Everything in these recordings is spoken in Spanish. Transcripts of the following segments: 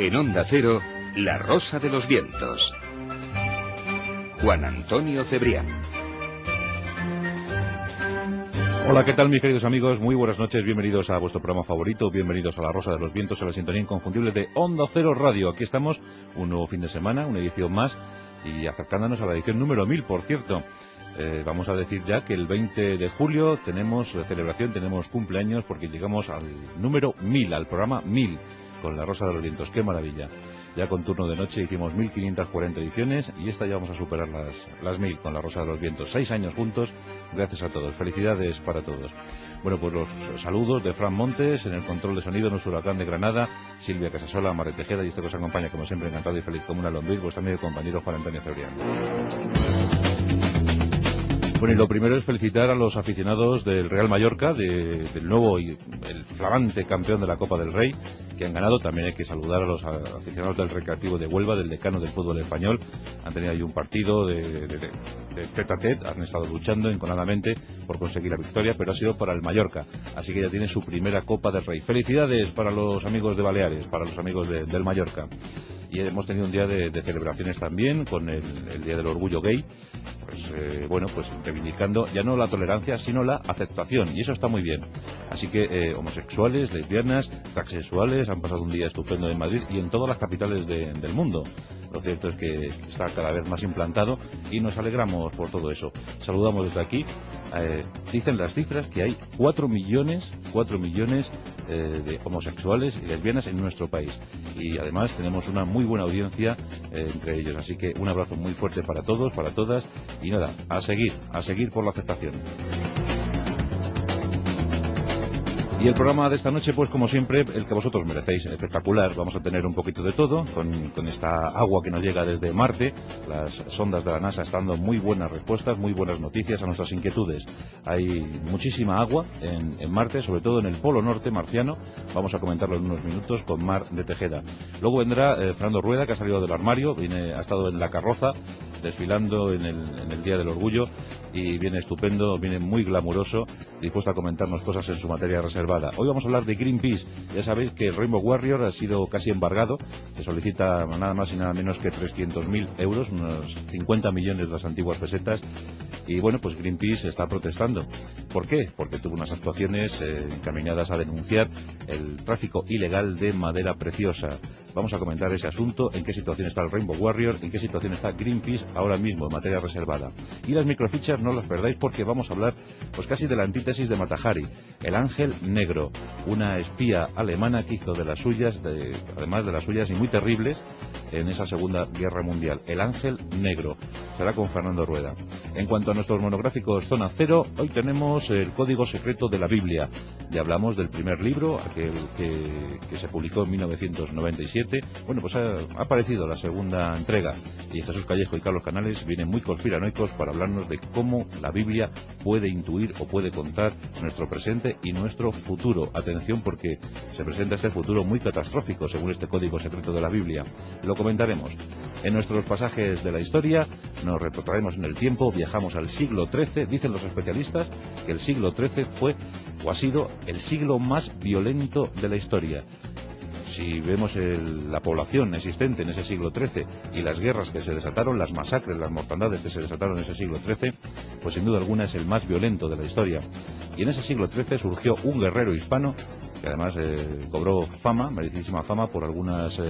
En Onda Cero, La Rosa de los Vientos. Juan Antonio Cebrián. Hola, ¿qué tal mis queridos amigos? Muy buenas noches, bienvenidos a vuestro programa favorito, bienvenidos a La Rosa de los Vientos, a la sintonía inconfundible de Onda Cero Radio. Aquí estamos, un nuevo fin de semana, una edición más, y acercándonos a la edición número 1000, por cierto. Vamos a decir ya que el 20 de julio tenemos celebración, tenemos cumpleaños, porque llegamos al número 1000, al programa 1000, con La Rosa de los Vientos. ¡Qué maravilla! Ya con turno de noche hicimos 1540 ediciones y esta ya vamos a superar las 1000 con La Rosa de los Vientos. 6 años juntos, gracias a todos. Felicidades para todos. Bueno, pues los saludos de Fran Montes, en el control de sonido, nuestro huracán de Granada, Silvia Casasola, María Tejeda, y este que os acompaña, como siempre, encantado y feliz como una lombriz, pues también el compañero Juan Antonio Cebrián. Bueno, y lo primero es felicitar a los aficionados del Real Mallorca, del nuevo y el flamante campeón de la Copa del Rey, que han ganado. También hay que saludar a los aficionados del Recreativo de Huelva, del decano del fútbol español. Han tenido ahí un partido de tete a tete, han estado luchando enconadamente por conseguir la victoria, pero ha sido para el Mallorca, así que ya tiene su primera Copa del Rey. Felicidades para los amigos de Baleares, para los amigos del Mallorca. Y hemos tenido un día de celebraciones también, con el Día del Orgullo Gay. Pues reivindicando ya no la tolerancia, sino la aceptación, y eso está muy bien. Así que homosexuales, lesbianas, transexuales han pasado un día estupendo en Madrid y en todas las capitales del mundo. Lo cierto es que está cada vez más implantado y nos alegramos por todo eso. Saludamos desde aquí. Dicen las cifras que hay 4 millones de homosexuales y lesbianas en nuestro país, y además tenemos una muy buena audiencia entre ellos, así que un abrazo muy fuerte para todos, para todas, y nada, a seguir por la aceptación. Y el programa de esta noche, pues como siempre, el que vosotros merecéis, espectacular. Vamos a tener un poquito de todo, con esta agua que nos llega desde Marte. Las sondas de la NASA están dando muy buenas respuestas, muy buenas noticias a nuestras inquietudes. Hay muchísima agua en Marte, sobre todo en el Polo Norte marciano. Vamos a comentarlo en unos minutos con Mar de Tejeda. Luego vendrá Fernando Rueda, que ha salido del armario, ha estado en la carroza, desfilando en el Día del Orgullo, y viene estupendo, viene muy glamuroso, dispuesto a comentarnos cosas en su materia reservada. Hoy vamos a hablar de Greenpeace. Ya sabéis que el Rainbow Warrior ha sido casi embargado, se solicita nada más y nada menos que 300.000 euros, unos 50 millones de las antiguas pesetas, y bueno, pues Greenpeace está protestando. ¿Por qué? Porque tuvo unas actuaciones encaminadas a denunciar el tráfico ilegal de madera preciosa. Vamos a comentar ese asunto, en qué situación está el Rainbow Warrior, en qué situación está Greenpeace ahora mismo en materia reservada. Y las microfichas no las perdáis, porque vamos a hablar pues casi de la antítesis de Mata Hari, el ángel negro, una espía alemana que hizo de las suyas, además de las suyas y muy terribles, en esa Segunda Guerra Mundial. El ángel negro. Será con Fernando Rueda. En cuanto a nuestros monográficos Zona Cero, hoy tenemos el código secreto de la Biblia. Ya hablamos del primer libro, aquel que se publicó en 1997. Bueno, pues ha aparecido la segunda entrega, y Jesús Callejo y Carlos Canales vienen muy conspiranoicos para hablarnos de cómo la Biblia puede intuir o puede contar nuestro presente y nuestro futuro. Atención, porque se presenta este futuro muy catastrófico según este código secreto de la Biblia. Lo comentaremos. En nuestros pasajes de la historia nos retrotraemos en el tiempo, viajamos al siglo XIII. Dicen los especialistas que el siglo XIII fue o ha sido el siglo más violento de la historia. Si vemos la población existente en ese siglo XIII y las guerras que se desataron, las masacres, las mortandades que se desataron en ese siglo XIII, pues sin duda alguna es el más violento de la historia. Y en ese siglo XIII surgió un guerrero hispano que además cobró fama, merecidísima fama, por algunas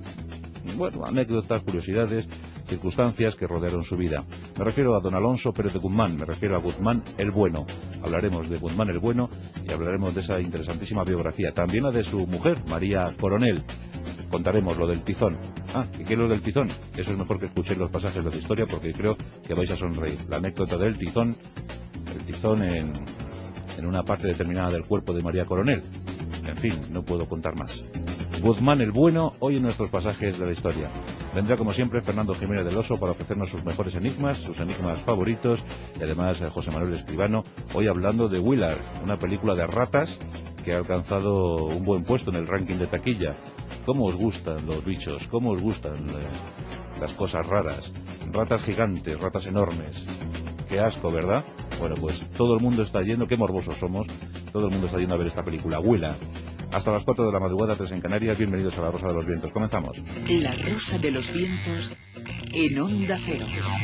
anécdotas, curiosidades, circunstancias que rodearon su vida. Me refiero a don Alonso Pérez de Guzmán, me refiero a Guzmán el Bueno. Hablaremos de Guzmán el Bueno y hablaremos de esa interesantísima biografía. También la de su mujer, María Coronel. Contaremos lo del Tizón. ¿Y qué es lo del Tizón? Eso es mejor que escuchéis los pasajes de la historia, porque creo que vais a sonreír. La anécdota del Tizón, el Tizón en una parte determinada del cuerpo de María Coronel. En fin, no puedo contar más. Guzmán el Bueno, hoy en nuestros pasajes de la historia. Vendrá como siempre Fernando Jiménez del Oso para ofrecernos sus mejores enigmas, sus enigmas favoritos, y además José Manuel Escribano, hoy hablando de Willard, una película de ratas que ha alcanzado un buen puesto en el ranking de taquilla. ¿Cómo os gustan los bichos? ¿Cómo os gustan las cosas raras? Ratas gigantes, ratas enormes. Qué asco, ¿verdad? Bueno, pues todo el mundo está yendo, qué morbosos somos, todo el mundo está yendo a ver esta película, Willard. Hasta las 4 de la madrugada, 3 en Canarias. Bienvenidos a La Rosa de los Vientos. Comenzamos. La Rosa de los Vientos en Onda Cero.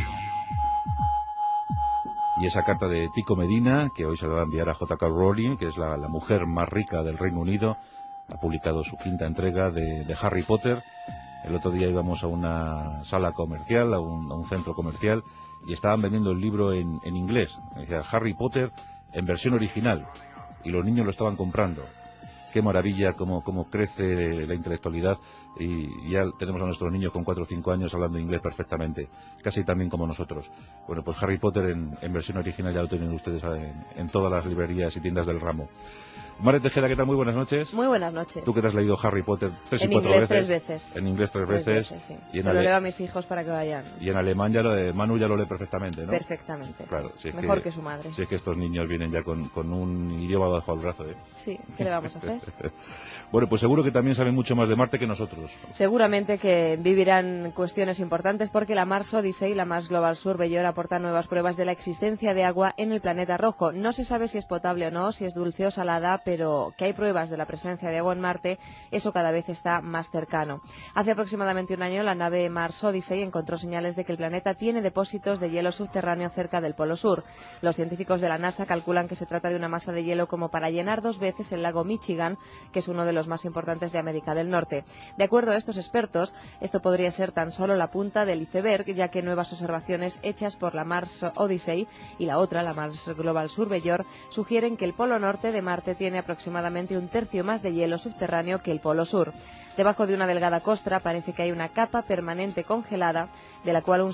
Y esa carta de Tico Medina, que hoy se la va a enviar a J.K. Rowling, que es la mujer más rica del Reino Unido, ha publicado su quinta entrega de Harry Potter. El otro día íbamos a una sala comercial, a un centro comercial, y estaban vendiendo el libro en inglés. Decía Harry Potter en versión original, y los niños lo estaban comprando. Qué maravilla, cómo crece la intelectualidad, y ya tenemos a nuestros niños con 4 o 5 años hablando inglés perfectamente, casi también como nosotros. Bueno, pues Harry Potter en versión original ya lo tienen ustedes en todas las librerías y tiendas del ramo. Mare Tejera, ¿qué tal? Muy buenas noches. Muy buenas noches. Tú que te has leído Harry Potter 3 y 4 veces. 3 veces. En inglés 3 veces. Sí. Y se lo leo a mis hijos para que vayan. Y en alemán Manu ya lo lee perfectamente, ¿no? Perfectamente. Claro, si es mejor que su madre. Si es que estos niños vienen ya con un idioma bajo el brazo, ¿eh? Sí, ¿qué le vamos a hacer? Bueno, pues seguro que también saben mucho más de Marte que nosotros. Seguramente que vivirán cuestiones importantes porque la Mars Odyssey, la Mars Global Surveyor, aporta nuevas pruebas de la existencia de agua en el planeta rojo. No se sabe si es potable o no, si es dulce o salada, pero que hay pruebas de la presencia de agua en Marte, eso cada vez está más cercano. Hace aproximadamente un año, la nave Mars Odyssey encontró señales de que el planeta tiene depósitos de hielo subterráneo cerca del Polo Sur. Los científicos de la NASA calculan que se trata de una masa de hielo como para llenar 2 veces el lago Michigan, que es uno de los más importantes de América del Norte. De acuerdo a estos expertos, esto podría ser tan solo la punta del iceberg, ya que nuevas observaciones hechas por la Mars Odyssey y la otra, la Mars Global Surveyor, sugieren que el polo norte de Marte tiene aproximadamente un tercio más de hielo subterráneo que el polo sur. Debajo de una delgada costra parece que hay una capa permanente congelada, de la cual un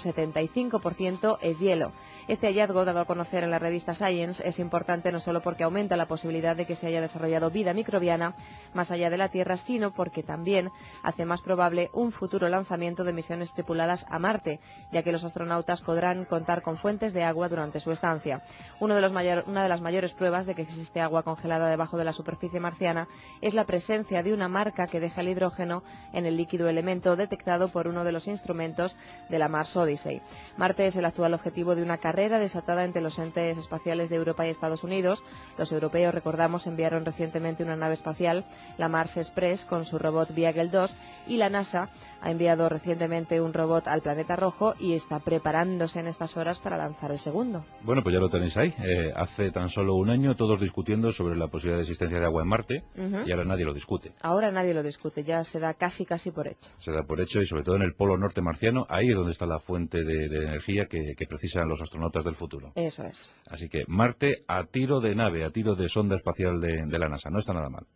75% es hielo. Este hallazgo, dado a conocer en la revista Science, es importante no solo porque aumenta la posibilidad de que se haya desarrollado vida microbiana más allá de la Tierra, sino porque también hace más probable un futuro lanzamiento de misiones tripuladas a Marte, ya que los astronautas podrán contar con fuentes de agua durante su estancia. Una de las mayores pruebas de que existe agua congelada debajo de la superficie marciana es la presencia de una marca que deja el hidrógeno en el líquido elemento detectado por uno de los instrumentos de la Mars Odyssey. Marte es el actual objetivo de una carrera desatada entre los entes espaciales de Europa y Estados Unidos. Los europeos, recordamos, enviaron recientemente una nave espacial, la Mars Express, con su robot Beagle 2, y la NASA ha enviado recientemente un robot al planeta rojo y está preparándose en estas horas para lanzar el segundo. Bueno, pues ya lo tenéis ahí. Hace tan solo un año todos discutiendo sobre la posibilidad de existencia de agua en Marte, y ahora nadie lo discute. Ahora nadie lo discute, ya se da casi por hecho. Se da por hecho, y sobre todo en el polo norte marciano, ahí es donde está la fuente de energía que precisan los astronautas del futuro. Eso es. Así que Marte a tiro de nave, a tiro de sonda espacial de la NASA. No está nada mal.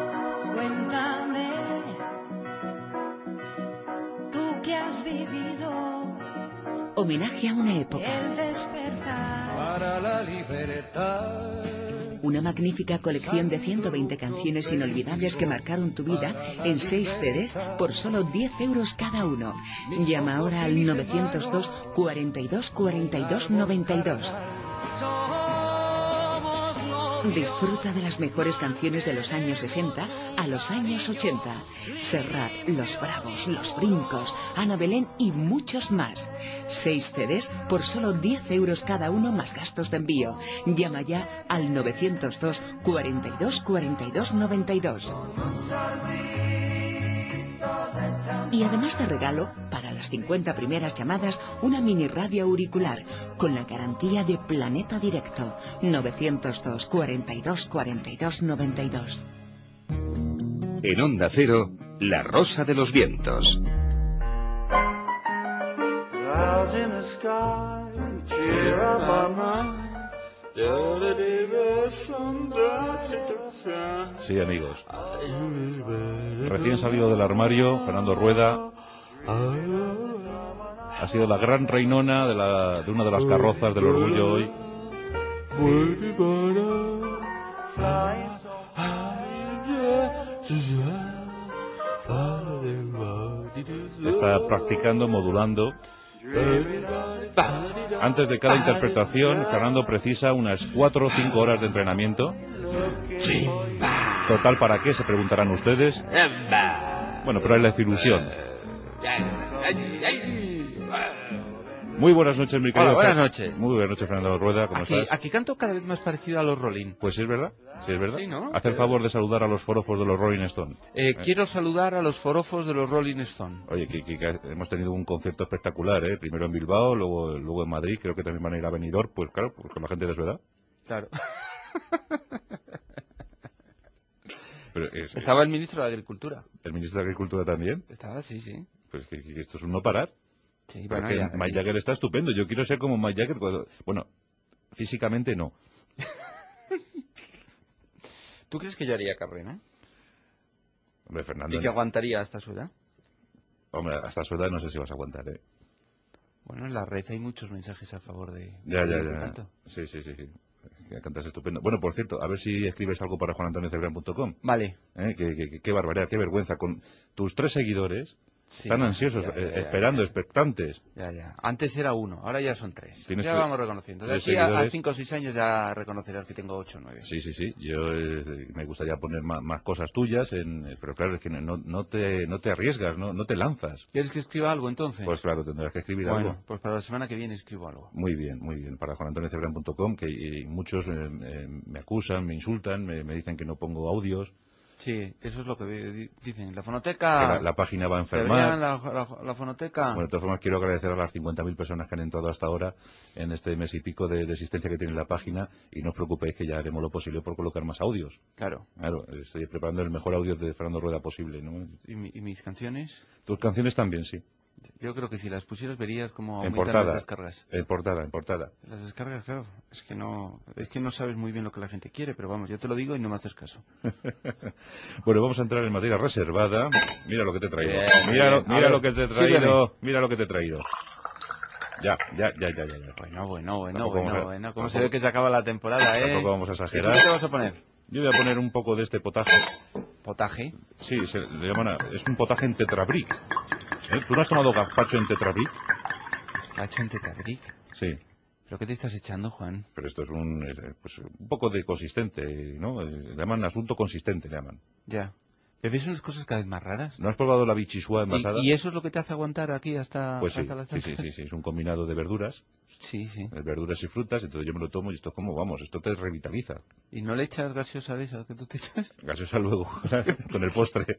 Cuéntame, tú que has vivido Homenaje a una época. el despertar. Para la libertad. Una magnífica colección de 120 canciones inolvidables que marcaron tu vida en 6 CDs por solo 10 euros cada uno. Llama ahora al 902 42 42 92. Disfruta de las mejores canciones de los años 60 a los años 80. Serrat, Los Bravos, Los Brincos, Ana Belén y muchos más. 6 CDs por solo 10 euros cada uno más gastos de envío. Llama ya al 902 42 42 92. Y además de regalo, para las 50 primeras llamadas, una mini radio auricular con la garantía de Planeta Directo. 902 42 42 92. En Onda Cero, La Rosa de los Vientos. Sí, amigos. Recién salido del armario, Fernando Rueda ha sido la gran reinona de una de las carrozas del orgullo hoy. Está practicando, modulando. Antes de cada interpretación, Fernando precisa unas 4 o 5 horas de entrenamiento. Total, ¿para qué? Se preguntarán ustedes. Bueno, pero es la ilusión. Muy buenas noches, mi querido. Hola, buenas noches. Muy buenas noches, Fernando Rueda, ¿cómo estás? Aquí canto cada vez más parecido a los Rolling. Pues sí, es verdad. Sí, es verdad. Sí, ¿no? Haz el favor de saludar a los forofos de los Rolling Stones. Quiero saludar a los forofos de los Rolling Stone. Oye, que hemos tenido un concierto espectacular, ¿eh? Primero en Bilbao, luego en Madrid, creo que también van a ir a Benidorm, pues claro, pues con la gente de su edad. Claro. Pero Estaba el ministro de Agricultura. ¿El ministro de Agricultura también? Estaba, sí. Pues que esto es un no parar. Sí, Pero bueno, que ya, Mick Jagger está estupendo. Yo quiero ser como Mick Jagger. Bueno, físicamente no. ¿Tú crees que yo haría carrera? Hombre, Fernando. ¿Y que aguantaría hasta su edad? Hombre, hasta su edad no sé si vas a aguantar, ¿eh? Bueno, en la red hay muchos mensajes a favor de Ya. canto. Sí. Que cantas estupendo. Bueno, por cierto, a ver si escribes algo para juanantoniocelgran.com. Vale. Qué barbaridad, qué vergüenza. Con tus 3 seguidores... Sí, están ansiosos, esperando, expectantes. Ya. Antes era 1, ahora ya son 3. Ya vamos reconociendo. De aquí seguidores. a 5 o 6 años ya reconocerás que tengo 8 o 9. Sí. Yo me gustaría poner más cosas tuyas, pero claro, es que no te arriesgas, no te lanzas. ¿Quieres que escriba algo entonces? Pues claro, tendrás que escribir algo. Bueno, pues para la semana que viene escribo algo. Muy bien. Para juanantoniocelgran.com, que muchos me acusan, me insultan, me dicen que no pongo audios. Sí, eso es lo que dicen. La fonoteca... Que la página va a enfermar. La fonoteca... Bueno, de todas formas, quiero agradecer a las 50.000 personas que han entrado hasta ahora en este mes y pico de existencia que tiene la página, y no os preocupéis que ya haremos lo posible por colocar más audios. Claro, estoy preparando el mejor audio de Fernando Rueda posible, ¿no? ¿Y mis canciones? Tus canciones también, sí. Yo creo que si las pusieras verías cómo En aumentan portada, las descargas. En portada. Las descargas, claro. Es que no sabes muy bien lo que la gente quiere, pero vamos, yo te lo digo y no me haces caso. Bueno, vamos a entrar en materia reservada. Mira lo que te he traído. Bien. Mira lo que te he traído. Sírveme. Mira lo que te he traído. Ya. Bueno. ¿Cómo se ve que se acaba la temporada, Tampoco vamos a exagerar. ¿Qué te vas a poner? Yo voy a poner un poco de este potaje. ¿Potaje? Sí, le llaman es un potaje en tetrabric. ¿Tú no has tomado gazpacho en tetrabric? ¿Gazpacho en tetrabric? Sí. ¿Pero qué te estás echando, Juan? Pero esto es un poco de consistente, ¿no? Le llaman asunto consistente, le llaman. Ya. ¿Te ves unas cosas cada vez más raras? ¿No has probado la bichisua envasada? ¿Y eso es lo que te hace aguantar aquí hasta Pues sí, las tantas? sí, es un combinado de verduras. Sí. Verduras y frutas, entonces yo me lo tomo y esto es como, vamos, esto te revitaliza. ¿Y no le echas gaseosa de esa que tú te echas? Gaseosa luego, con el postre.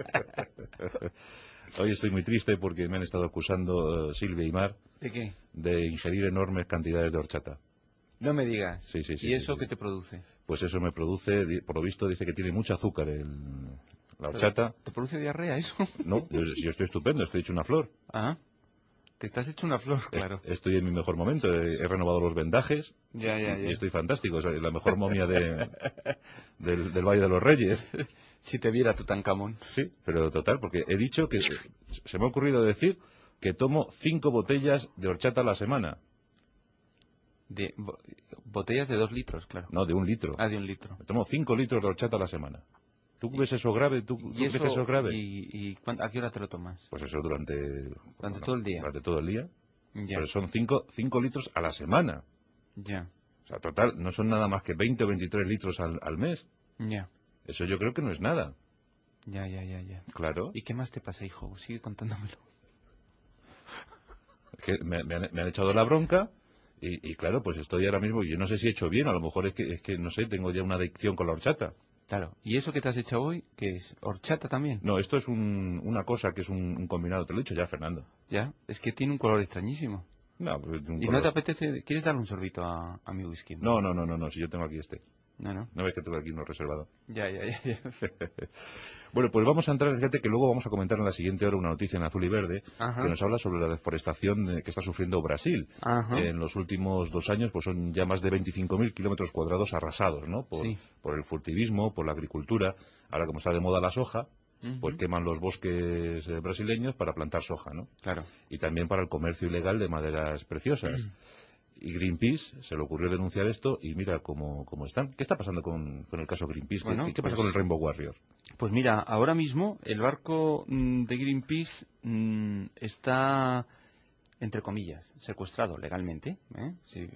Hoy estoy muy triste porque me han estado acusando Silvia y Mar. ¿De qué? De ingerir enormes cantidades de horchata. No me digas. Sí. ¿Y eso qué te produce? Pues eso me produce, por lo visto dice que tiene mucho azúcar la horchata. ¿Te produce diarrea eso? No, yo estoy estupendo, estoy hecho una flor. Ah, te estás hecho una flor, claro. Estoy en mi mejor momento, he renovado los vendajes. Ya. Y estoy fantástico, es la mejor momia del Valle de los Reyes. Si te viera Tutankamón. Sí, pero total, porque he dicho que se me ha ocurrido decir que tomo 5 botellas de horchata a la semana. De botellas de 2 litros, claro. No, de 1 litro. Ah, de 1 litro. Me tomo 5 litros de horchata a la semana. ¿Tú ves eso grave? ¿Tú crees que eso es grave? ¿Y a qué hora te lo tomas? Pues eso durante todo el día. Durante todo el día. Ya. Pero son 5 litros a la semana. Ya. O sea, total, no son nada más que 20 o 23 litros al mes. Ya. Eso yo creo que no es nada. Ya. Claro. ¿Y qué más te pasa, hijo? Sigue contándomelo. Que me han echado la bronca y claro, pues estoy ahora mismo, y yo no sé si he hecho bien, a lo mejor es que no sé, tengo ya una adicción con la horchata. Claro. ¿Y eso que te has hecho hoy, qué es? ¿Horchata también? No, esto es una cosa que es un combinado, te lo he dicho ya, Fernando. Ya, es que tiene un color extrañísimo. No, pues ¿Y no te apetece? ¿Quieres darle un sorbito a mi whisky? No, si yo tengo aquí este. No. No ves que tengo aquí uno reservado. Ya. Bueno, pues vamos a entrar, fíjate que luego vamos a comentar en la siguiente hora una noticia en azul y verde. Ajá. Que nos habla sobre la deforestación que está sufriendo Brasil. Ajá. En los últimos 2 años pues son ya más de 25.000 kilómetros cuadrados arrasados, ¿no? Por el furtivismo, por la agricultura. Ahora como está de moda la soja, pues queman los bosques brasileños para plantar soja, ¿no? Claro. Y también para el comercio ilegal de maderas preciosas. Y Greenpeace se le ocurrió denunciar esto y mira cómo están. ¿Qué está pasando con el caso Greenpeace? Bueno, ¿Qué pasa con el Rainbow Warrior? Pues mira, ahora mismo el barco de Greenpeace está, entre comillas, secuestrado legalmente, sí,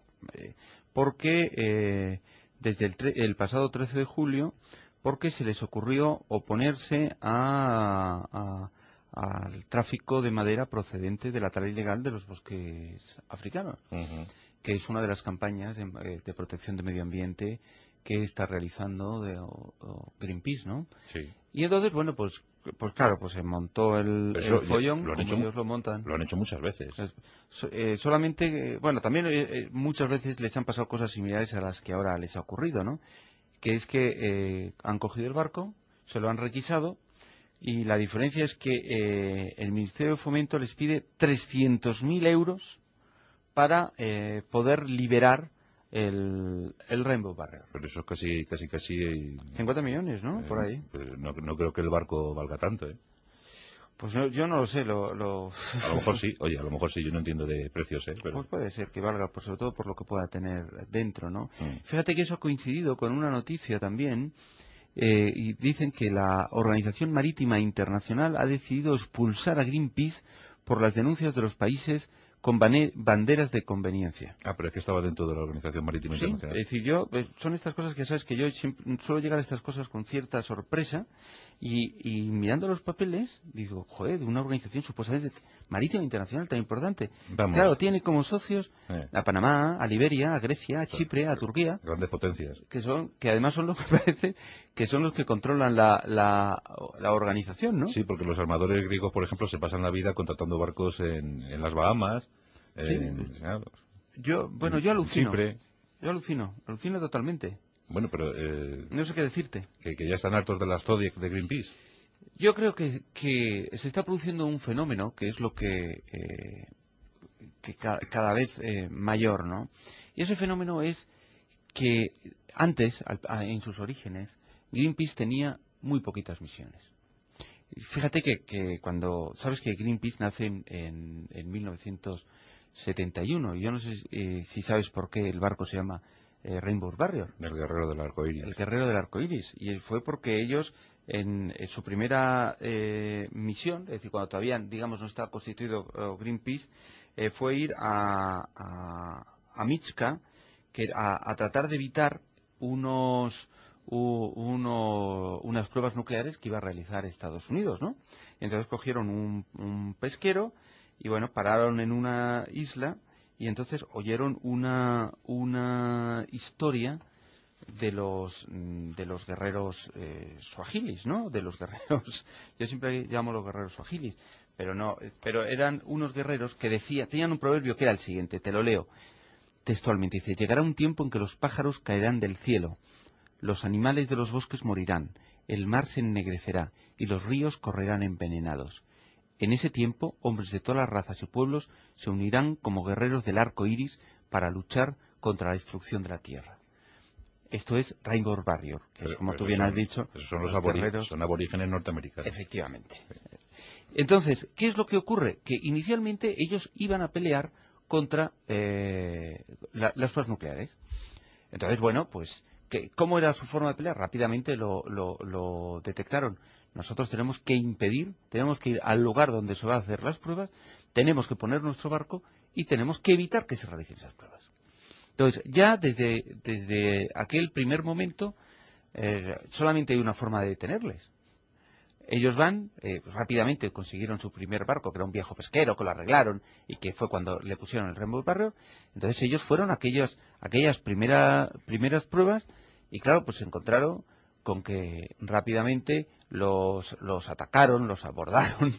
porque desde el pasado 13 de julio, porque se les ocurrió oponerse a al tráfico de madera procedente de la tala ilegal de los bosques africanos, que es una de las campañas de protección de medio ambiente que está realizando Greenpeace, ¿no? Sí. Y entonces, bueno, pues claro, pues se montó el follón, lo han como hecho, ellos lo montan. Lo han hecho muchas veces. Solamente, bueno, también muchas veces les han pasado cosas similares a las que ahora les ha ocurrido, ¿no? Que es que han cogido el barco, se lo han requisado, y la diferencia es que el Ministerio de Fomento les pide 300.000 euros para poder liberar el Rainbow Barrier. Pero eso es casi 50 millones, ¿no? Por ahí. No creo que el barco valga tanto, ¿eh? Pues yo no lo sé, A lo mejor sí, oye, a lo mejor sí, yo no entiendo de precios, ¿eh? Pero... Pues puede ser que valga, sobre todo por lo que pueda tener dentro, ¿no? Fíjate que eso ha coincidido con una noticia también, y dicen que la Organización Marítima Internacional ha decidido expulsar a Greenpeace por las denuncias de los países con banderas de conveniencia. Ah, pero es que estaba dentro de la Organización Marítima Internacional. Es decir, son estas cosas que sabes que yo siempre, suelo llegar a estas cosas con cierta sorpresa, y mirando los papeles digo, joder, de una organización supuestamente marítima internacional tan importante. Vamos. Claro, tiene como socios a Panamá, a Liberia, a Grecia, a Chipre, a Turquía. Grandes potencias. Que además son los que parece que son los que controlan la organización, ¿no? Sí, porque los armadores griegos, por ejemplo, se pasan la vida contratando barcos en las Bahamas. Yo alucino. Chipre. Yo alucino totalmente. Bueno, pero... no sé qué decirte. Que ya están hartos de las Zodiac de Greenpeace. Yo creo que se está produciendo un fenómeno que es lo que cada vez mayor, ¿no? Y ese fenómeno es que antes, en sus orígenes, Greenpeace tenía muy poquitas misiones. Fíjate que cuando... Sabes que Greenpeace nace en 1971, y yo no sé si sabes por qué el barco se llama Rainbow Barrier. El guerrero del arco iris. El guerrero del arco iris. Y fue porque ellos, en su primera misión, es decir, cuando todavía, digamos, no estaba constituido Greenpeace, fue ir a Mitska, a tratar de evitar unas pruebas nucleares que iba a realizar Estados Unidos, ¿no? Entonces cogieron un pesquero y, bueno, pararon en una isla y entonces oyeron una historia de los guerreros suajilis, ¿no? De los guerreros, yo siempre llamo los guerreros suajilis, pero eran unos guerreros que tenían un proverbio que era el siguiente, te lo leo textualmente, dice: llegará un tiempo en que los pájaros caerán del cielo, los animales de los bosques morirán, el mar se ennegrecerá y los ríos correrán envenenados. En ese tiempo, hombres de todas las razas y pueblos se unirán como guerreros del arco iris para luchar contra la destrucción de la tierra. Esto es Rainbow Barrier, que es, como tú bien has dicho, esos son los guerreros. Son aborígenes norteamericanos. Efectivamente. Entonces, ¿qué es lo que ocurre? Que inicialmente ellos iban a pelear contra las pruebas nucleares. Entonces, bueno, pues, ¿cómo era su forma de pelear? Rápidamente lo detectaron. Nosotros tenemos que impedir, tenemos que ir al lugar donde se va a hacer las pruebas, tenemos que poner nuestro barco y tenemos que evitar que se realicen esas pruebas. Entonces, ya desde aquel primer momento, solamente hay una forma de detenerles. Ellos van, rápidamente consiguieron su primer barco, que era un viejo pesquero, que lo arreglaron, y que fue cuando le pusieron el Rainbow Barrier. Entonces ellos fueron a aquellas primeras pruebas, y claro, pues se encontraron con que rápidamente los atacaron, los abordaron,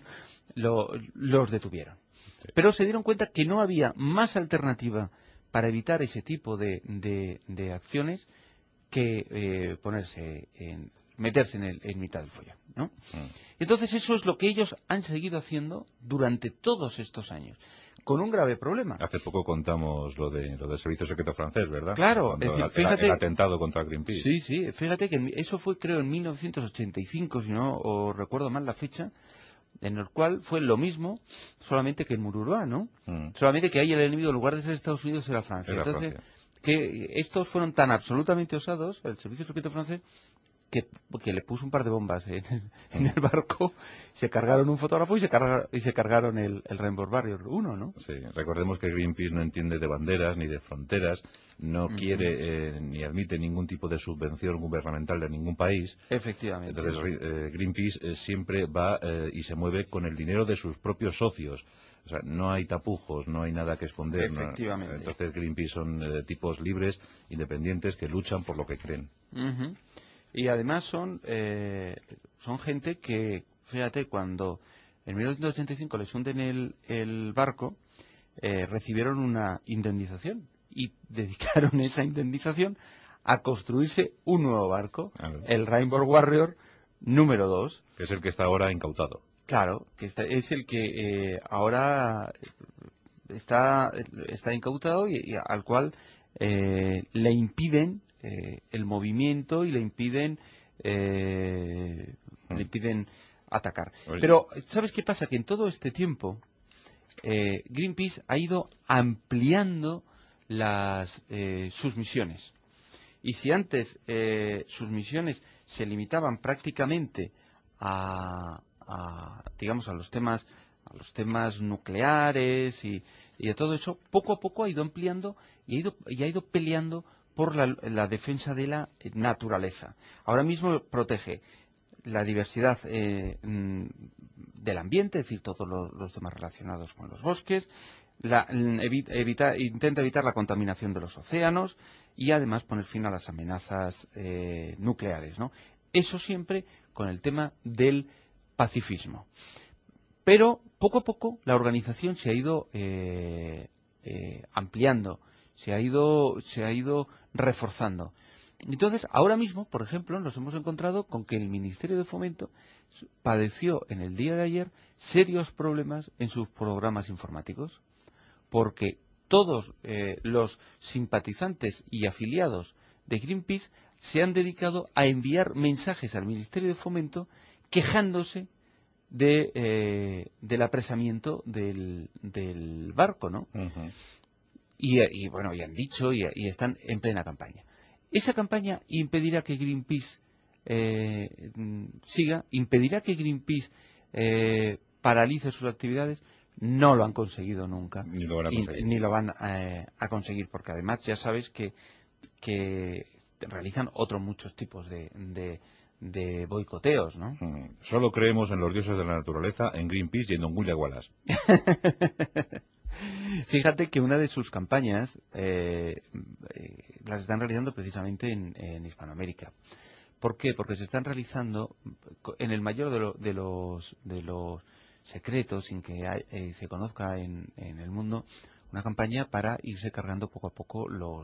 los detuvieron. Pero se dieron cuenta que no había más alternativa para evitar ese tipo de acciones que meterse en mitad del follón, ¿no? Entonces eso es lo que ellos han seguido haciendo durante todos estos años, con un grave problema. Hace poco contamos lo del Servicio Secreto francés, ¿verdad? Claro, es decir, fíjate, el atentado contra Greenpeace. Sí, fíjate que eso fue, creo, en 1985, si no recuerdo mal la fecha, en el cual fue lo mismo, solamente que en Mururoa, ¿no? Solamente que ahí el enemigo, en lugar de ser Estados Unidos, era Francia. Entonces, que estos fueron tan absolutamente osados, el Servicio Secreto francés, que le puso un par de bombas en el barco, se cargaron un fotógrafo y se cargaron el Rainbow Warrior 1, ¿no? Sí, recordemos que Greenpeace no entiende de banderas ni de fronteras, no quiere ni admite ningún tipo de subvención gubernamental de ningún país. Efectivamente. Entonces Greenpeace siempre va y se mueve con el dinero de sus propios socios. O sea, no hay tapujos, no hay nada que esconder. Efectivamente. Entonces Greenpeace son tipos libres, independientes, que luchan por lo que creen. Y además son gente que, fíjate, cuando en 1985 les hunden el barco, recibieron una indemnización y dedicaron esa indemnización a construirse un nuevo barco, el Rainbow Warrior número 2. Que es el que está ahora incautado. Claro, que es el que ahora está incautado y al cual le impiden el movimiento y le impiden atacar. Oye. Pero, ¿sabes qué pasa? Que en todo este tiempo Greenpeace ha ido ampliando sus misiones. Y si antes sus misiones se limitaban prácticamente digamos, a los temas nucleares y a todo eso, poco a poco ha ido ampliando y ha ido peleando por la defensa de la naturaleza. Ahora mismo protege la diversidad del ambiente, es decir, todos los temas relacionados con los bosques, intenta evitar la contaminación de los océanos y además poner fin a las amenazas nucleares, ¿no? Eso siempre con el tema del pacifismo. Pero poco a poco la organización se ha ido ampliando, se ha ido reforzando. Entonces, ahora mismo, por ejemplo, nos hemos encontrado con que el Ministerio de Fomento padeció en el día de ayer serios problemas en sus programas informáticos, porque todos los simpatizantes y afiliados de Greenpeace se han dedicado a enviar mensajes al Ministerio de Fomento quejándose del apresamiento del barco, ¿no? Y bueno, y han dicho y están en plena campaña. Esa campaña impedirá que Greenpeace siga, impedirá que Greenpeace paralice sus actividades. No lo han conseguido nunca. Ni lo van a conseguir. Ni lo van a conseguir, porque además ya sabes que realizan otros muchos tipos de boicoteos, ¿no? Solo creemos en los dioses de la naturaleza, en Greenpeace y en Don William Wallace. Fíjate que una de sus campañas las están realizando precisamente en Hispanoamérica. ¿Por qué? Porque se están realizando en el mayor de los secretos, sin que se conozca en el mundo, una campaña para irse cargando poco a poco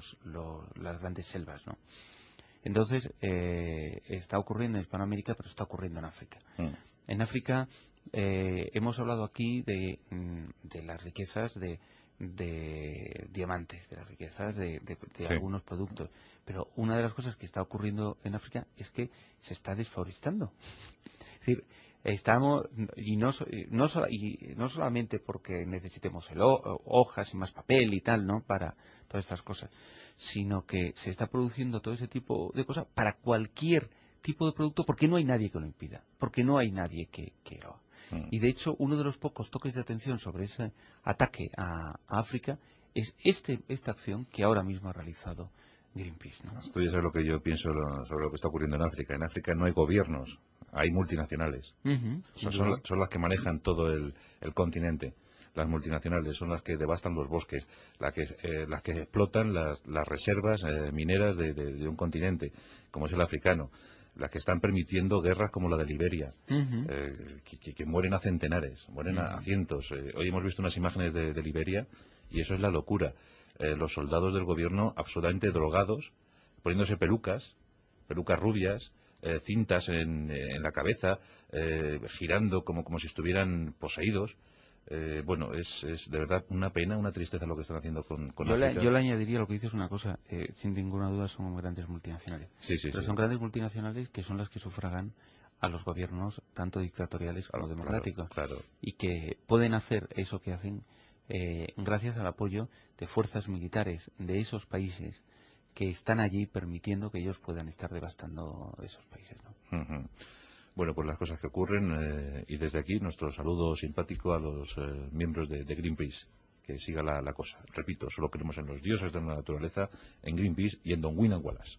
las grandes selvas, ¿no? Entonces, está ocurriendo en Hispanoamérica, pero está ocurriendo en África. En África hemos hablado aquí de las riquezas de diamantes, de las riquezas de algunos productos. Pero una de las cosas que está ocurriendo en África es que se está desforestando. Es decir, estamos, y no solamente porque necesitemos hojas y más papel y tal, ¿no? Para todas estas cosas, sino que se está produciendo todo ese tipo de cosas para cualquier tipo de producto, porque no hay nadie que lo impida, porque no hay nadie que lo haga. Y de hecho, uno de los pocos toques de atención sobre ese ataque a África es esta acción que ahora mismo ha realizado Greenpeace, ¿no? Esto ya es lo que yo pienso sobre lo que está ocurriendo en África. En África no hay gobiernos, hay multinacionales. Son las que manejan todo el continente. Las multinacionales son las que devastan los bosques, las que explotan las reservas mineras de un continente, como es el africano. Las que están permitiendo guerras como la de Liberia, que mueren a centenares, mueren a cientos. Hoy hemos visto unas imágenes de Liberia y eso es la locura. Los soldados del gobierno absolutamente drogados, poniéndose pelucas rubias, cintas en la cabeza, girando como si estuvieran poseídos. Bueno, es de verdad una pena, una tristeza lo que están haciendo con África. Yo le añadiría lo que dices una cosa, sin ninguna duda son grandes multinacionales. Pero son grandes multinacionales que son las que sufragan a los gobiernos, tanto dictatoriales como democráticos. Claro. Y que pueden hacer eso que hacen gracias al apoyo de fuerzas militares de esos países que están allí permitiendo que ellos puedan estar devastando esos países, ¿no? Ujú. Bueno, pues las cosas que ocurren, y desde aquí nuestro saludo simpático a los miembros de Greenpeace. Que siga la cosa. Repito, solo creemos en los dioses de la naturaleza, en Greenpeace y en Don Wyndham Wallace.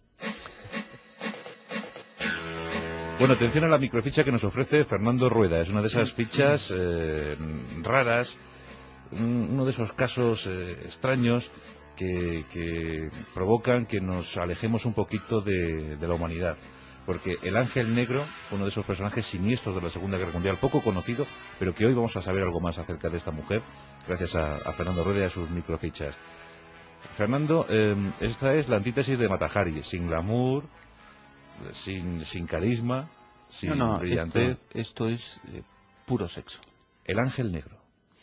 Bueno, atención a la microficha que nos ofrece Fernando Rueda. Es una de esas fichas raras, uno de esos casos extraños que provocan que nos alejemos un poquito de la humanidad. Porque el Ángel Negro fue uno de esos personajes siniestros de la Segunda Guerra Mundial, poco conocido, pero que hoy vamos a saber algo más acerca de esta mujer, gracias a Fernando Rueda y a sus microfichas. Fernando, esta es la antítesis de Mata Hari, sin glamour, sin carisma, sin brillantez. Esto es puro sexo. El Ángel Negro.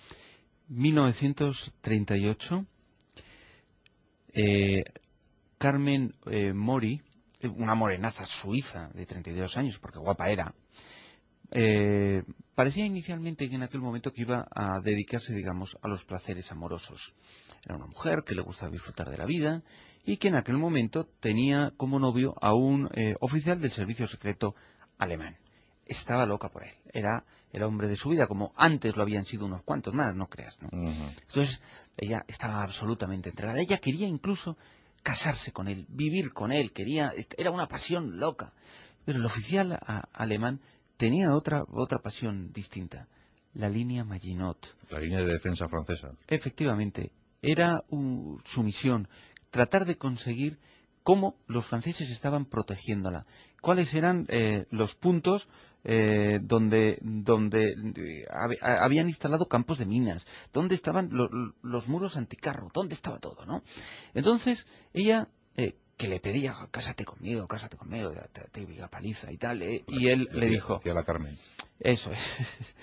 1938, Carmen Mori, una morenaza suiza de 32 años, porque guapa era, parecía inicialmente que en aquel momento que iba a dedicarse, digamos, a los placeres amorosos. Era una mujer que le gustaba disfrutar de la vida y que en aquel momento tenía como novio a un oficial del servicio secreto alemán. Estaba loca por él. Era el hombre de su vida, como antes lo habían sido unos cuantos más, no creas, ¿no? Entonces, ella estaba absolutamente entregada. Ella quería incluso casarse con él, vivir con él, era una pasión loca. Pero el oficial alemán tenía otra pasión distinta, la línea Maginot. La línea de defensa francesa. Efectivamente, era su misión, tratar de conseguir cómo los franceses estaban protegiéndola, cuáles eran los puntos donde habían instalado campos de minas, dónde estaban los muros anticarro, dónde estaba todo, ¿no? Entonces, ella, que le pedía, cásate conmigo, te diga paliza y tal, y él le dijo... Decía la Carmen. Eso es.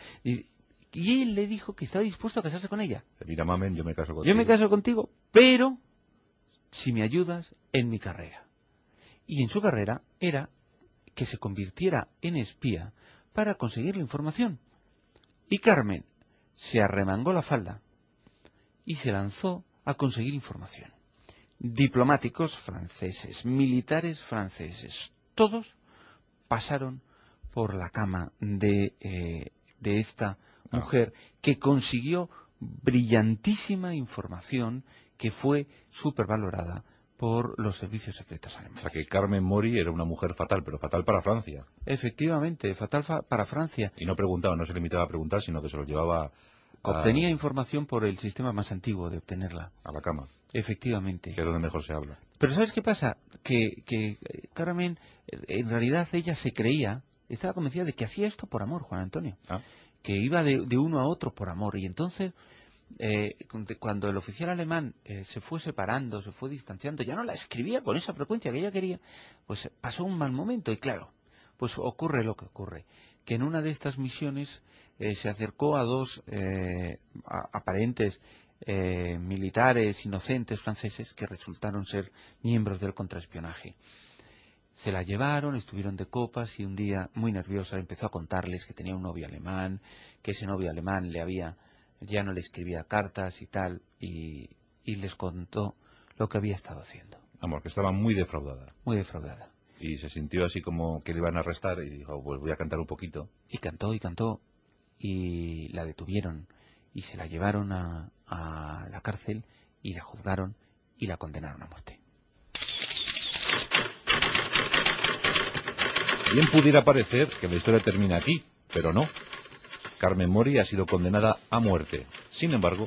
y él le dijo que estaba dispuesto a casarse con ella. Mira, mamen, yo me caso contigo. Yo me caso contigo, pero si me ayudas en mi carrera. Y en su carrera era que se convirtiera en espía para conseguir la información. Y Carmen se arremangó la falda y se lanzó a conseguir información. Diplomáticos franceses, militares franceses, todos pasaron por la cama de esta mujer que consiguió brillantísima información que fue supervalorada por los servicios secretos alemanes. O sea que Carmen Mori era una mujer fatal, pero fatal para Francia. Efectivamente, fatal para Francia. Y no preguntaba, no se limitaba a preguntar, sino que se lo llevaba Obtenía información por el sistema más antiguo de obtenerla. A la cama. Efectivamente. Que es donde mejor se habla. Pero ¿sabes qué pasa? Que Carmen, en realidad ella se creía, estaba convencida de que hacía esto por amor, Juan Antonio. Que iba de uno a otro por amor. Y entonces, cuando el oficial alemán se fue separando, se fue distanciando, ya no la escribía con esa frecuencia que ella quería, pues pasó un mal momento. Y claro, pues ocurre lo que ocurre. Que en una de estas misiones se acercó a dos aparentes militares inocentes franceses que resultaron ser miembros del contraespionaje. Se la llevaron, estuvieron de copas y un día, muy nerviosa, empezó a contarles que tenía un novio alemán, que ese novio alemán ya no le escribía cartas y tal, y les contó lo que había estado haciendo. Vamos, que estaba muy defraudada. Muy defraudada. Y se sintió así como que le iban a arrestar y dijo, pues voy a cantar un poquito. Y cantó, y la detuvieron y se la llevaron a la cárcel y la juzgaron y la condenaron a muerte. Bien pudiera parecer que la historia termina aquí, pero no. Carmen Mori ha sido condenada a muerte. Sin embargo,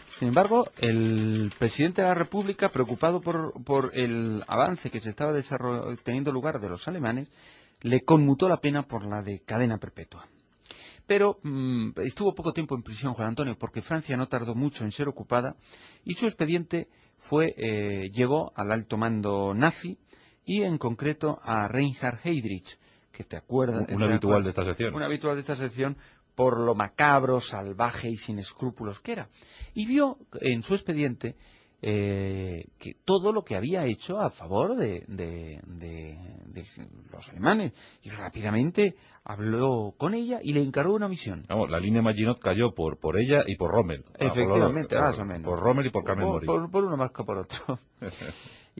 el presidente de la República, preocupado por el avance que se estaba teniendo lugar de los alemanes, le conmutó la pena por la de cadena perpetua. Pero estuvo poco tiempo en prisión, Juan Antonio, porque Francia no tardó mucho en ser ocupada y su expediente llegó al alto mando nazi y en concreto a Reinhard Heydrich, que te acuerdas... Un habitual de esta sección. Un habitual de esta sección por lo macabro, salvaje y sin escrúpulos que era. Y vio en su expediente que todo lo que había hecho a favor de los alemanes. Y rápidamente habló con ella y le encargó una misión. Vamos, la línea Maginot cayó por ella y por Rommel. Efectivamente, más o menos. Por Rommel y por Carmen Mori. Por uno más que por otro.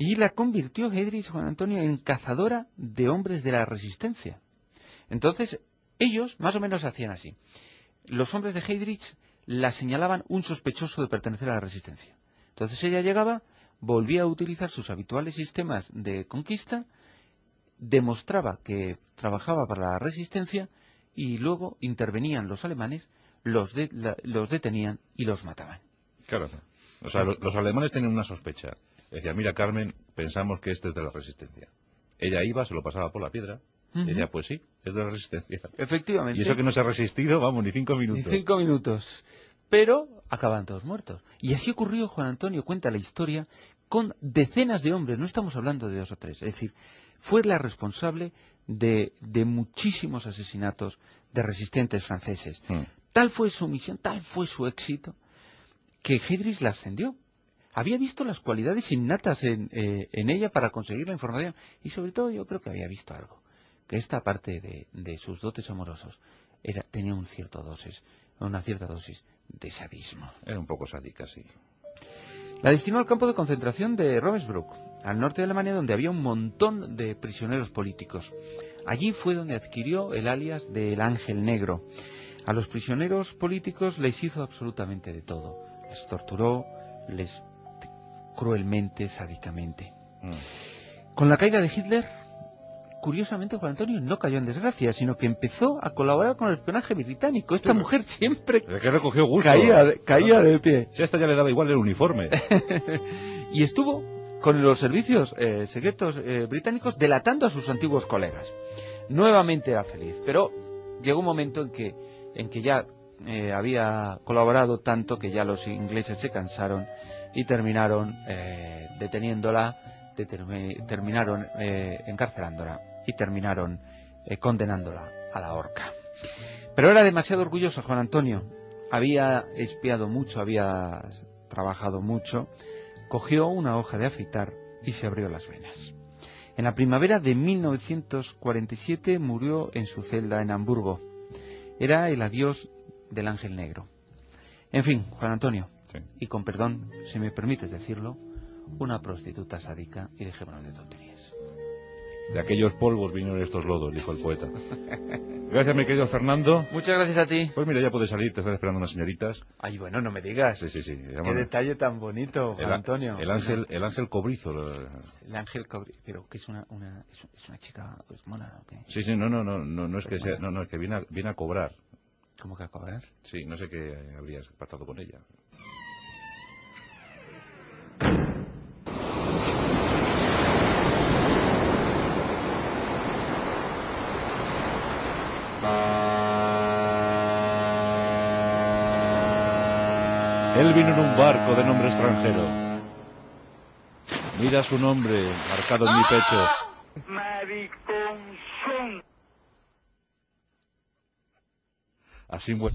y la convirtió Heydrich, Juan Antonio, en cazadora de hombres de la resistencia. Entonces, ellos más o menos hacían así. Los hombres de Heydrich la señalaban un sospechoso de pertenecer a la resistencia. Entonces ella llegaba, volvía a utilizar sus habituales sistemas de conquista, demostraba que trabajaba para la resistencia y luego intervenían los alemanes, los detenían y los mataban. Claro. O sea, los alemanes tenían una sospecha. Decían, mira, Carmen, pensamos que este es de la resistencia. Ella iba, se lo pasaba por la piedra. Y decía, pues sí, es de la resistencia. Efectivamente. Y eso que no se ha resistido, vamos, ni 5 minutos. Ni 5 minutos. Pero acaban todos muertos. Y así ocurrió, Juan Antonio cuenta la historia, con decenas de hombres, no estamos hablando de 2 o 3. Es decir, fue la responsable de muchísimos asesinatos de resistentes franceses. Tal fue su misión, tal fue su éxito, que Heydrich la ascendió. Había visto las cualidades innatas en ella para conseguir la información. Y sobre todo yo creo que había visto algo. Que esta parte de sus dotes amorosos tenía una cierta dosis de sadismo. Era un poco sádica, sí. La destinó al campo de concentración de Ravensbrück, al norte de Alemania, donde había un montón de prisioneros políticos. Allí fue donde adquirió el alias del Ángel Negro. A los prisioneros políticos les hizo absolutamente de todo. Les torturó, cruelmente, sádicamente. Con la caída de Hitler, curiosamente, Juan Antonio no cayó en desgracia, sino que empezó a colaborar con el espionaje británico. Esta mujer siempre que recogió gusto. Caía de pie. Si a esta ya le daba igual el uniforme. Y estuvo con los servicios secretos británicos delatando a sus antiguos colegas. Nuevamente era feliz, pero llegó un momento en que ya había colaborado tanto que ya los ingleses se cansaron y terminaron deteniéndola, terminaron encarcelándola y terminaron condenándola a la horca. Pero era demasiado orgulloso Juan Antonio. Había espiado mucho, había trabajado mucho. Cogió una hoja de afeitar y se abrió las venas. En la primavera de 1947 murió en su celda en Hamburgo. Era el adiós del Ángel Negro. En fin, Juan Antonio, sí. Y con perdón, si me permites decirlo, una prostituta sádica, y dejémonos de tonterías. De aquellos polvos vinieron estos lodos, dijo el poeta. Gracias, mi querido Fernando. Muchas gracias a ti. Pues mira, ya puedes salir, te están esperando unas señoritas. Ay, bueno, no me digas. Sí. Qué detalle tan bonito, Juan Antonio. El ángel cobrizo. El ángel cobrizo, pero que es una chica pues, mona, ¿o qué? Sí, no es que sea, no, es que viene a cobrar. ¿Cómo que a cobrar? Sí, no sé qué habrías pactado con ella. Él vino en un barco de nombre extranjero. Mira su nombre marcado en mi pecho. Mariconzón. Así muere.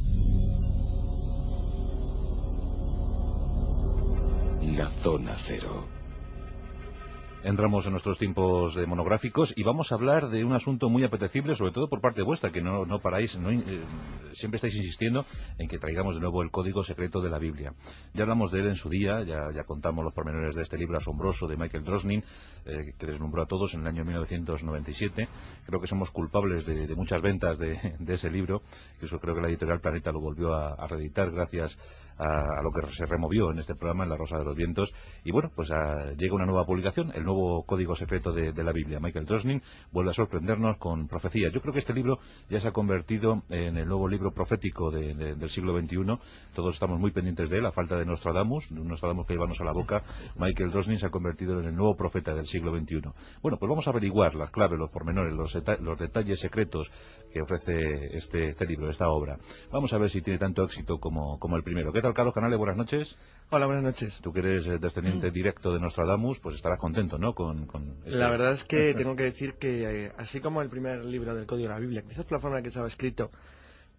La zona cero. Entramos en nuestros tiempos de monográficos y vamos a hablar de un asunto muy apetecible, sobre todo por parte vuestra, que no paráis, siempre estáis insistiendo en que traigamos de nuevo el código secreto de la Biblia. Ya hablamos de él en su día, ya contamos los pormenores de este libro asombroso de Michael Drosnin, que deslumbró a todos en el año 1997. Creo que somos culpables de muchas ventas de ese libro, eso creo que la editorial Planeta lo volvió a reeditar gracias a lo que se removió en este programa, en La Rosa de los Vientos. Y bueno, pues llega una nueva publicación, el nuevo código secreto de la Biblia. Michael Drosnin vuelve a sorprendernos con profecías. Yo creo que este libro ya se ha convertido en el nuevo libro profético del siglo XXI. Todos estamos muy pendientes de él, a falta de Nostradamus que llevamos a la boca. Michael Drosnin se ha convertido en el nuevo profeta del siglo XXI. Bueno, pues vamos a averiguar las claves, los pormenores, los detalles secretos que ofrece este libro, esta obra. Vamos a ver si tiene tanto éxito como el primero. ¿Qué tal, Carlos Canales? Buenas noches. Hola, buenas noches. Tú que eres descendiente directo de Nostradamus, pues estarás contento, ¿no? Con La verdad es que tengo que decir que, así como el primer libro del Código de la Biblia, quizás por la forma en que estaba escrito,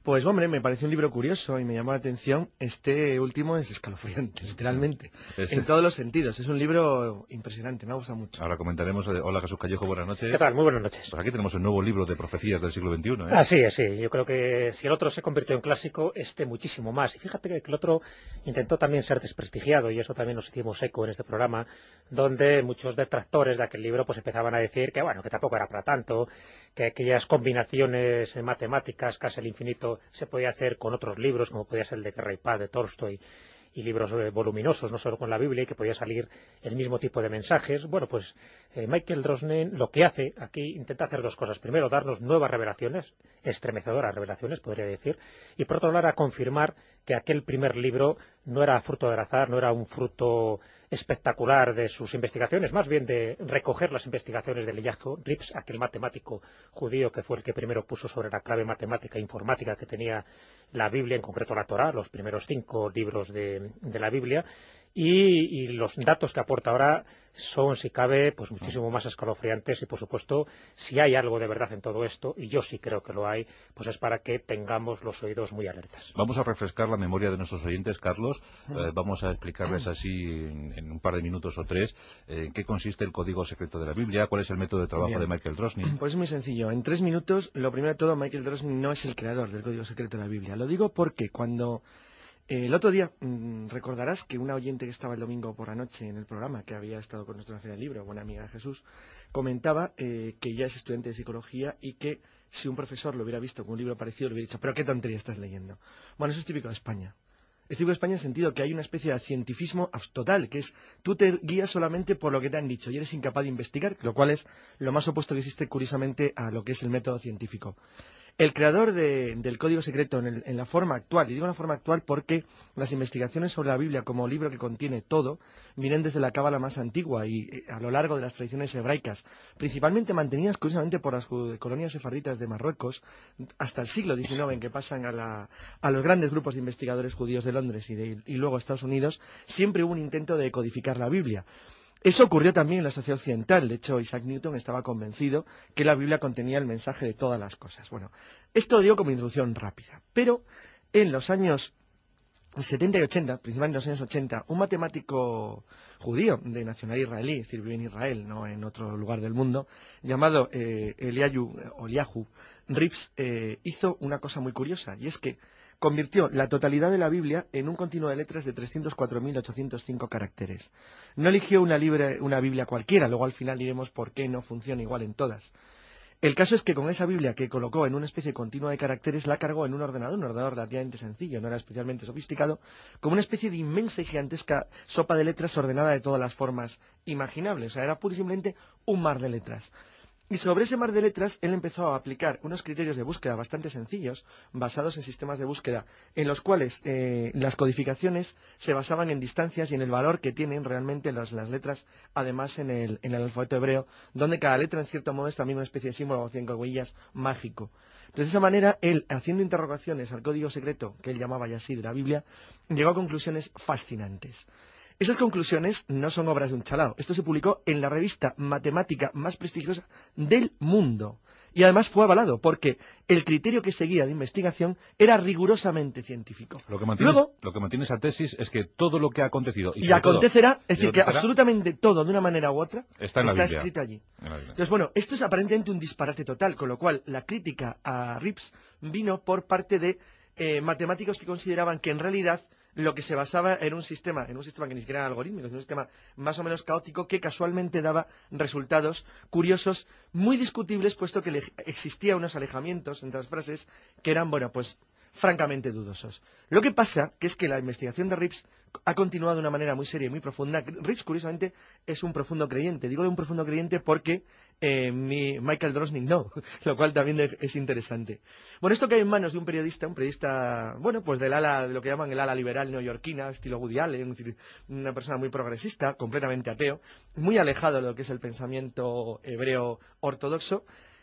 Pues hombre, me pareció un libro curioso y me llamó la atención. Este último es escalofriante, literalmente, en todos los sentidos. Es un libro impresionante, me ha gustado mucho. Ahora comentaremos. Hola Jesús Callejo, buenas noches. ¿Qué tal? Muy buenas noches. Pues aquí tenemos el nuevo libro de profecías del siglo XXI, ¿eh? Así es, sí. Yo creo que si el otro se convirtió en clásico, este muchísimo más. Y fíjate que el otro intentó también ser desprestigiado, y eso también nos hicimos eco en este programa, donde muchos detractores de aquel libro pues empezaban a decir que bueno, que tampoco era para tanto, que aquellas combinaciones matemáticas casi al infinito se podía hacer con otros libros, como podía ser el de Guerra y Paz de Tolstoy, y libros voluminosos, no solo con la Biblia, y que podía salir el mismo tipo de mensajes. Bueno, pues Michael Drosnin lo que hace aquí, intenta hacer dos cosas. Primero, darnos nuevas revelaciones, estremecedoras revelaciones, podría decir, y por otro lado, a confirmar que aquel primer libro no era fruto del azar, no era un fruto espectacular de sus investigaciones, más bien de recoger las investigaciones de Eliyahu Rips, aquel matemático judío que fue el que primero puso sobre la clave matemática e informática que tenía la Biblia, en concreto la Torá, los primeros 5 libros de la Biblia, y los datos que aporta ahora son, si cabe, pues muchísimo más escalofriantes, y por supuesto, si hay algo de verdad en todo esto, y yo sí creo que lo hay, pues es para que tengamos los oídos muy alertas. Vamos a refrescar la memoria de nuestros oyentes, Carlos. Vamos a explicarles así en un par de minutos o tres en qué consiste el código secreto de la Biblia, cuál es el método de trabajo de Michael Drosnin. Pues es muy sencillo. En 3 minutos, lo primero de todo, Michael Drosnin no es el creador del código secreto de la Biblia. Lo digo porque cuando... el otro día recordarás que una oyente que estaba el domingo por la noche en el programa, que había estado con nosotros en el libro, buena amiga de Jesús, comentaba que ya es estudiante de psicología y que si un profesor lo hubiera visto con un libro parecido le hubiera dicho, pero qué tontería estás leyendo. Bueno, eso es típico de España. Es típico de España en el sentido que hay una especie de cientifismo total, que es tú te guías solamente por lo que te han dicho y eres incapaz de investigar, lo cual es lo más opuesto que existe curiosamente a lo que es el método científico. El creador del código secreto en la forma actual, y digo en la forma actual porque las investigaciones sobre la Biblia como libro que contiene todo, vienen desde la cábala más antigua y a lo largo de las tradiciones hebraicas, principalmente mantenidas curiosamente por las colonias sefarditas de Marruecos, hasta el siglo XIX, en que pasan a los grandes grupos de investigadores judíos de Londres y luego Estados Unidos, siempre hubo un intento de codificar la Biblia. Eso ocurrió también en la sociedad occidental. De hecho, Isaac Newton estaba convencido que la Biblia contenía el mensaje de todas las cosas. Bueno, esto lo digo como introducción rápida. Pero en los años 70 y 80, principalmente en los años 80, un matemático judío de nacionalidad israelí, es decir, vive en Israel, no en otro lugar del mundo, llamado Eliyahu Rips, hizo una cosa muy curiosa, y es que convirtió la totalidad de la Biblia en un continuo de letras de 304.805 caracteres. No eligió una Biblia cualquiera, luego al final diremos por qué no funciona igual en todas. El caso es que con esa Biblia que colocó en una especie continua de caracteres, la cargó en un ordenador relativamente sencillo, no era especialmente sofisticado, como una especie de inmensa y gigantesca sopa de letras ordenada de todas las formas imaginables. O sea, era pura y simplemente un mar de letras. Y sobre ese mar de letras, él empezó a aplicar unos criterios de búsqueda bastante sencillos, basados en sistemas de búsqueda, en los cuales las codificaciones se basaban en distancias y en el valor que tienen realmente las letras, además en el alfabeto hebreo, donde cada letra, en cierto modo, es también una especie de símbolo o cinco-huellas mágico. Entonces, de esa manera, él, haciendo interrogaciones al código secreto, que él llamaba ya así, de la Biblia, llegó a conclusiones fascinantes. Esas conclusiones no son obras de un chalao. Esto se publicó en la revista matemática más prestigiosa del mundo. Y además fue avalado, porque el criterio que seguía de investigación era rigurosamente científico. Lo que mantiene esa tesis es que todo lo que ha acontecido... Y acontecerá, es decir, que absolutamente todo, de una manera u otra, está escrito allí. Entonces, bueno, esto es aparentemente un disparate total, con lo cual la crítica a Rips vino por parte de matemáticos que consideraban que en realidad lo que se basaba en un sistema que ni siquiera era algorítmico, sino un sistema más o menos caótico que casualmente daba resultados curiosos, muy discutibles, puesto que existía unos alejamientos entre las frases que eran, bueno, pues francamente dudosos. Lo que pasa que es que la investigación de Rips ha continuado de una manera muy seria y muy profunda. Rips, curiosamente, es un profundo creyente. Digo un profundo creyente porque Michael Drosnin no, lo cual también es interesante. Bueno, esto cae en manos de un periodista, bueno, pues de lo que llaman el ala liberal neoyorquina, estilo Woody Allen, es decir, una persona muy progresista, completamente ateo, muy alejado de lo que es el pensamiento hebreo ortodoxo,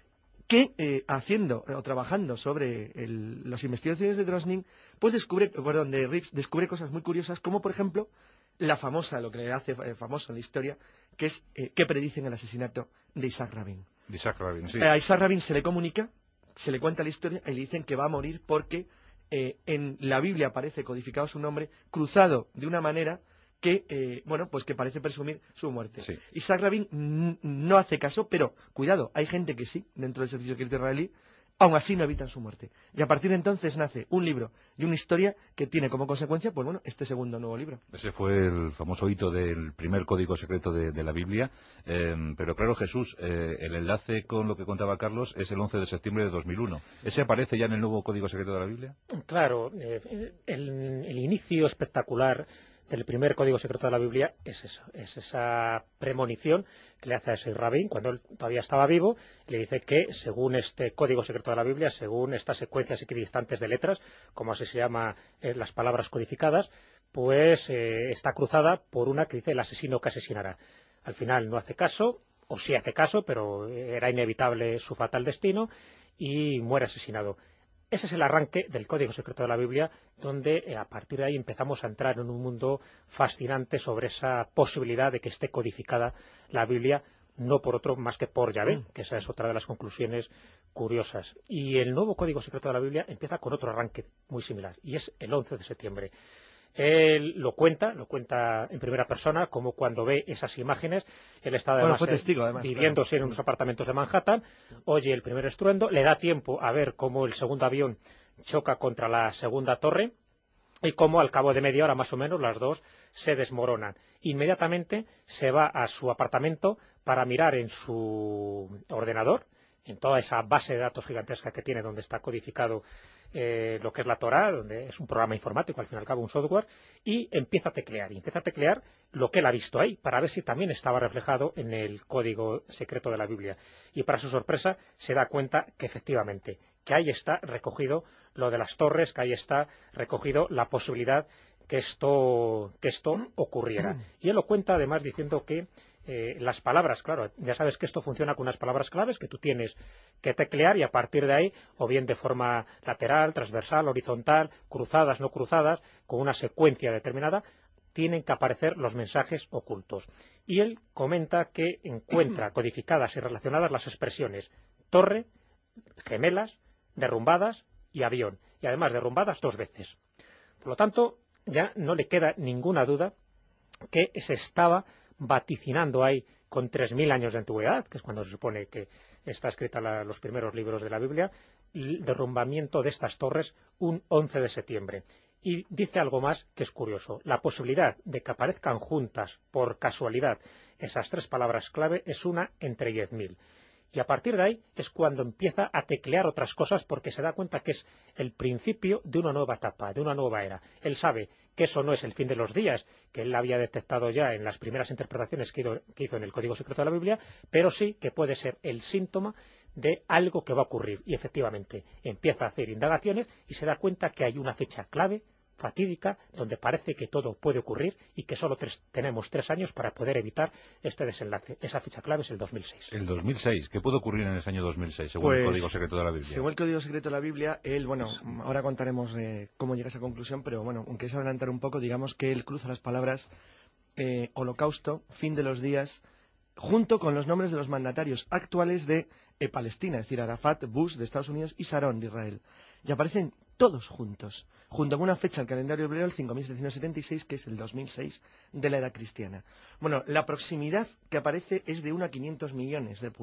que trabajando sobre las investigaciones de Drosnin, pues Rips descubre cosas muy curiosas, como por ejemplo lo que le hace famoso en la historia, que es que predicen el asesinato de Isaac Rabin. Sí. A Isaac Rabin se le comunica se le cuenta la historia y le dicen que va a morir porque en la Biblia aparece codificado su nombre cruzado de una manera que, pues que parece presumir su muerte. Sí. Isaac Rabin no hace caso, pero cuidado, hay gente que sí, dentro del servicio secreto israelí, aún así no evitan su muerte. Y a partir de entonces nace un libro y una historia que tiene como consecuencia, pues bueno, este segundo nuevo libro. Ese fue el famoso hito del primer código secreto de la Biblia. Pero claro, Jesús, el enlace con lo que contaba Carlos es el 11 de septiembre de 2001. ¿Ese aparece ya en el nuevo código secreto de la Biblia? Claro, el inicio espectacular del primer código secreto de la Biblia es eso, es esa premonición que le hace a ese rabín cuando él todavía estaba vivo, le dice que según este código secreto de la Biblia, según estas secuencias equidistantes de letras, como así se llama las palabras codificadas, pues está cruzada por una que dice el asesino que asesinará. Al final no hace caso, o sí hace caso, pero era inevitable su fatal destino y muere asesinado. Ese es el arranque del Código Secreto de la Biblia, donde a partir de ahí empezamos a entrar en un mundo fascinante sobre esa posibilidad de que esté codificada la Biblia, no por otro más que por Yahvé, que esa es otra de las conclusiones curiosas. Y el nuevo Código Secreto de la Biblia empieza con otro arranque muy similar, y es el 11 de septiembre. Él lo cuenta en primera persona, como cuando ve esas imágenes, él está además, fue testigo, además, viviéndose claro, en unos apartamentos de Manhattan, oye el primer estruendo, le da tiempo a ver cómo el segundo avión choca contra la segunda torre y cómo al cabo de media hora más o menos las dos se desmoronan. Inmediatamente se va a su apartamento para mirar en su ordenador, en toda esa base de datos gigantesca que tiene donde está codificado lo que es la Torá, donde es un programa informático, al fin y al cabo un software, y empieza a teclear lo que él ha visto ahí, para ver si también estaba reflejado en el código secreto de la Biblia. Y para su sorpresa se da cuenta que efectivamente, que ahí está recogido lo de las torres, que ahí está recogido la posibilidad que esto ocurriera. Y él lo cuenta además diciendo que las palabras, claro, ya sabes que esto funciona con unas palabras claves que tú tienes que teclear y a partir de ahí, o bien de forma lateral, transversal, horizontal, cruzadas, no cruzadas, con una secuencia determinada, tienen que aparecer los mensajes ocultos. Y él comenta que encuentra codificadas y relacionadas las expresiones torre, gemelas, derrumbadas y avión, y además derrumbadas 2 veces. Por lo tanto, ya no le queda ninguna duda que se estaba vaticinando ahí con 3.000 años de antigüedad, que es cuando se supone que está escrita los primeros libros de la Biblia, el derrumbamiento de estas torres un 11 de septiembre. Y dice algo más que es curioso. La posibilidad de que aparezcan juntas por casualidad esas 3 palabras clave es una entre 10.000. Y a partir de ahí es cuando empieza a teclear otras cosas porque se da cuenta que es el principio de una nueva etapa, de una nueva era. Él sabe que eso no es el fin de los días, que él había detectado ya en las primeras interpretaciones que hizo en el Código Secreto de la Biblia, pero sí que puede ser el síntoma de algo que va a ocurrir. Y efectivamente empieza a hacer indagaciones y se da cuenta que hay una fecha clave, fatídica, donde parece que todo puede ocurrir y que solo tenemos 3 años para poder evitar este desenlace. Esa fecha clave es el 2006. El 2006. ¿Qué puede ocurrir en ese año 2006, según Pues, el Código Secreto de la Biblia? Según el Código Secreto de la Biblia, él, ahora contaremos cómo llega a esa conclusión, pero bueno, aunque es adelantar un poco, digamos que él cruza las palabras holocausto, fin de los días, junto con los nombres de los mandatarios actuales de Palestina, es decir, Arafat, Bush de Estados Unidos y Sharon de Israel. Y aparecen todos juntos, junto con una fecha al calendario hebreo, el 5776, que es el 2006 de la era cristiana. Bueno, la proximidad que aparece es de 1 a 500 millones a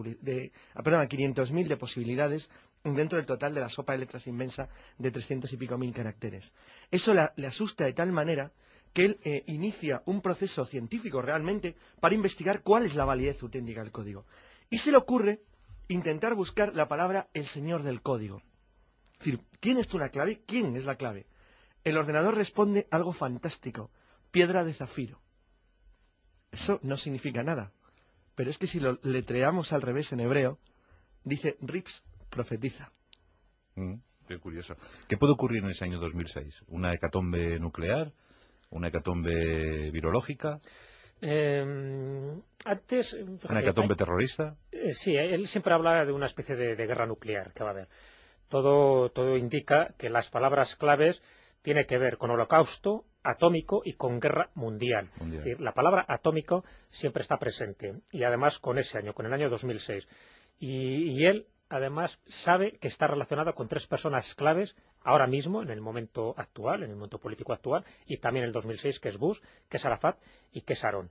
500.000 de posibilidades dentro del total de la sopa de letras inmensa de 300 y pico mil caracteres. Eso le asusta de tal manera que él inicia un proceso científico realmente para investigar cuál es la validez auténtica del código. Y se le ocurre intentar buscar la palabra el señor del código. Es decir, ¿tienes tú una clave? ¿Quién es la clave? El ordenador responde algo fantástico, piedra de zafiro. Eso no significa nada, pero es que si lo letreamos al revés en hebreo, dice Rips profetiza. Qué curioso. ¿Qué puede ocurrir en ese año 2006? ¿Una hecatombe nuclear? ¿Una hecatombe virológica? Antes... ¿Una hecatombe terrorista? Sí, él siempre habla de una especie de guerra nuclear que va a haber. Todo indica que las palabras claves tienen que ver con holocausto, atómico y con guerra mundial. Es decir, la palabra atómico siempre está presente, y además con ese año, con el año 2006. Y él además sabe que está relacionado con 3 personas claves ahora mismo, en el momento actual, en el momento político actual, y también en el 2006, que es Bush, que es Arafat y que es Sharon.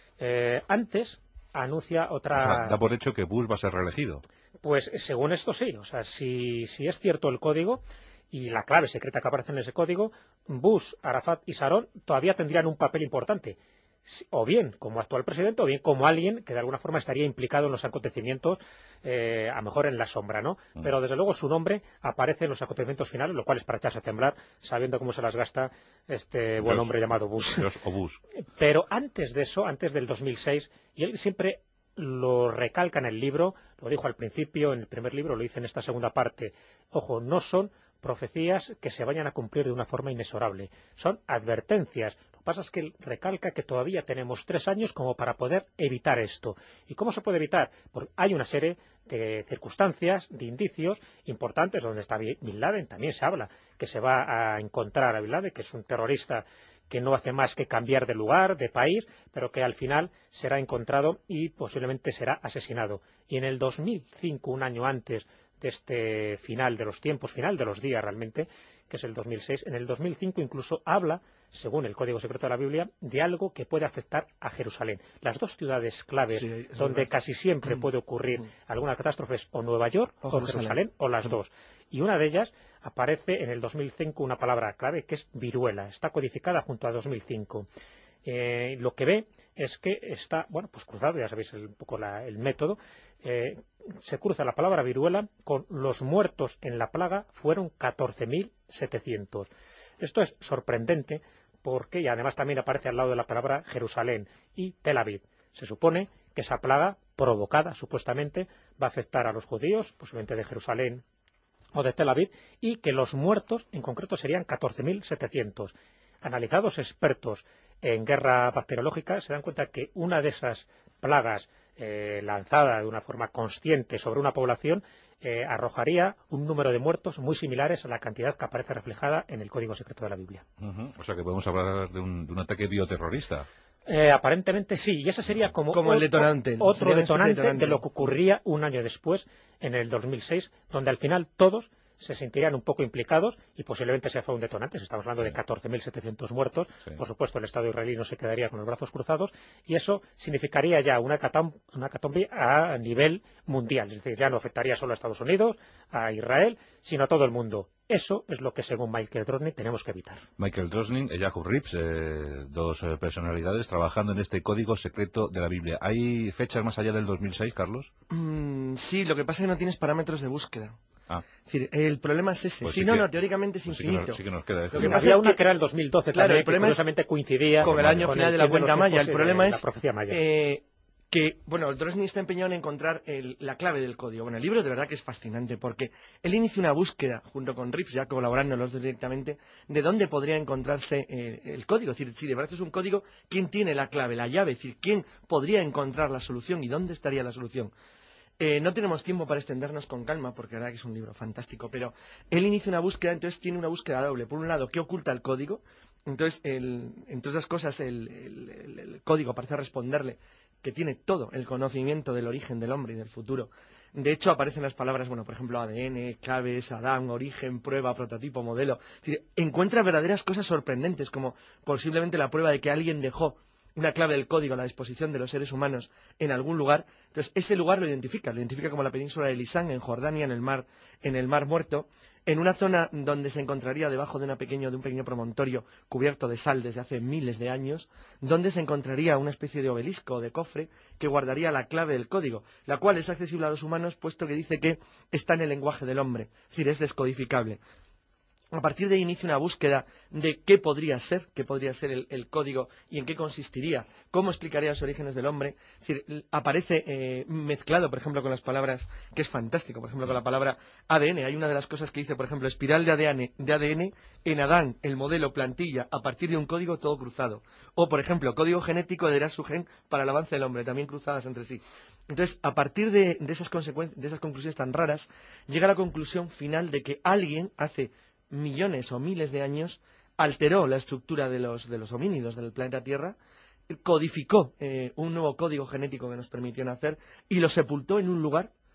Antes anuncia otra... O sea, da por hecho que Bush va a ser reelegido. Pues según esto sí, o sea, si es cierto el código y la clave secreta que aparece en ese código, Bush, Arafat y Sharon todavía tendrían un papel importante, o bien como actual presidente, o bien como alguien que de alguna forma estaría implicado en los acontecimientos, a lo mejor en la sombra, ¿no? Pero desde luego su nombre aparece en los acontecimientos finales, lo cual es para echarse a temblar, sabiendo cómo se las gasta este buen hombre llamado Bush. O Bush. Pero antes de eso, antes del 2006, y él siempre lo recalca en el libro, lo dijo al principio, en el primer libro, lo dice en esta segunda parte, ojo, no son profecías que se vayan a cumplir de una forma inexorable, son advertencias. Lo que pasa es que él recalca que todavía tenemos 3 años como para poder evitar esto. ¿Y cómo se puede evitar? Porque hay una serie de circunstancias, de indicios importantes, donde está Bin Laden, también se habla que se va a encontrar a Bin Laden, que es un terrorista que no hace más que cambiar de lugar, de país, pero que al final será encontrado y posiblemente será asesinado. Y en el 2005, un año antes de este final de los tiempos, final de los días realmente, que es el 2006, en el 2005 incluso habla, según el Código Secreto de la Biblia, de algo que puede afectar a Jerusalén. Las 2 ciudades claves donde casi siempre puede ocurrir alguna catástrofe es o Nueva York o Jerusalén, o las 2. Y una de ellas aparece en el 2005 una palabra clave que es viruela. Está codificada junto a 2005. Lo que ve es que está, bueno, pues cruzado, ya sabéis un poco el método, se cruza la palabra viruela con los muertos en la plaga fueron 14.700. Esto es sorprendente porque, y además también aparece al lado de la palabra Jerusalén y Tel Aviv. Se supone que esa plaga provocada, supuestamente, va a afectar a los judíos, posiblemente de Jerusalén o de Tel Aviv, y que los muertos en concreto serían 14.700. Analizados expertos en guerra bacteriológica se dan cuenta que una de esas plagas lanzada de una forma consciente sobre una población arrojaría un número de muertos muy similares a la cantidad que aparece reflejada en el Código Secreto de la Biblia. O sea que podemos hablar de un ataque bioterrorista. Aparentemente sí, y ese sería como el detonante. Otro detonante de lo que ocurriría un año después, en el 2006, donde al final todos se sentirían un poco implicados y posiblemente se fue un detonante. Estamos hablando de 14.700 muertos. Sí. Por supuesto, el Estado israelí no se quedaría con los brazos cruzados y eso significaría ya una hecatombe a nivel mundial. Es decir, ya no afectaría solo a Estados Unidos, a Israel, sino a todo el mundo. Eso es lo que, según Michael Drosnin, tenemos que evitar. Michael Drosnin y Jacob Rips, 2 personalidades trabajando en este Código Secreto de la Biblia. ¿Hay fechas más allá del 2006, Carlos? Sí, lo que pasa es que no tienes parámetros de búsqueda. Es decir, el problema es ese. Pues si no, teóricamente es infinito. Sí que nos queda eso. Lo que había una que era el 2012 claro, también, el problema que curiosamente coincidía con el año final de la cuenta maya. El problema es que, bueno, el Drosnin está empeñado en encontrar la clave del código. Bueno, el libro de verdad que es fascinante porque él inicia una búsqueda junto con Rips, ya colaborando los dos directamente, de dónde podría encontrarse el código. Es decir, si de verdad es un código, ¿quién tiene la clave, la llave? Es decir, ¿quién podría encontrar la solución y dónde estaría la solución? No tenemos tiempo para extendernos con calma, porque la verdad que es un libro fantástico, pero él inicia una búsqueda, entonces tiene una búsqueda doble. Por un lado, ¿qué oculta el código? Entonces, entre otras cosas, el código parece responderle que tiene todo el conocimiento del origen del hombre y del futuro. De hecho, aparecen las palabras, bueno, por ejemplo, ADN, claves, Adán, origen, prueba, prototipo, modelo. Es decir, encuentra verdaderas cosas sorprendentes, como posiblemente la prueba de que alguien dejó una clave del código a la disposición de los seres humanos en algún lugar. Entonces, ese lugar lo identifica como la península de Lisán, en Jordania, en el Mar Muerto, en una zona donde se encontraría debajo de un pequeño promontorio cubierto de sal desde hace miles de años, donde se encontraría una especie de obelisco o de cofre que guardaría la clave del código, la cual es accesible a los humanos puesto que dice que está en el lenguaje del hombre, es decir, es descodificable. A partir de ahí inicia una búsqueda de qué podría ser el código y en qué consistiría, cómo explicaría los orígenes del hombre. Es decir, aparece mezclado, por ejemplo, con las palabras, que es fantástico, por ejemplo, con la palabra ADN. Hay una de las cosas que dice, por ejemplo, espiral de ADN en Adán, el modelo plantilla, a partir de un código todo cruzado. O, por ejemplo, código genético de su gen para el avance del hombre, también cruzadas entre sí. Entonces, a partir de esas conclusiones tan raras, llega a la conclusión final de que alguien hace millones o miles de años alteró la estructura de los homínidos del planeta Tierra, codificó un nuevo código genético que nos permitió nacer y lo sepultó en un lugar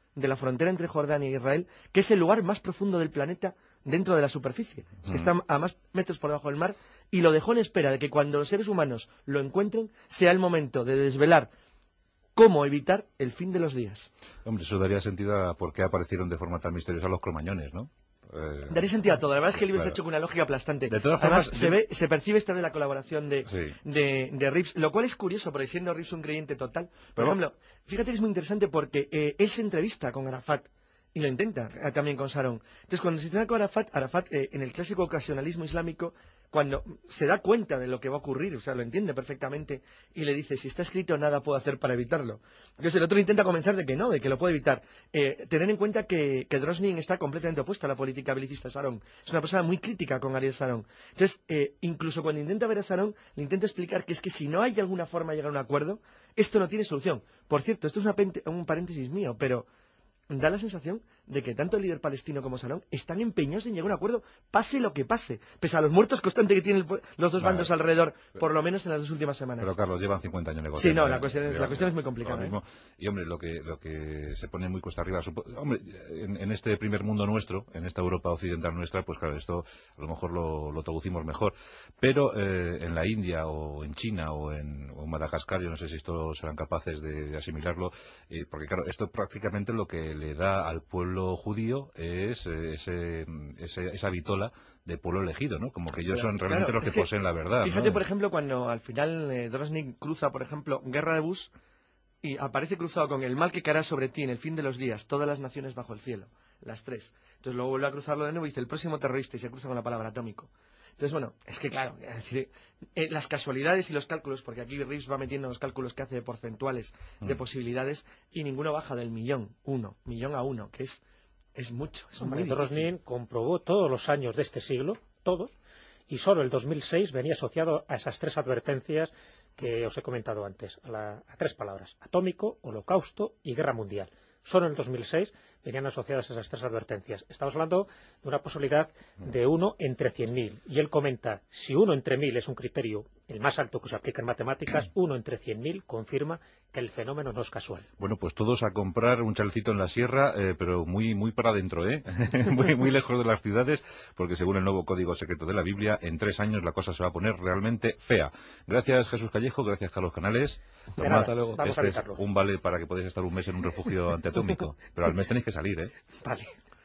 de la frontera entre Jordania e Israel, que es el lugar más profundo del planeta dentro de la superficie. Está a más metros por debajo del mar, y lo dejó en espera de que cuando los seres humanos lo encuentren sea el momento de desvelar cómo evitar el fin de los días. Hombre, eso daría sentido a por qué aparecieron de forma tan misteriosa los cromañones, ¿no? Daría sentido a todo. La verdad es que el libro claro. está hecho con una lógica aplastante. De todas Además, formas, se percibe esta vez la colaboración de Reeves, lo cual es curioso, porque siendo Reeves un creyente total. Por ejemplo, fíjate que es muy interesante porque él se entrevista con Arafat y lo intenta también con Sharon. Entonces, cuando se entrevista con Arafat en el clásico ocasionalismo islámico, cuando se da cuenta de lo que va a ocurrir, o sea, lo entiende perfectamente, y le dice, si está escrito, nada puedo hacer para evitarlo. Entonces el otro intenta convencer de que no, de que lo puede evitar. Tener en cuenta que Drosnin está completamente opuesto a la política belicista de Sharon. Es una persona muy crítica con Ariel Sharon. Entonces, incluso cuando intenta ver a Sharon, le intenta explicar que es que si no hay alguna forma de llegar a un acuerdo, esto no tiene solución. Por cierto, esto es un paréntesis mío, pero da la sensación de que tanto el líder palestino como Sharon están empeñados en llegar a un acuerdo, pase lo que pase, pese a los muertos constantes que tienen los dos bandos alrededor, por lo menos en las 2 últimas semanas. Pero Carlos, llevan 50 años negociando. Sí, no, la cuestión es muy complicada. Y hombre, lo que se pone muy cuesta arriba, hombre, en este primer mundo nuestro, en esta Europa occidental nuestra, pues claro, esto a lo mejor lo traducimos mejor, pero en la India o en China o en Madagascar, yo no sé si esto serán capaces de asimilarlo, porque claro, esto prácticamente lo que le da al pueblo judío es esa vitola de pueblo elegido, ¿no? Como que ellos son realmente los que poseen la verdad. Fíjate, ¿no? por ejemplo, cuando al final Drosnin cruza, por ejemplo, Guerra de Bush, y aparece cruzado con el mal que caerá sobre ti en el fin de los días, todas las naciones bajo el cielo, las 3. Entonces luego vuelve a cruzarlo de nuevo y dice el próximo terrorista, y se cruza con la palabra atómico. Entonces, bueno, es que claro, es decir, las casualidades y los cálculos, porque aquí Reeves va metiendo los cálculos que hace de porcentuales de posibilidades, y ninguno baja del millón a uno, que es mucho. Drosnin comprobó todos los años de este siglo, todos, y solo el 2006 venía asociado a esas 3 advertencias que os he comentado antes, a 3 palabras: atómico, holocausto y guerra mundial. Solo en el 2006 venían asociadas esas 3 advertencias. Estamos hablando de una posibilidad de 1 entre 100.000. Y él comenta, si 1 entre 1.000 es un criterio el más alto que se aplica en matemáticas, 1 entre 100.000 confirma que el fenómeno no es casual. Bueno, pues todos a comprar un chalecito en la sierra, pero muy para adentro, muy lejos de las ciudades, porque según el nuevo código secreto de la Biblia, en 3 años la cosa se va a poner realmente fea. Gracias, Jesús Callejo, gracias, Carlos Canales. Tomad, vamos a evitarlo. Un vale para que podáis estar un mes en un refugio antiatómico, pero al mes tenéis que salir, ¿eh? Vale.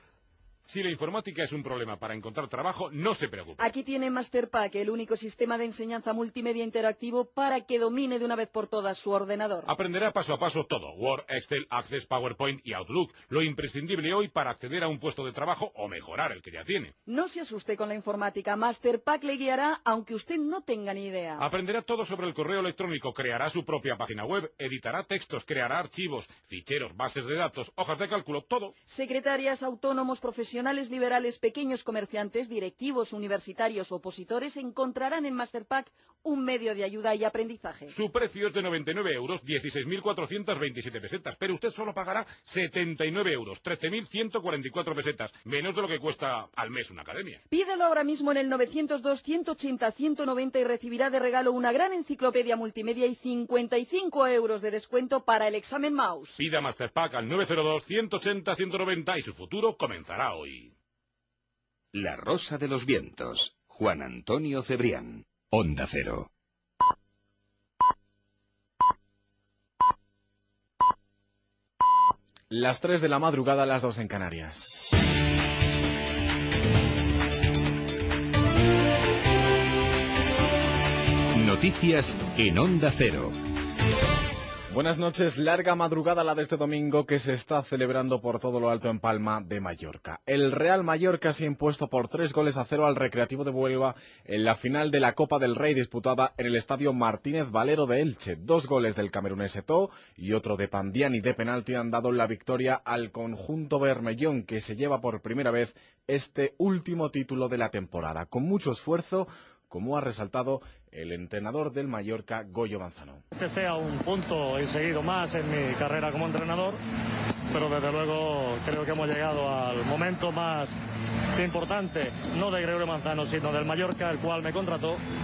Si la informática es un problema para encontrar trabajo, no se preocupe. Aquí tiene Masterpack, el único sistema de enseñanza multimedia interactivo para que domine de una vez por todas su ordenador. Aprenderá paso a paso todo: Word, Excel, Access, PowerPoint y Outlook. Lo imprescindible hoy para acceder a un puesto de trabajo o mejorar el que ya tiene. No se asuste con la informática. Masterpack le guiará aunque usted no tenga ni idea. Aprenderá todo sobre el correo electrónico, creará su propia página web, editará textos, creará archivos, ficheros, bases de datos, hojas de cálculo, todo. Secretarias, autónomos, profesionales liberales, pequeños comerciantes, directivos, universitarios, opositores encontrarán en Masterpack un medio de ayuda y aprendizaje. Su precio es de 99 euros, 16.427 pesetas, pero usted solo pagará 79 euros, 13.144 pesetas, menos de lo que cuesta al mes una academia. Pídelo ahora mismo en el 902-180-190 y recibirá de regalo una gran enciclopedia multimedia y 55 euros de descuento para el examen Mouse. Pida Masterpack al 902-180-190 y su futuro comenzará hoy. La Rosa de los Vientos. Juan Antonio Cebrián. Onda Cero. Las 3 de la madrugada, las 2 en Canarias. Noticias en Onda Cero. Buenas noches. Larga madrugada la de este domingo que se está celebrando por todo lo alto en Palma de Mallorca. El Real Mallorca se ha impuesto por 3-0 al Recreativo de Huelva en la final de la Copa del Rey disputada en el Estadio Martínez Valero de Elche. 2 goles del camerunés Eto'o y otro de Pandiani de penalti han dado la victoria al conjunto bermellón, que se lleva por primera vez este último título de la temporada. Con mucho esfuerzo, como ha resaltado el entrenador del Mallorca, Goyo Manzano. Que sea un punto y seguido más en mi carrera como entrenador, pero desde luego creo que hemos llegado al momento más importante, no de Gregorio Manzano, sino del Mallorca, el cual me contrató,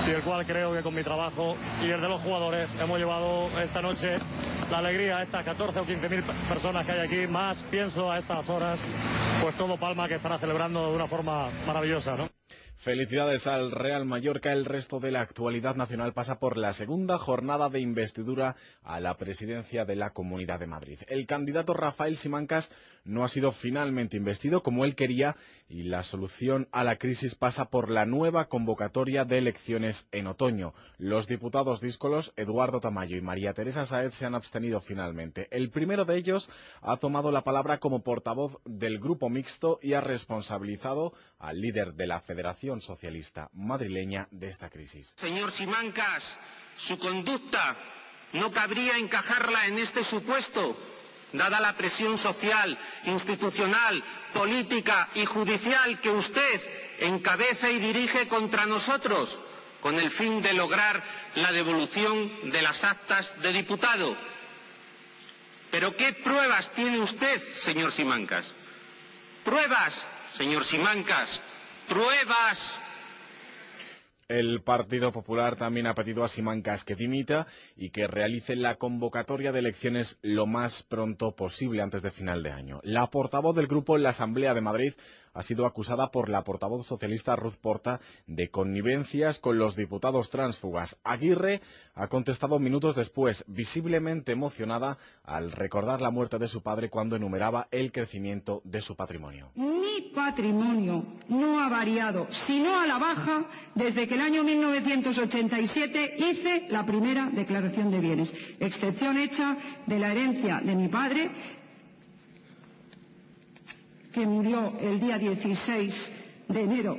y el cual creo que con mi trabajo y el de los jugadores hemos llevado esta noche la alegría a estas 14 o 15.000 personas que hay aquí, más pienso a estas horas, pues todo Palma que estará celebrando de una forma maravillosa, ¿no? Felicidades al Real Mallorca. El resto de la actualidad nacional pasa por la segunda jornada de investidura a la presidencia de la Comunidad de Madrid. El candidato Rafael Simancas no ha sido finalmente investido como él quería y la solución a la crisis pasa por la nueva convocatoria de elecciones en otoño. Los diputados díscolos Eduardo Tamayo y María Teresa Sáez se han abstenido finalmente. El primero de ellos ha tomado la palabra como portavoz del grupo mixto y ha responsabilizado al líder de la Federación Socialista madrileña de esta crisis. Señor Simancas, su conducta no cabría encajarla en este supuesto, dada la presión social, institucional, política y judicial que usted encabeza y dirige contra nosotros, con el fin de lograr la devolución de las actas de diputado. ¿Pero qué pruebas tiene usted, señor Simancas? Pruebas, señor Simancas, pruebas. El Partido Popular también ha pedido a Simancas que dimita y que realice la convocatoria de elecciones lo más pronto posible, antes de final de año. La portavoz del grupo en la Asamblea de Madrid ha sido acusada por la portavoz socialista Ruth Porta de connivencias con los diputados tránsfugas. Aguirre ha contestado minutos después, visiblemente emocionada al recordar la muerte de su padre cuando enumeraba el crecimiento de su patrimonio. Mi patrimonio no ha variado, sino a la baja, desde que el año 1987 hice la primera declaración de bienes, excepción hecha de la herencia de mi padre, que murió el día 16 de enero.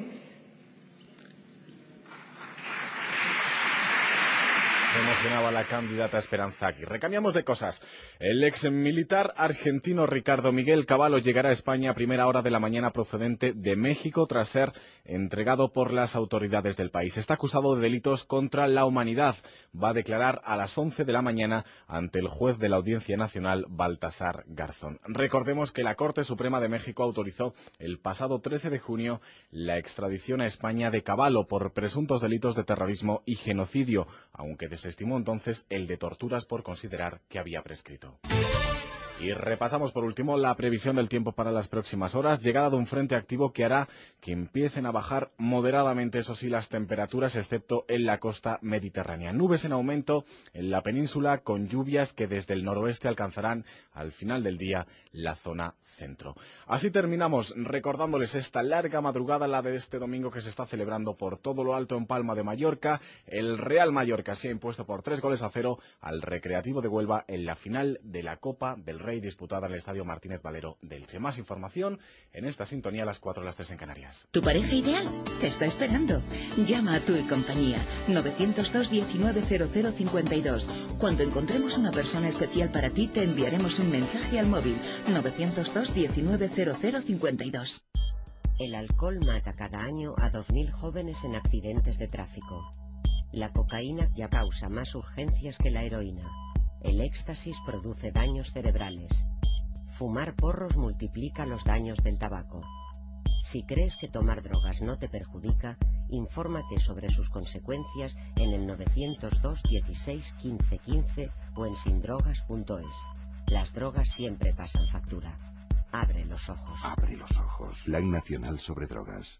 Se emocionaba la candidata Esperanza Aguirre. Cambiamos de cosas. El ex militar argentino Ricardo Miguel Cavallo llegará a España a primera hora de la mañana procedente de México tras ser entregado por las autoridades del país. Está acusado de delitos contra la humanidad. Va a declarar a las 11 de la mañana ante el juez de la Audiencia Nacional, Baltasar Garzón. Recordemos que la Corte Suprema de México autorizó el pasado 13 de junio la extradición a España de Cavallo por presuntos delitos de terrorismo y genocidio, aunque desestimó entonces el de torturas por considerar que había prescrito. Y repasamos por último la previsión del tiempo para las próximas horas. Llegada de un frente activo que hará que empiecen a bajar moderadamente, eso sí, las temperaturas, excepto en la costa mediterránea. Nubes en aumento en la península con lluvias que desde el noroeste alcanzarán al final del día la zona centro. Así terminamos recordándoles esta larga madrugada, la de este domingo que se está celebrando por todo lo alto en Palma de Mallorca. El Real Mallorca se ha impuesto por 3-0 al Recreativo de Huelva en la final de la Copa del Rey disputada en el Estadio Martínez Valero de Elche. Más información en esta sintonía a las 4 a las 3 en Canarias. Tu pareja ideal te está esperando. Llama a Tu y Compañía 902 19 0052. Cuando encontremos una persona especial para ti, te enviaremos un mensaje al móvil 902 19 0052. El alcohol mata cada año a 2.000 jóvenes en accidentes de tráfico. La cocaína ya causa más urgencias que la heroína. El éxtasis produce daños cerebrales. Fumar porros multiplica los daños del tabaco. Si crees que tomar drogas no te perjudica, infórmate sobre sus consecuencias en el 902 16 15 15 o en sindrogas.es. Las drogas siempre pasan factura. Abre los ojos. Abre los ojos. Plan Nacional sobre Drogas.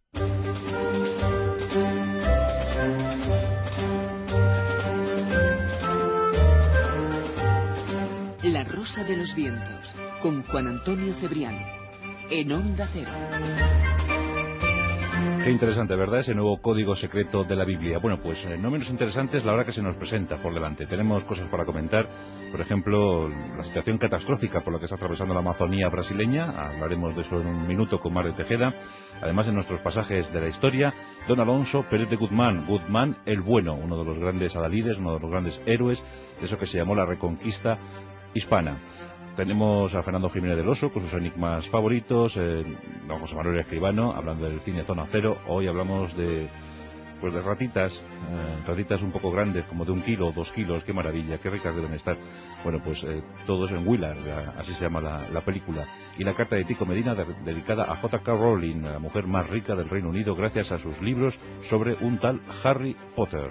La Rosa de los Vientos, con Juan Antonio Cebrián, en Onda Cero. Qué interesante, ¿verdad? Ese nuevo código secreto de la Biblia. Bueno, pues no menos interesante es la hora que se nos presenta por delante. Tenemos cosas para comentar. Por ejemplo, la situación catastrófica por la que está atravesando la Amazonía brasileña. Hablaremos de eso en un minuto con Mar de Tejeda. Además, en nuestros pasajes de la historia, don Alonso Pérez de Guzmán. Guzmán el Bueno, uno de los grandes adalides, uno de los grandes héroes de eso que se llamó la Reconquista hispana. Tenemos a Fernando Jiménez del Oso con sus enigmas favoritos, don José Manuel Escribano hablando del cine Zona Cero. Hoy hablamos de pues de ratitas, ratitas un poco grandes, como de 1 kilo o 2 kilos, qué maravilla, qué ricas deben estar. Bueno, pues todos en Willard, así se llama la película. Y la carta de Tico Medina dedicada a J.K. Rowling, la mujer más rica del Reino Unido, gracias a sus libros sobre un tal Harry Potter.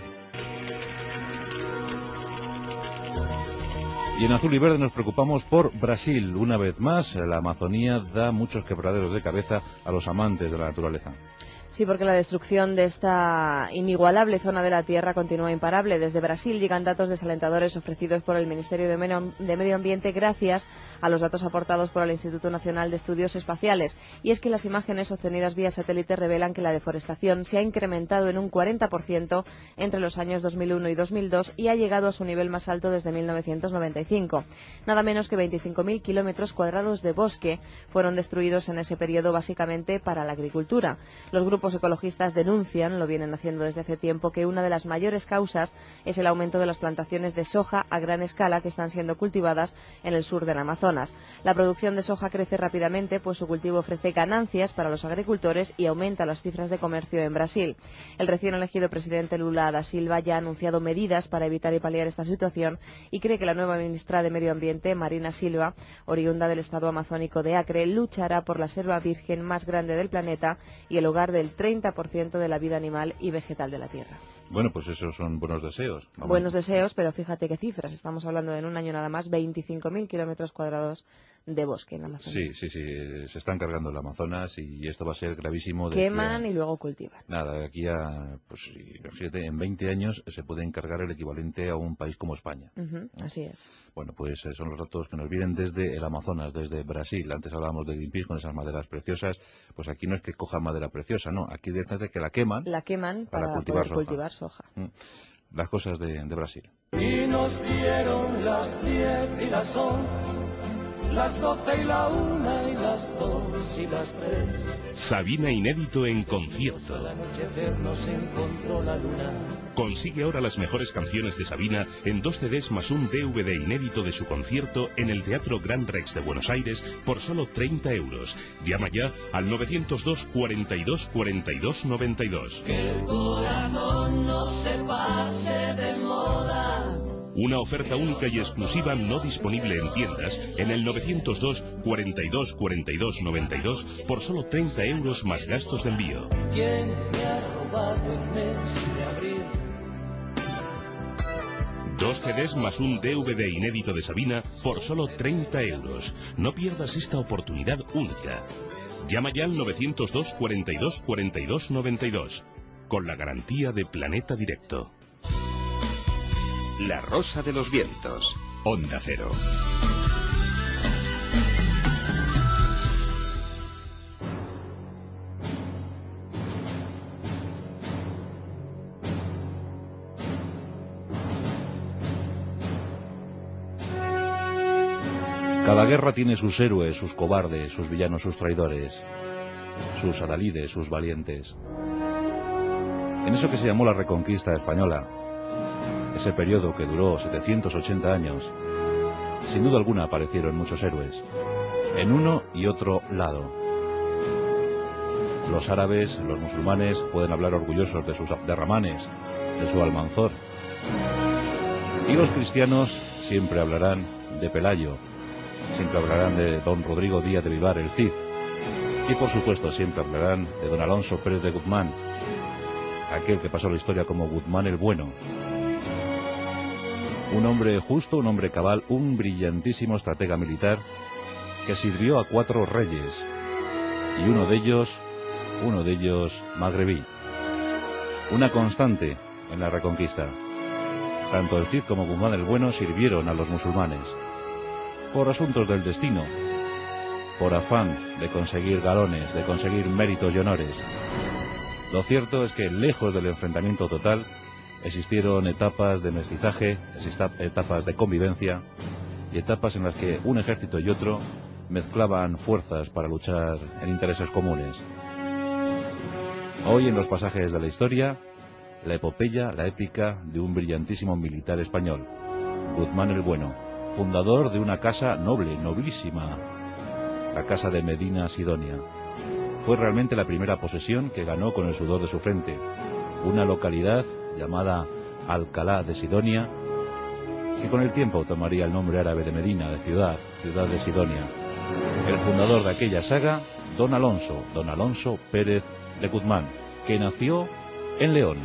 Y en Azul y Verde nos preocupamos por Brasil. Una vez más, la Amazonía da muchos quebraderos de cabeza a los amantes de la naturaleza. Sí, porque la destrucción de esta inigualable zona de la Tierra continúa imparable. Desde Brasil llegan datos desalentadores ofrecidos por el Ministerio de Medio Ambiente gracias a los datos aportados por el Instituto Nacional de Estudios Espaciales. Y es que las imágenes obtenidas vía satélite revelan que la deforestación se ha incrementado en un 40% entre los años 2001 y 2002 y ha llegado a su nivel más alto desde 1995. Nada menos que 25.000 kilómetros cuadrados de bosque fueron destruidos en ese periodo, básicamente para la agricultura. Los grupos ecologistas denuncian, lo vienen haciendo desde hace tiempo, que una de las mayores causas es el aumento de las plantaciones de soja a gran escala que están siendo cultivadas en el sur del Amazonas. La producción de soja crece rápidamente, pues su cultivo ofrece ganancias para los agricultores y aumenta las cifras de comercio en Brasil. El recién elegido presidente Lula da Silva ya ha anunciado medidas para evitar y paliar esta situación y cree que la nueva ministra de Medio Ambiente, Marina Silva, oriunda del estado amazónico de Acre, luchará por la selva virgen más grande del planeta y el hogar del 30% de la vida animal y vegetal de la Tierra. Bueno, pues esos son buenos deseos. Vamos. Buenos deseos, pero fíjate qué cifras. Estamos hablando de en un año nada más 25.000 kilómetros cuadrados de bosque en Amazonas. Sí, se están cargando el Amazonas y esto va a ser gravísimo. Queman y luego cultivan. Nada, de aquí a, pues fíjate, en 20 años se puede encargar el equivalente a un país como España. Así es. Bueno, pues son los datos que nos vienen desde el Amazonas, desde Brasil. Antes hablábamos de Greenpeace con esas maderas preciosas. Pues aquí no es que cojan madera preciosa, no. Aquí directamente que la queman para cultivar soja. Las cosas de Brasil. Y nos dieron las 10 y las 11, las 12 y la 1 y las 2 y las 3. Sabina inédito en concierto. Al anochecer nos encontró la luna. Consigue ahora las mejores canciones de Sabina en 2 CDs más un DVD inédito de su concierto en el Teatro Gran Rex de Buenos Aires por solo 30 euros. Llama ya al 902 42 42 92. Que el corazón no se pase de moda. Una oferta única y exclusiva no disponible en tiendas en el 902 42 42 92 por solo 30 euros más gastos de envío. ¿Quién me ha robado el mes de abril? 2 CDs más un DVD inédito de Sabina por solo 30 euros. No pierdas esta oportunidad única. Llama ya al 902 42 42 92 con la garantía de Planeta Directo. La Rosa de los Vientos. Onda Cero. Cada guerra tiene sus héroes, sus cobardes, sus villanos, sus traidores, sus adalides, sus valientes. En eso que se llamó la Reconquista Española, ese periodo que duró 780 años, sin duda alguna aparecieron muchos héroes, en uno y otro lado. Los árabes, los musulmanes pueden hablar orgullosos de sus abderramanes, de su Almanzor. Y los cristianos siempre hablarán de Pelayo, siempre hablarán de don Rodrigo Díaz de Vivar, el Cid. Y por supuesto siempre hablarán de don Alonso Pérez de Guzmán, aquel que pasó la historia como Guzmán el Bueno. Un hombre justo, un hombre cabal, un brillantísimo estratega militar que sirvió a 4 reyes y uno de ellos magrebí. Una constante en la Reconquista. Tanto el Cid como Guzmán el Bueno sirvieron a los musulmanes por asuntos del destino, por afán de conseguir galones, de conseguir méritos y honores. Lo cierto es que lejos del enfrentamiento total existieron etapas de mestizaje, etapas de convivencia y etapas en las que un ejército y otro mezclaban fuerzas para luchar en intereses comunes. Hoy en los pasajes de la historia, la epopeya, la épica de un brillantísimo militar español, Guzmán el Bueno, fundador de una casa noble, nobilísima, la casa de Medina Sidonia. Fue realmente la primera posesión que ganó con el sudor de su frente. una localidad llamada Alcalá de Sidonia, que con el tiempo tomaría el nombre árabe de Medina, de ciudad de Sidonia. El fundador de aquella saga, don Alonso Pérez de Guzmán, que nació en León.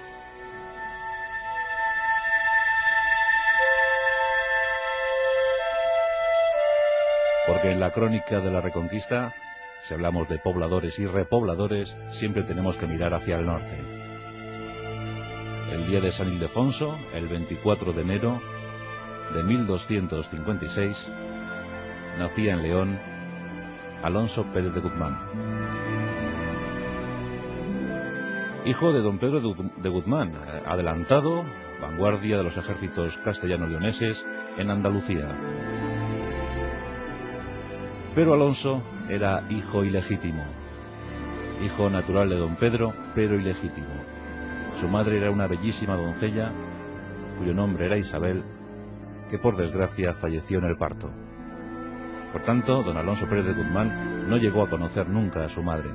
Porque en la crónica de la Reconquista, si hablamos de pobladores y repobladores, siempre tenemos que mirar hacia el norte. El día de San Ildefonso, el 24 de enero de 1256, nacía en León Alonso Pérez de Guzmán, hijo de don Pedro de Guzmán, adelantado, vanguardia de los ejércitos castellano-leoneses en Andalucía. Pero Alonso era hijo ilegítimo, hijo natural de don Pedro, pero ilegítimo. Su madre era una bellísima doncella, cuyo nombre era Isabel, que por desgracia falleció en el parto. Por tanto, don Alonso Pérez de Guzmán no llegó a conocer nunca a su madre.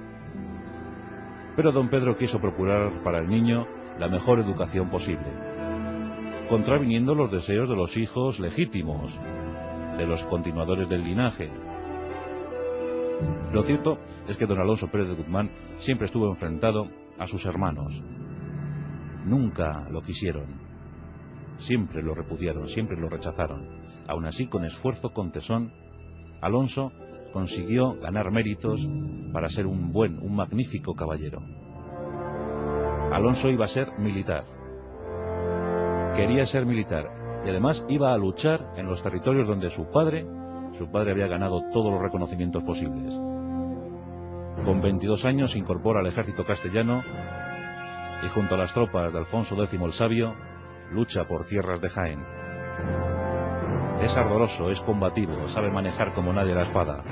Pero don Pedro quiso procurar para el niño la mejor educación posible, contraviniendo los deseos de los hijos legítimos, de los continuadores del linaje. Lo cierto es que don Alonso Pérez de Guzmán siempre estuvo enfrentado a sus hermanos. Nunca lo quisieron, siempre lo repudiaron, siempre lo rechazaron. Aún así, con esfuerzo, con tesón, Alonso consiguió ganar méritos para ser un magnífico caballero. Alonso iba a ser militar, quería ser militar, y además iba a luchar en los territorios donde su padre había ganado todos los reconocimientos posibles. Con 22 años se incorpora al ejército castellano y junto a las tropas de Alfonso X el Sabio lucha por tierras de Jaén. Es ardoroso, es combativo, sabe manejar como nadie la espada.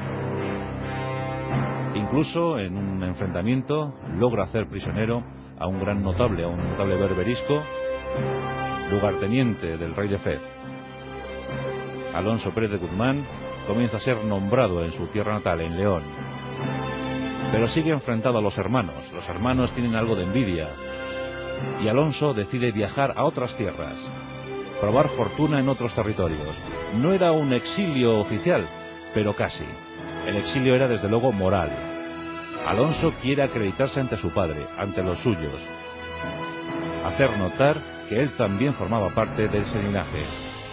Incluso en un enfrentamiento logra hacer prisionero a un gran notable, a un notable berberisco, lugarteniente del rey de Fez. Alonso Pérez de Guzmán comienza a ser nombrado en su tierra natal, en León. Pero sigue enfrentado a los hermanos. Los hermanos tienen algo de envidia. Y Alonso decide viajar a otras tierras, probar fortuna en otros territorios. No era un exilio oficial, pero casi. El exilio era desde luego moral. Alonso quiere acreditarse ante su padre, ante los suyos, hacer notar que él también formaba parte de ese linaje.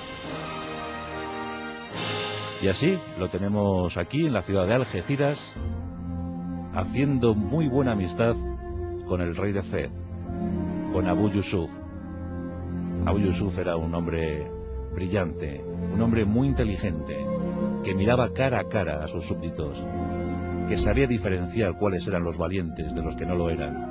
Y así lo tenemos aquí en la ciudad de Algeciras, haciendo muy buena amistad con el rey de Fez, con Abu Yusuf. Abu Yusuf era un hombre brillante, un hombre muy inteligente, que miraba cara a cara a sus súbditos, que sabía diferenciar cuáles eran los valientes de los que no lo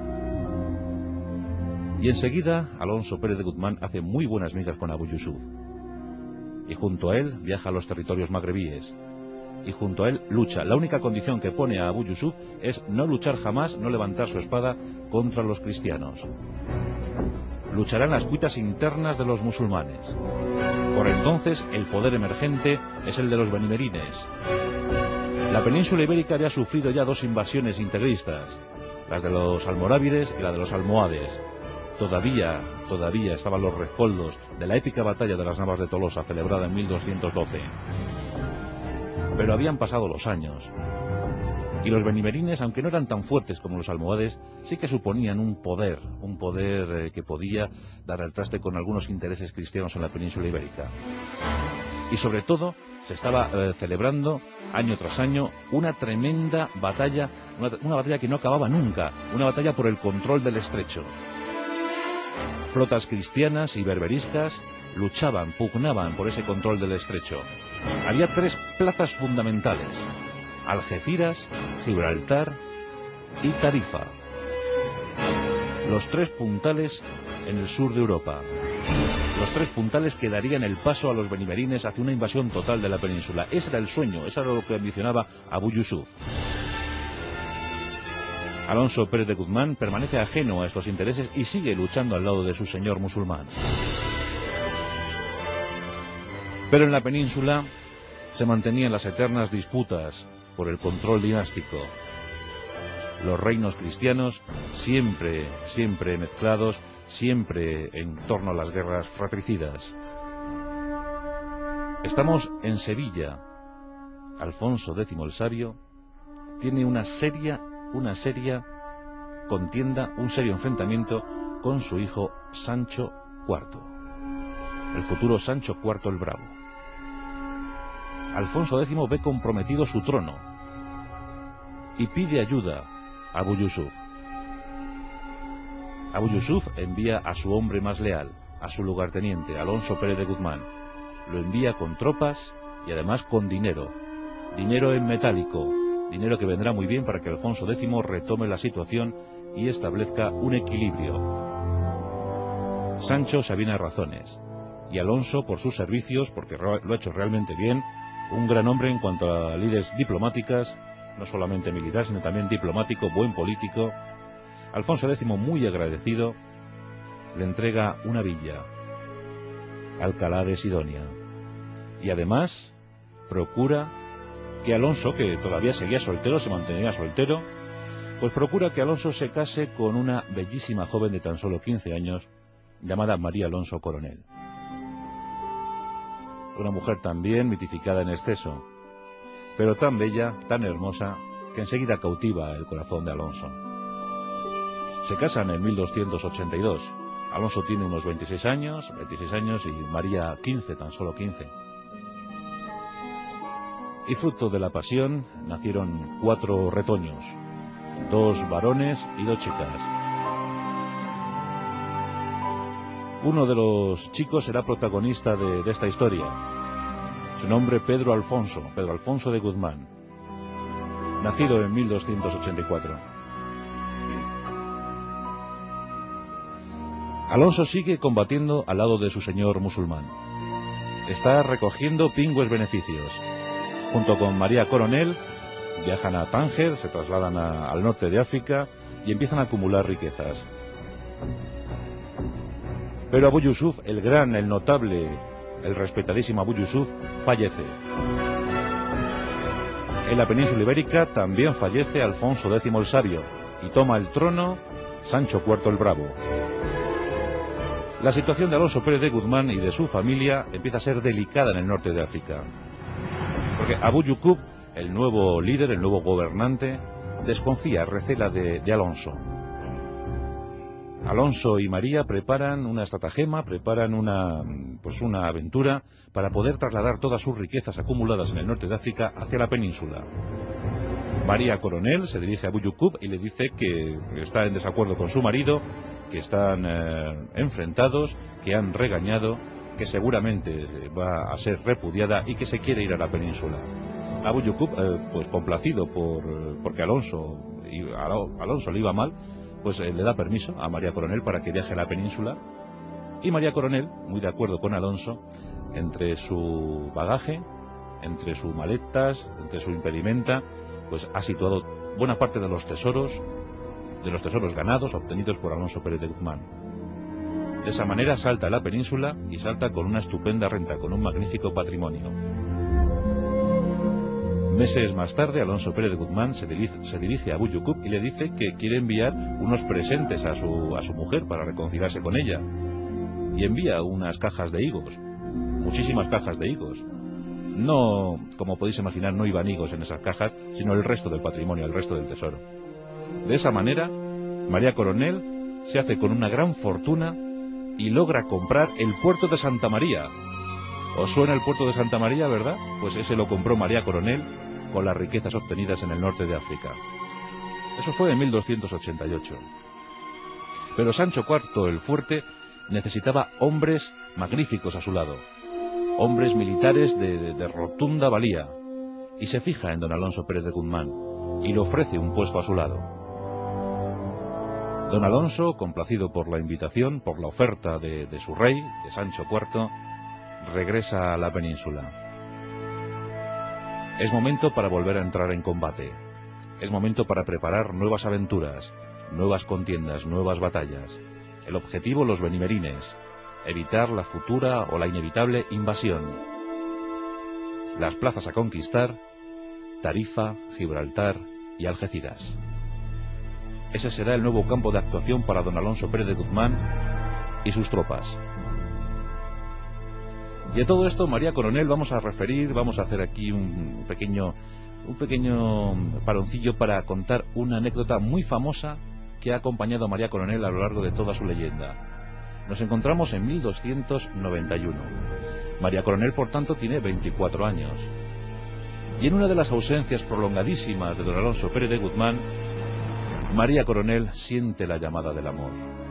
eran. Y enseguida Alonso Pérez de Guzmán hace muy buenas migas con Abu Yusuf. Y junto a él viaja a los territorios magrebíes. Y junto a él lucha. La única condición que pone a Abu Yusuf es no luchar jamás, no levantar su espada contra los cristianos. Lucharán las cuitas internas de los musulmanes. Por entonces el poder emergente es el de los benimerines. La península ibérica había sufrido ya dos invasiones integristas, las de los almorávides y la de los almohades. Todavía estaban los rescoldos de la épica batalla de las Navas de Tolosa, celebrada en 1212. Pero habían pasado los años, y los benimerines, aunque no eran tan fuertes como los almohades, sí que suponían un poder que podía dar al traste con algunos intereses cristianos en la península ibérica. Y sobre todo, se estaba celebrando, año tras año, una tremenda batalla, una batalla que no acababa nunca, una batalla por el control del estrecho. Flotas cristianas y berberiscas luchaban, pugnaban por ese control del estrecho. Había tres plazas fundamentales: Algeciras, Gibraltar y Tarifa. Los tres puntales en el sur de Europa. Los tres puntales que darían el paso a los benimerines hacia una invasión total de la península. Ese era el sueño, eso era lo que ambicionaba Abu Yusuf. Alonso Pérez de Guzmán permanece ajeno a estos intereses y sigue luchando al lado de su señor musulmán. Pero en la península se mantenían las eternas disputas por el control dinástico. los reinos cristianos, siempre mezclados, siempre en torno a las guerras fratricidas. Estamos en Sevilla. Alfonso X el Sabio tiene una seria contienda, un serio enfrentamiento con su hijo Sancho IV, el futuro Sancho IV el Bravo. Alfonso X ve comprometido su trono y pide ayuda a Abu Yusuf. Abu Yusuf envía a su hombre más leal, a su lugarteniente, Alonso Pérez de Guzmán. Lo envía con tropas y además con dinero en metálico, dinero que vendrá muy bien para que Alfonso X retome la situación y establezca un equilibrio. Sancho se aviene a razones, y Alonso, por sus servicios, porque lo ha hecho realmente bien, un gran hombre en cuanto a lides diplomáticas, no solamente militar, sino también diplomático, buen político. Alfonso X, muy agradecido, le entrega una villa, Alcalá de Sidonia, y además procura que Alonso, que todavía seguía soltero, se mantenía soltero, pues procura que Alonso se case con una bellísima joven de tan solo 15 años, llamada María Alonso Coronel. Una mujer también mitificada en exceso, pero tan bella, tan hermosa, que enseguida cautiva el corazón de Alonso. Se casan en 1282. Alonso tiene unos 26 años y María 15, tan solo 15. Y fruto de la pasión nacieron 4 retoños, 2 varones y 2 chicas. Uno de los chicos será protagonista de esta historia. Su nombre Pedro Alfonso de Guzmán, nacido en 1284. Alonso sigue combatiendo al lado de su señor musulmán. Está recogiendo pingües beneficios. Junto con María Coronel viajan a Tánger, se trasladan al norte de África y empiezan a acumular riquezas. Pero Abu Yusuf, el gran, el notable, el respetadísimo Abu Yusuf, fallece. En la península ibérica también fallece Alfonso X el Sabio y toma el trono Sancho IV el Bravo. La situación de Alonso Pérez de Guzmán y de su familia empieza a ser delicada en el norte de África, porque Abu Yusuf, el nuevo líder, el nuevo gobernante, desconfía, recela de Alonso. Alonso y María preparan una estratagema, preparan una aventura para poder trasladar todas sus riquezas acumuladas en el norte de África hacia la península. María Coronel se dirige a Abu Yusuf y le dice que está en desacuerdo con su marido, que están enfrentados, que han regañado, que seguramente va a ser repudiada y que se quiere ir a la península. Abu Yusuf, pues complacido porque Alonso le iba mal, pues le da permiso a María Coronel para que viaje a la península, y María Coronel, muy de acuerdo con Alonso, entre su bagaje, entre sus maletas, entre su impedimenta, pues ha situado buena parte de los tesoros ganados, obtenidos por Alonso Pérez de Guzmán. De esa manera salta a la península y salta con una estupenda renta, con un magnífico patrimonio. Meses más tarde, Alonso Pérez de Guzmán se dirige a Abu Yusuf y le dice que quiere enviar unos presentes a su mujer para reconciliarse con ella. Y envía unas cajas de higos, muchísimas cajas de higos. No, como podéis imaginar, no iban higos en esas cajas, sino el resto del patrimonio, el resto del tesoro. De esa manera, María Coronel se hace con una gran fortuna y logra comprar el puerto de Santa María. ¿Os suena el puerto de Santa María, verdad? Pues ese lo compró María Coronel con las riquezas obtenidas en el norte de África. Eso fue en 1288. Pero Sancho IV el Fuerte necesitaba hombres magníficos a su lado, hombres militares de rotunda valía, y se fija en don Alonso Pérez de Guzmán y le ofrece un puesto a su lado. Don Alonso, complacido por la invitación, por la oferta de su rey, de Sancho IV, regresa a la península. Es momento para volver a entrar en combate. Es momento para preparar nuevas aventuras, nuevas contiendas, nuevas batallas. El objetivo, los benimerines, evitar la futura o la inevitable invasión. Las plazas a conquistar: Tarifa, Gibraltar y Algeciras. ese será el nuevo campo de actuación para don Alonso Pérez de Guzmán y sus tropas. Y a todo esto, María Coronel, vamos a hacer aquí un pequeño paroncillo para contar una anécdota muy famosa que ha acompañado a María Coronel a lo largo de toda su leyenda. Nos encontramos en 1291. María Coronel, por tanto, tiene 24 años. Y en una de las ausencias prolongadísimas de don Alonso Pérez de Guzmán, María Coronel siente la llamada del amor.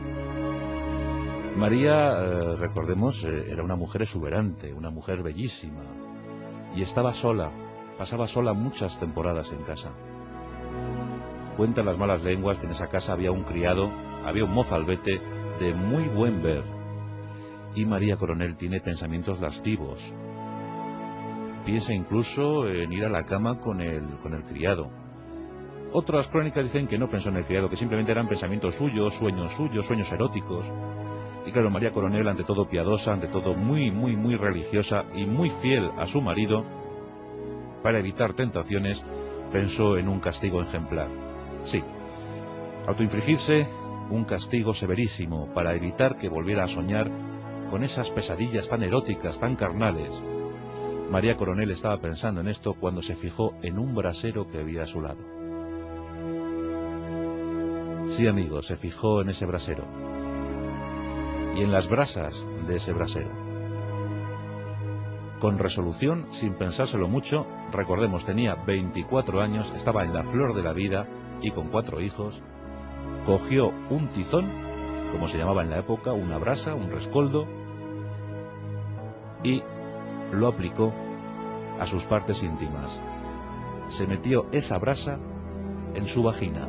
María, recordemos, era una mujer exuberante, una mujer bellísima, y estaba sola, pasaba sola muchas temporadas en casa. Cuentan las malas lenguas que en esa casa había un criado, había un mozalbete de muy buen ver, y María Coronel tiene pensamientos lascivos. Piensa incluso en ir a la cama con el criado. Otras crónicas dicen que no pensó en el criado, que simplemente eran pensamientos suyos, sueños eróticos. Y claro, María Coronel, ante todo piadosa, ante todo muy religiosa y muy fiel a su marido, para evitar tentaciones, pensó en un castigo ejemplar. Sí, autoinfligirse un castigo severísimo para evitar que volviera a soñar con esas pesadillas tan eróticas, tan carnales. María Coronel estaba pensando en esto cuando se fijó en un brasero que había a su lado. Sí, amigos, se fijó en ese brasero y en las brasas de ese brasero. Con resolución, sin pensárselo mucho, recordemos, tenía 24 años, estaba en la flor de la vida y con 4 hijos, cogió un tizón, como se llamaba en la época, una brasa, un rescoldo, y lo aplicó a sus partes íntimas. Se metió esa brasa en su vagina.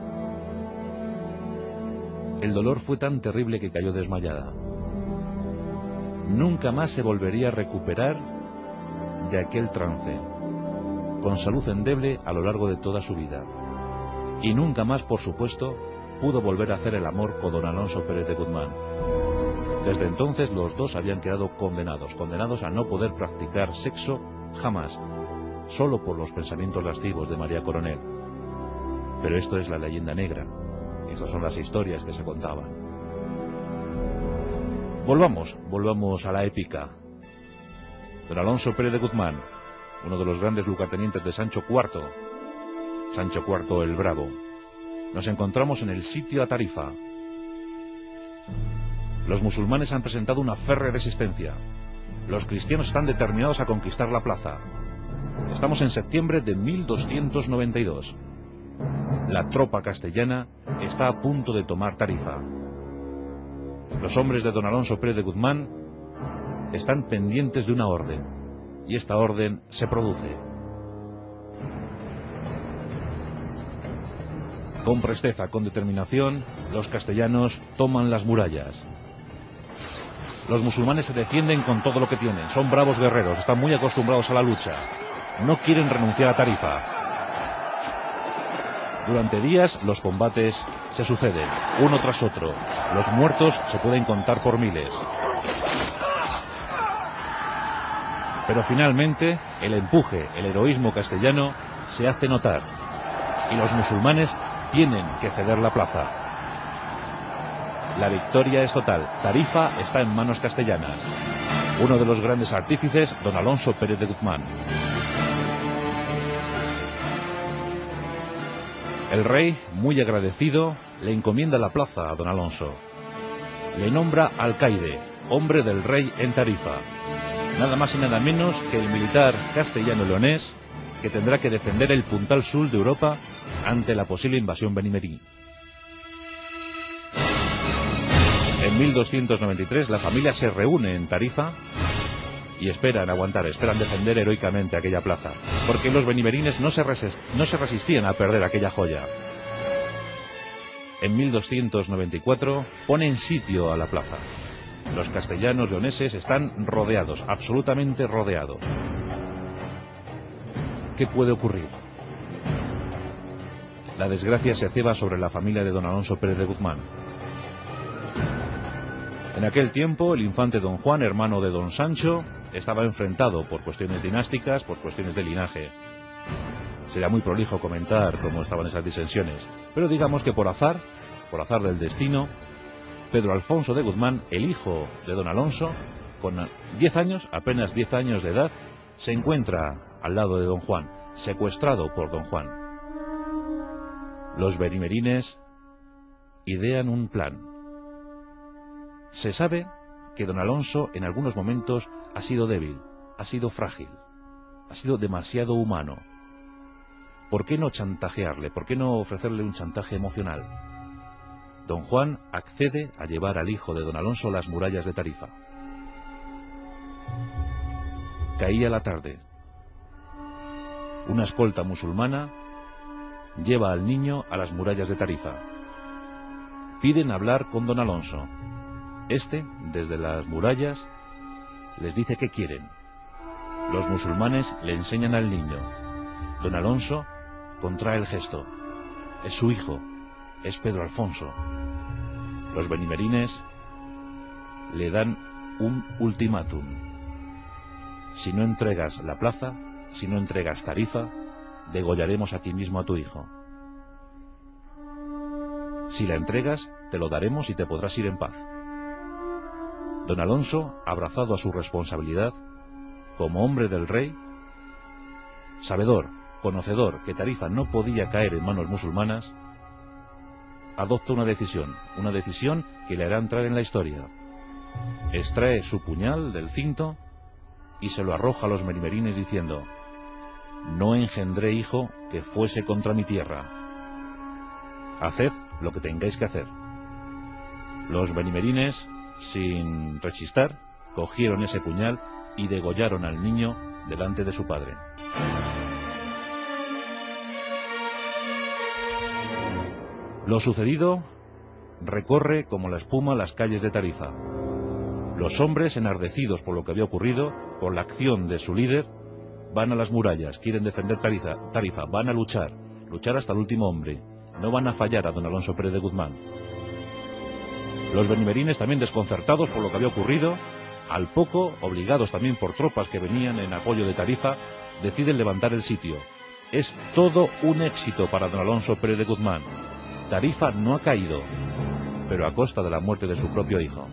El dolor fue tan terrible que cayó desmayada. Nunca más se volvería a recuperar de aquel trance, con salud endeble a lo largo de toda su vida. Y nunca más, por supuesto, pudo volver a hacer el amor con don Alonso Pérez de Guzmán. Desde entonces los dos habían quedado condenados a no poder practicar sexo jamás, solo por los pensamientos lascivos de María Coronel. Pero esto es la leyenda negra, estas son las historias que se contaban. Volvamos a la épica. Don Alonso Pérez de Guzmán, uno de los grandes lugartenientes de Sancho IV el Bravo. Nos encontramos en el sitio a Tarifa. Los musulmanes han presentado una férrea resistencia. Los cristianos están determinados a conquistar la plaza. Estamos en septiembre de 1292. La tropa castellana está a punto de tomar Tarifa. Los hombres de don Alonso Pérez de Guzmán están pendientes de una orden, y esta orden se produce. Con presteza, con determinación, los castellanos toman las murallas. Los musulmanes se defienden con todo lo que tienen, son bravos guerreros, están muy acostumbrados a la lucha, no quieren renunciar a Tarifa. Durante días los combates se suceden, uno tras otro, los muertos se pueden contar por miles. Pero finalmente el empuje, el heroísmo castellano se hace notar y los musulmanes tienen que ceder la plaza. La victoria es total, Tarifa está en manos castellanas. Uno de los grandes artífices, don Alonso Pérez de Guzmán. El rey, muy agradecido, le encomienda la plaza a don Alonso. Le nombra alcaide, hombre del rey en Tarifa. Nada más y nada menos que el militar castellano-leonés que tendrá que defender el puntal sur de Europa ante la posible invasión benimerí. En 1293 la familia se reúne en Tarifa y esperan defender heroicamente aquella plaza, porque los benimerines no se resistían a perder aquella joya. En 1294 ponen sitio a la plaza. Los castellanos leoneses están rodeados, absolutamente rodeados. ¿Qué puede ocurrir? La desgracia se ceba sobre la familia de don Alonso Pérez de Guzmán. En aquel tiempo, el infante don Juan, hermano de don Sancho, estaba enfrentado por cuestiones dinásticas, por cuestiones de linaje. Sería muy prolijo comentar cómo estaban esas disensiones, pero digamos que por azar del destino, Pedro Alfonso de Guzmán, el hijo de don Alonso, con 10 años, apenas 10 años de edad, se encuentra al lado de don Juan, secuestrado por don Juan. Los benimerines idean un plan. Se sabe que don Alonso en algunos momentos ha sido débil, ha sido frágil, ha sido demasiado humano. ¿Por qué no chantajearle? ¿Por qué no ofrecerle un chantaje emocional? Don Juan accede a llevar al hijo de don Alonso a las murallas de Tarifa. Caía la tarde. Una escolta musulmana lleva al niño a las murallas de Tarifa. Piden hablar con don Alonso. Este, desde las murallas, les dice qué quieren. Los musulmanes le enseñan al niño. Don Alonso contrae el gesto. Es su hijo, es Pedro Alfonso. Los benimerines le dan un ultimátum. Si no entregas la plaza, si no entregas Tarifa, degollaremos aquí mismo a tu hijo. Si la entregas, te lo daremos y te podrás ir en paz. Don Alonso, abrazado a su responsabilidad, como hombre del rey, sabedor, conocedor que Tarifa no podía caer en manos musulmanas, adopta una decisión que le hará entrar en la historia. Extrae su puñal del cinto y se lo arroja a los benimerines diciendo: no engendré hijo que fuese contra mi tierra. Haced lo que tengáis que hacer. Los benimerines, sin rechistar, cogieron ese puñal y degollaron al niño delante de su padre. Lo sucedido recorre como la espuma las calles de Tarifa. Los hombres, enardecidos por lo que había ocurrido, por la acción de su líder, van a las murallas, quieren defender Tarifa, van a luchar hasta el último hombre. No van a fallar a don Alonso Pérez de Guzmán. Los benimerines, también desconcertados por lo que había ocurrido, al poco, obligados también por tropas que venían en apoyo de Tarifa, deciden levantar el sitio. Es todo un éxito para don Alonso Pérez de Guzmán. Tarifa no ha caído, pero a costa de la muerte de su propio hijo.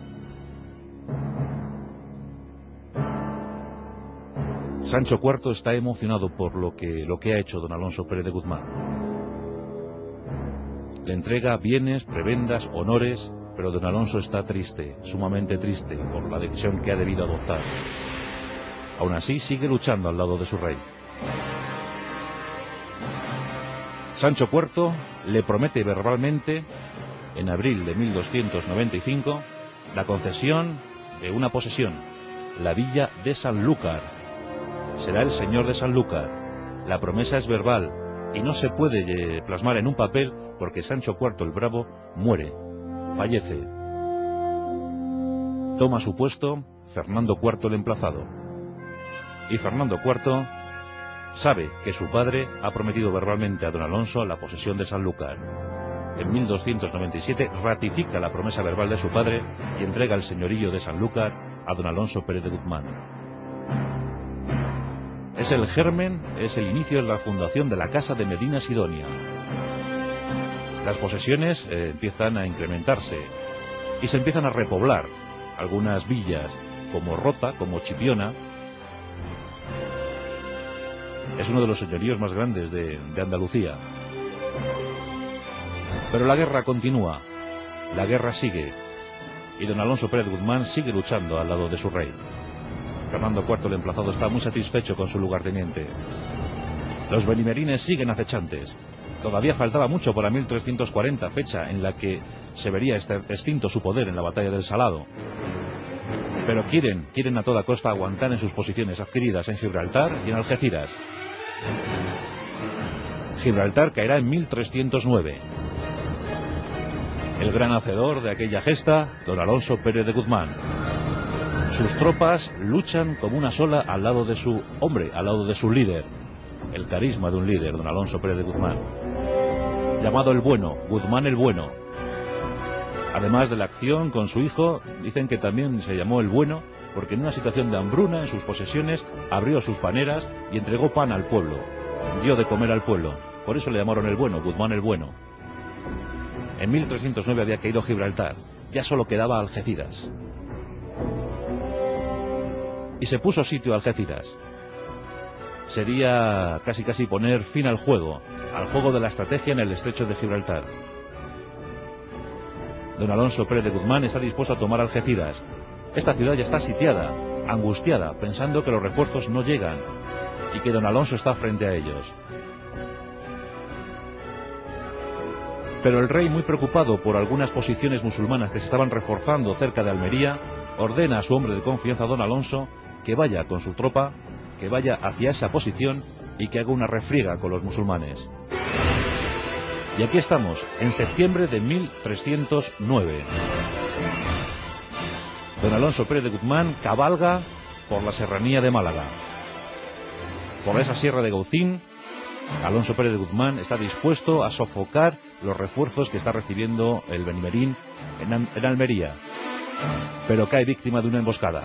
Sancho IV está emocionado por lo que ha hecho don Alonso Pérez de Guzmán. Le entrega bienes, prebendas, honores, pero don Alonso está triste, sumamente triste, por la decisión que ha debido adoptar. Aún así, sigue luchando al lado de su rey. Sancho IV le promete verbalmente, en abril de 1295, la concesión de una posesión, la villa de Sanlúcar. Será el señor de Sanlúcar. La promesa es verbal y no se puede plasmar en un papel porque Sancho IV el Bravo muere, fallece. Toma su puesto Fernando IV el Emplazado. Y Fernando IV sabe que su padre ha prometido verbalmente a don Alonso la posesión de Sanlúcar. En 1297 ratifica la promesa verbal de su padre y entrega el señorío de Sanlúcar a don Alonso Pérez de Guzmán. Es el germen, es el inicio de la fundación de la Casa de Medina Sidonia. Las posesiones empiezan a incrementarse y se empiezan a repoblar algunas villas como Rota, como Chipiona. Es uno de los señoríos más grandes de Andalucía. Pero la guerra continúa, la guerra sigue y don Alonso Pérez Guzmán sigue luchando al lado de su rey. Fernando IV el Emplazado está muy satisfecho con su lugarteniente. Los benimerines siguen acechantes. Todavía faltaba mucho para 1340, fecha en la que se vería extinto su poder en la batalla del Salado. Pero quieren a toda costa aguantar en sus posiciones adquiridas en Gibraltar y en Algeciras. Gibraltar caerá en 1309. El gran hacedor de aquella gesta, don Alonso Pérez de Guzmán. Sus tropas luchan como una sola al lado de su hombre, al lado de su líder. El carisma de un líder, don Alonso Pérez de Guzmán. Llamado el Bueno, Guzmán el Bueno. Además de la acción con su hijo, dicen que también se llamó el Bueno porque en una situación de hambruna en sus posesiones abrió sus paneras y entregó pan al pueblo. dio de comer al pueblo. Por eso le llamaron el Bueno, Guzmán el Bueno. En 1309 había caído Gibraltar. Ya solo quedaba Algeciras. Y se puso sitio a Algeciras. Sería casi poner fin al juego de la estrategia en el estrecho de Gibraltar. Don Alonso Pérez de Guzmán está dispuesto a tomar Algeciras. Esta ciudad ya está sitiada, angustiada, pensando que los refuerzos no llegan y que don Alonso está frente a ellos. Pero el rey, muy preocupado por algunas posiciones musulmanas que se estaban reforzando cerca de Almería, ordena a su hombre de confianza, don Alonso, que vaya con su tropa, que vaya hacia esa posición y que haga una refriega con los musulmanes. Y aquí estamos, en septiembre de 1309. Don Alonso Pérez de Guzmán cabalga por la serranía de Málaga. Por esa sierra de Gaucín, Alonso Pérez de Guzmán está dispuesto a sofocar los refuerzos que está recibiendo el Benimerín en Almería. Pero cae víctima de una emboscada.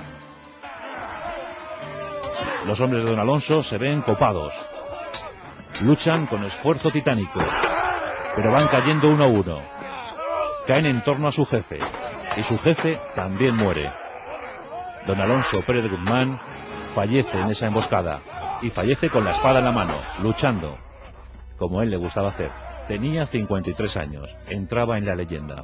Los hombres de don Alonso se ven copados. Luchan con esfuerzo titánico, pero van cayendo uno a uno. Caen en torno a su jefe, y su jefe también muere. Don Alonso Pérez de Guzmán fallece en esa emboscada, y fallece con la espada en la mano, luchando, como él le gustaba hacer. Tenía 53 años, entraba en la leyenda.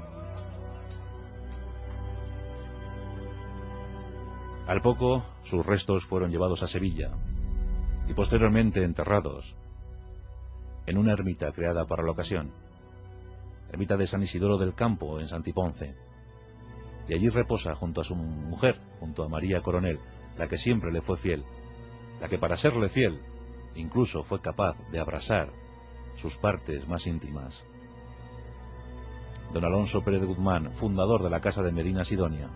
Al poco, sus restos fueron llevados a Sevilla, y posteriormente enterrados en una ermita creada para la ocasión, ermita de San Isidoro del Campo, en Santiponce. Y allí reposa junto a su mujer, junto a María Coronel, la que siempre le fue fiel, la que para serle fiel incluso fue capaz de abrasar sus partes más íntimas. Don Alonso Pérez de Guzmán, fundador de la Casa de Medina Sidonia.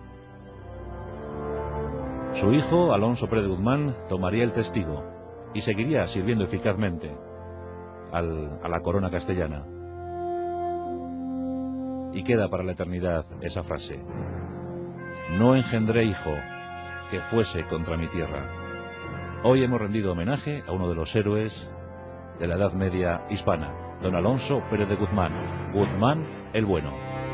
Su hijo, Alonso Pérez de Guzmán, tomaría el testigo y seguiría sirviendo eficazmente a la corona castellana. Y queda para la eternidad esa frase: no engendré hijo que fuese contra mi tierra. Hoy hemos rendido homenaje a uno de los héroes de la Edad Media hispana, don Alonso Pérez de Guzmán, Guzmán el Bueno.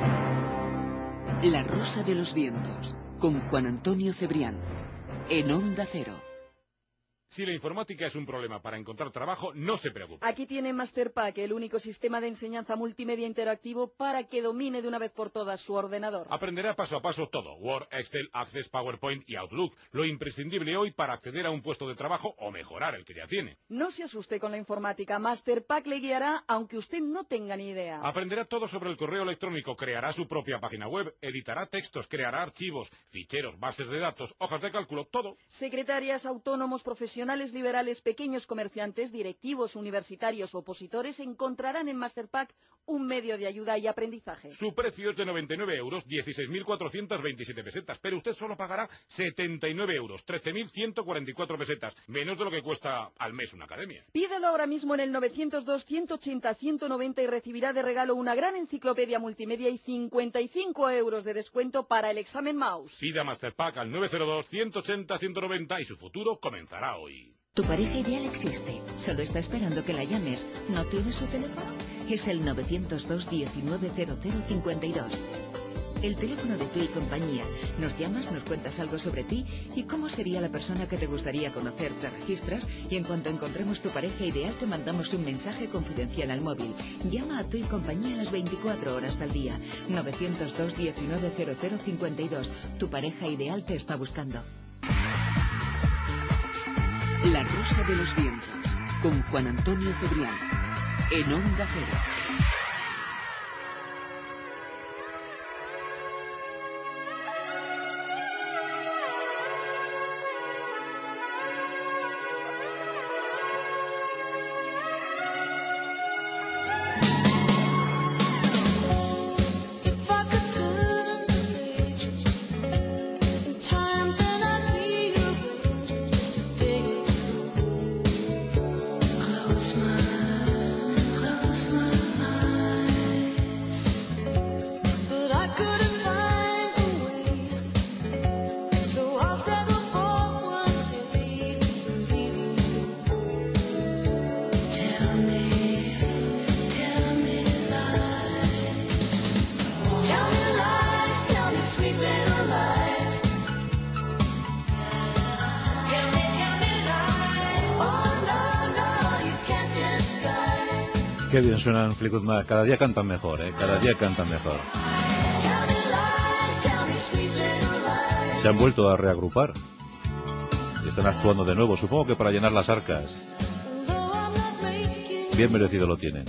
La Rosa de los Vientos, con Juan Antonio Cebrián, en Onda Cero. Si la informática es un problema para encontrar trabajo, no se preocupe. Aquí tiene Masterpack, el único sistema de enseñanza multimedia interactivo para que domine de una vez por todas su ordenador. Aprenderá paso a paso todo: Word, Excel, Access, PowerPoint y Outlook. Lo imprescindible hoy para acceder a un puesto de trabajo o mejorar el que ya tiene. No se asuste con la informática. Masterpack le guiará aunque usted no tenga ni idea. Aprenderá todo sobre el correo electrónico, creará su propia página web, editará textos, creará archivos, ficheros, bases de datos, hojas de cálculo, todo. Secretarias, autónomos, profesionales liberales, pequeños comerciantes, directivos, universitarios o opositores encontrarán en Masterpack un medio de ayuda y aprendizaje. Su precio es de 99 euros, 16.427 pesetas, pero usted solo pagará 79 euros, 13.144 pesetas, menos de lo que cuesta al mes una academia. Pídelo ahora mismo en el 902-180-190 y recibirá de regalo una gran enciclopedia multimedia y 55 euros de descuento para el examen Mouse. Pida Masterpack al 902-180-190 y su futuro comenzará hoy. Tu pareja ideal existe, solo está esperando que la llames. ¿No tienes su teléfono? Es el 902-190052. El teléfono de Tu y Compañía. Nos llamas, nos cuentas algo sobre ti y cómo sería la persona que te gustaría conocer. Te registras y en cuanto encontremos tu pareja ideal te mandamos un mensaje confidencial al móvil. Llama a Tu y Compañía las 24 horas del día. 902-190052. Tu pareja ideal te está buscando. La Rosa de los Vientos, con Juan Antonio Cebrián, en Onda Cero. Close my Qué bien suenan Fleetwood Mac. Cada día cantan mejor, cada día cantan mejor. Se han vuelto a reagrupar y están actuando de nuevo, supongo que para llenar las arcas. Bien merecido lo tienen.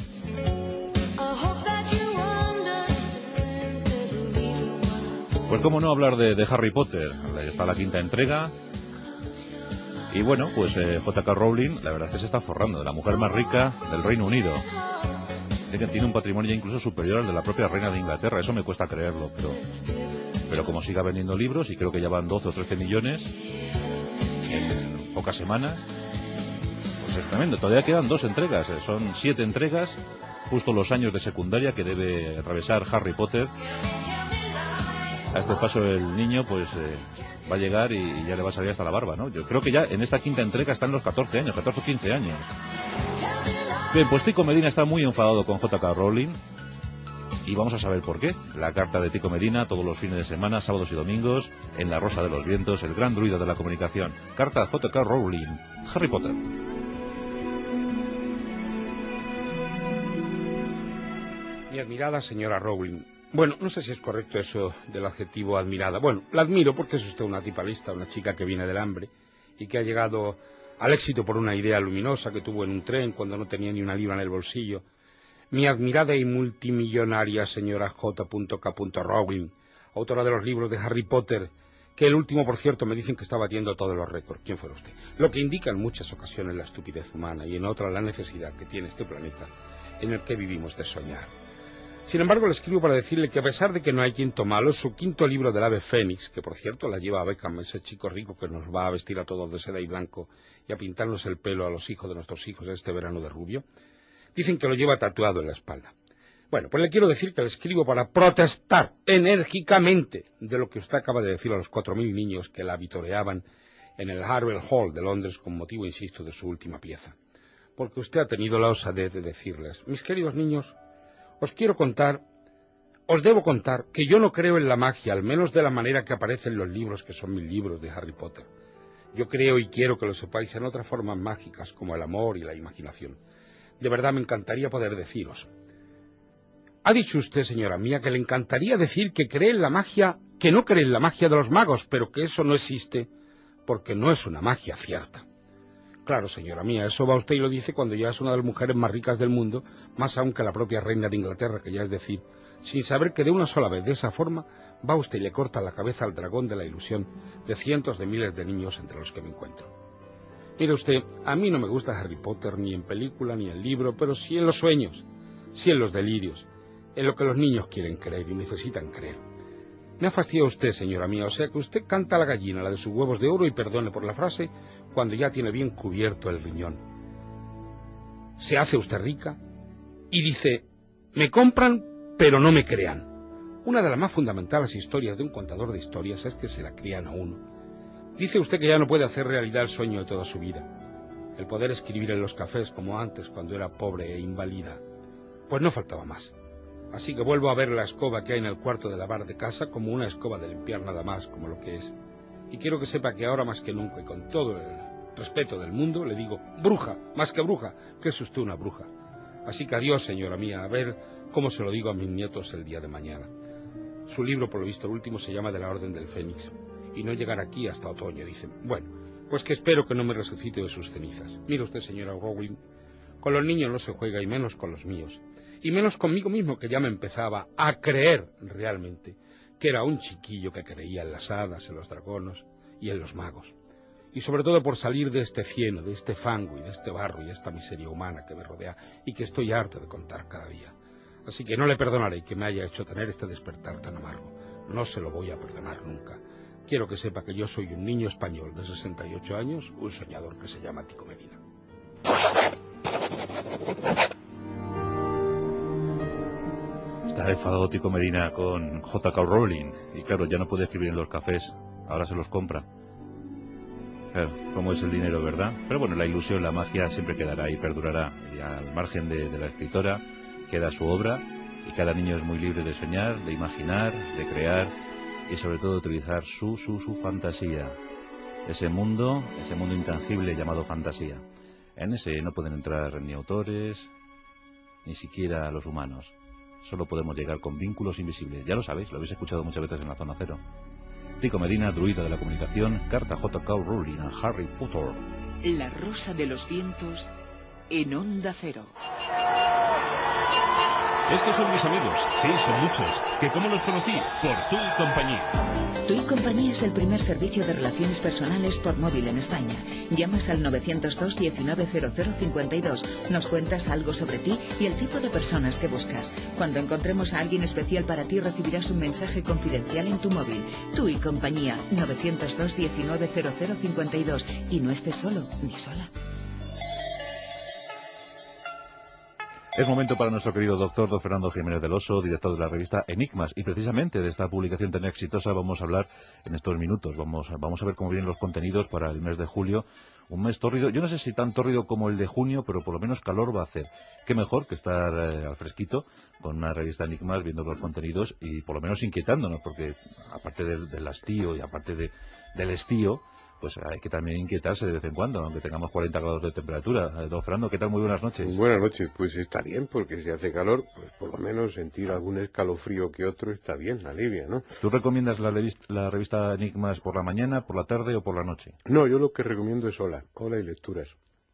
Pues cómo no hablar de Harry Potter. Está la quinta entrega. Y bueno, pues J.K. Rowling, la verdad es que se está forrando, de la mujer más rica del Reino Unido. Dice que tiene un patrimonio incluso superior al de la propia reina de Inglaterra. Eso me cuesta creerlo, pero como siga vendiendo libros, y creo que ya van 12 o 13 millones en pocas semanas, pues es tremendo. Todavía quedan 2 entregas, son 7 entregas, justo los años de secundaria que debe atravesar Harry Potter. A este paso el niño pues va a llegar y ya le va a salir hasta la barba, ¿no? Yo creo que ya en esta quinta entrega están los 14 años, 14 o 15 años. Bien, pues Tico Medina está muy enfadado con J.K. Rowling y vamos a saber por qué. La carta de Tico Medina todos los fines de semana, sábados y domingos, en La Rosa de los Vientos, el gran druida de la comunicación. Carta a J.K. Rowling, Harry Potter. Mi admirada señora Rowling. Bueno, no sé si es correcto eso del adjetivo admirada. Bueno, la admiro porque es usted una tipa lista, una chica que viene del hambre y que ha llegado al éxito por una idea luminosa que tuvo en un tren cuando no tenía ni una libra en el bolsillo. Mi admirada y multimillonaria señora J.K. Rowling, autora de los libros de Harry Potter, que el último, por cierto, me dicen que está batiendo todos los récords. ¿Quién fuera usted? Lo que indica en muchas ocasiones la estupidez humana y en otras la necesidad que tiene este planeta en el que vivimos de soñar. Sin embargo, le escribo para decirle que a pesar de que no hay quinto malo, su quinto libro del ave fénix, que por cierto la lleva a Beckham, ese chico rico que nos va a vestir a todos de seda y blanco y a pintarnos el pelo a los hijos de nuestros hijos este verano de rubio, dicen que lo lleva tatuado en la espalda. Bueno, pues le quiero decir que le escribo para protestar enérgicamente de lo que usted acaba de decir a los 4.000 niños que la vitoreaban en el Harvard Hall de Londres con motivo, insisto, de su última pieza. Porque usted ha tenido la osadez de decirles: mis queridos niños, os debo contar que yo no creo en la magia, al menos de la manera que aparece en los libros que son mis libros de Harry Potter. Yo creo y quiero que lo sepáis en otras formas mágicas, como el amor y la imaginación. De verdad me encantaría poder deciros. Ha dicho usted, señora mía, que le encantaría decir que cree en la magia, que no cree en la magia de los magos, pero que eso no existe, porque no es una magia cierta. Claro, señora mía, eso va usted y lo dice cuando ya es una de las mujeres más ricas del mundo, más aún que la propia reina de Inglaterra, que ya es decir, sin saber que de una sola vez, de esa forma, va usted y le corta la cabeza al dragón de la ilusión de cientos de miles de niños entre los que me encuentro. Mire usted, a mí no me gusta Harry Potter ni en película ni en libro, pero sí en los sueños, sí en los delirios, en lo que los niños quieren creer y necesitan creer. Me ha fastidiado usted, señora mía, o sea que usted canta a la gallina, la de sus huevos de oro, y perdone por la frase, cuando ya tiene bien cubierto el riñón. Se hace usted rica y dice: me compran, pero no me crean. Una de las más fundamentales historias de un contador de historias es que se la crían a uno. Dice usted que ya no puede hacer realidad el sueño de toda su vida, el poder escribir en los cafés como antes cuando era pobre e inválida. Pues no faltaba más. Así que vuelvo a ver la escoba que hay en el cuarto de lavar de casa como una escoba de limpiar nada más, como lo que es. Y quiero que sepa que ahora más que nunca y con todo el respeto del mundo le digo: bruja, más que bruja, que es usted una bruja. Así que adiós, señora mía, a ver cómo se lo digo a mis nietos el día de mañana. Su libro, por lo visto, el último, se llama De la Orden del Fénix, y no llegará aquí hasta otoño, dicen. Bueno, pues que espero que no me resucite de sus cenizas. Mire usted, señora Rowling, con los niños no se juega, y menos con los míos, y menos conmigo mismo, que ya me empezaba a creer realmente que era un chiquillo que creía en las hadas, en los dragones y en los magos. Y sobre todo por salir de este cieno, de este fango y de este barro y esta miseria humana que me rodea y que estoy harto de contar cada día. Así que no le perdonaré que me haya hecho tener este despertar tan amargo. No se lo voy a perdonar nunca. Quiero que sepa que yo soy un niño español de 68 años, un soñador que se llama Tico Medina. Está enfadado Tico Medina con J.K. Rowling. Y claro, ya no puede escribir en los cafés. Ahora se los compra. Claro, cómo es el dinero, ¿verdad? Pero bueno, la ilusión, la magia siempre quedará y perdurará. Y al margen de la escritora queda su obra. Y cada niño es muy libre de soñar, de imaginar, de crear. Y sobre todo de utilizar su fantasía. Ese mundo intangible llamado fantasía. En ese no pueden entrar ni autores, ni siquiera los humanos. Solo podemos llegar con vínculos invisibles. Ya lo sabéis, lo habéis escuchado muchas veces en la Zona Cero. Tico Medina, druida de la comunicación, carta J.K. Rowling a Harry Potter. La Rosa de los Vientos en Onda Cero. Estos son mis amigos, sí, son muchos. ¿Que cómo los conocí? Por Tu y Compañía. Tu y Compañía es el primer servicio de relaciones personales por móvil en España. Llamas al 902 190052, nos cuentas algo sobre ti y el tipo de personas que buscas. Cuando encontremos a alguien especial para ti, recibirás un mensaje confidencial en tu móvil. Tu y Compañía, 902 190052. Y no estés solo ni sola. Es momento para nuestro querido doctor don Fernando Jiménez del Oso, director de la revista Enigmas, y precisamente de esta publicación tan exitosa vamos a hablar en estos minutos. Vamos a ver cómo vienen los contenidos para el mes de julio, un mes tórrido. Yo no sé si tan tórrido como el de junio, pero por lo menos calor va a hacer. Qué mejor que estar al fresquito con una revista Enigmas, viendo los contenidos y por lo menos inquietándonos, porque aparte del hastío y aparte del estío, pues hay que también inquietarse de vez en cuando, aunque tengamos 40 grados de temperatura. Don Fernando, ¿qué tal? Muy buenas noches. Buenas noches, pues está bien, porque si hace calor, pues por lo menos sentir algún escalofrío que otro está bien, alivia, ¿no? ¿Tú recomiendas la revista Enigmas por la mañana, por la tarde o por la noche? No, yo lo que recomiendo es Hola y lecturas.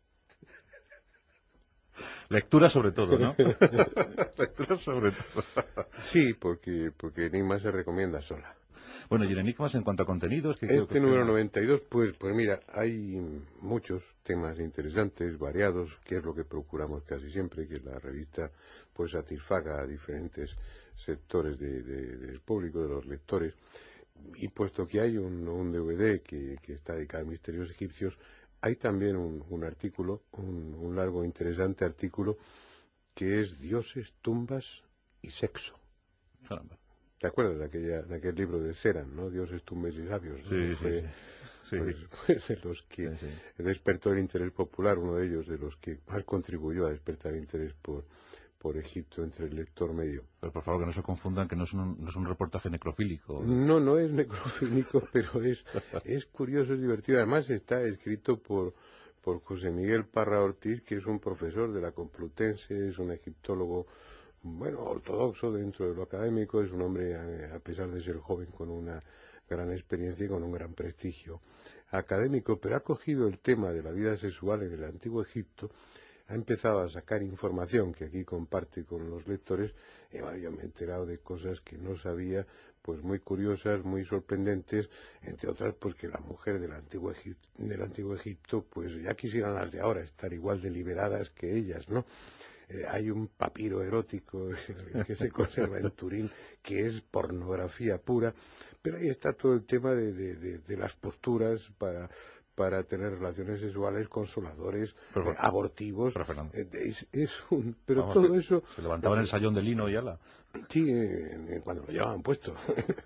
Lectura sobre todo, ¿no? Lectura sobre todo. Sí, porque Enigmas se recomienda sola. Bueno, y en Enigmas, en cuanto a contenidos... Este número 92, pues mira, hay muchos temas interesantes, variados, que es lo que procuramos casi siempre, que la revista pues satisfaga a diferentes sectores del público, de los lectores. Y puesto que hay un DVD que está dedicado a misterios egipcios, hay también un artículo, un largo interesante artículo, que es Dioses, tumbas y sexo. Caramba. ¿Te acuerdas de aquel libro de Ceran, ¿no? Dioses, tumbas y sabios, ¿no? Sí, sí. Pues de los que despertó el interés popular, uno de ellos, de los que más contribuyó a despertar el interés por Egipto entre el lector medio. Pero por favor que no se confundan, que no es un reportaje necrofílico. No es necrofílico, pero es curioso, es divertido. Además está escrito por José Miguel Parra Ortiz, que es un profesor de la Complutense, es un egiptólogo, bueno, ortodoxo dentro de lo académico, es un hombre, a pesar de ser joven, con una gran experiencia y con un gran prestigio académico, pero ha cogido el tema de la vida sexual en el Antiguo Egipto, ha empezado a sacar información que aquí comparte con los lectores, y bueno, yo me he enterado de cosas que no sabía, pues muy curiosas, muy sorprendentes, entre otras pues que la mujer del Antiguo Egipto, pues ya quisieran las de ahora estar igual de liberadas que ellas, ¿no? Hay un papiro erótico que se conserva en Turín que es pornografía pura, pero ahí está todo el tema de las posturas para tener relaciones sexuales consoladores, abortivos. Pero Vamos, todo eso... Se levantaban el sayón de lino y ala. Sí, cuando lo llevaban puesto.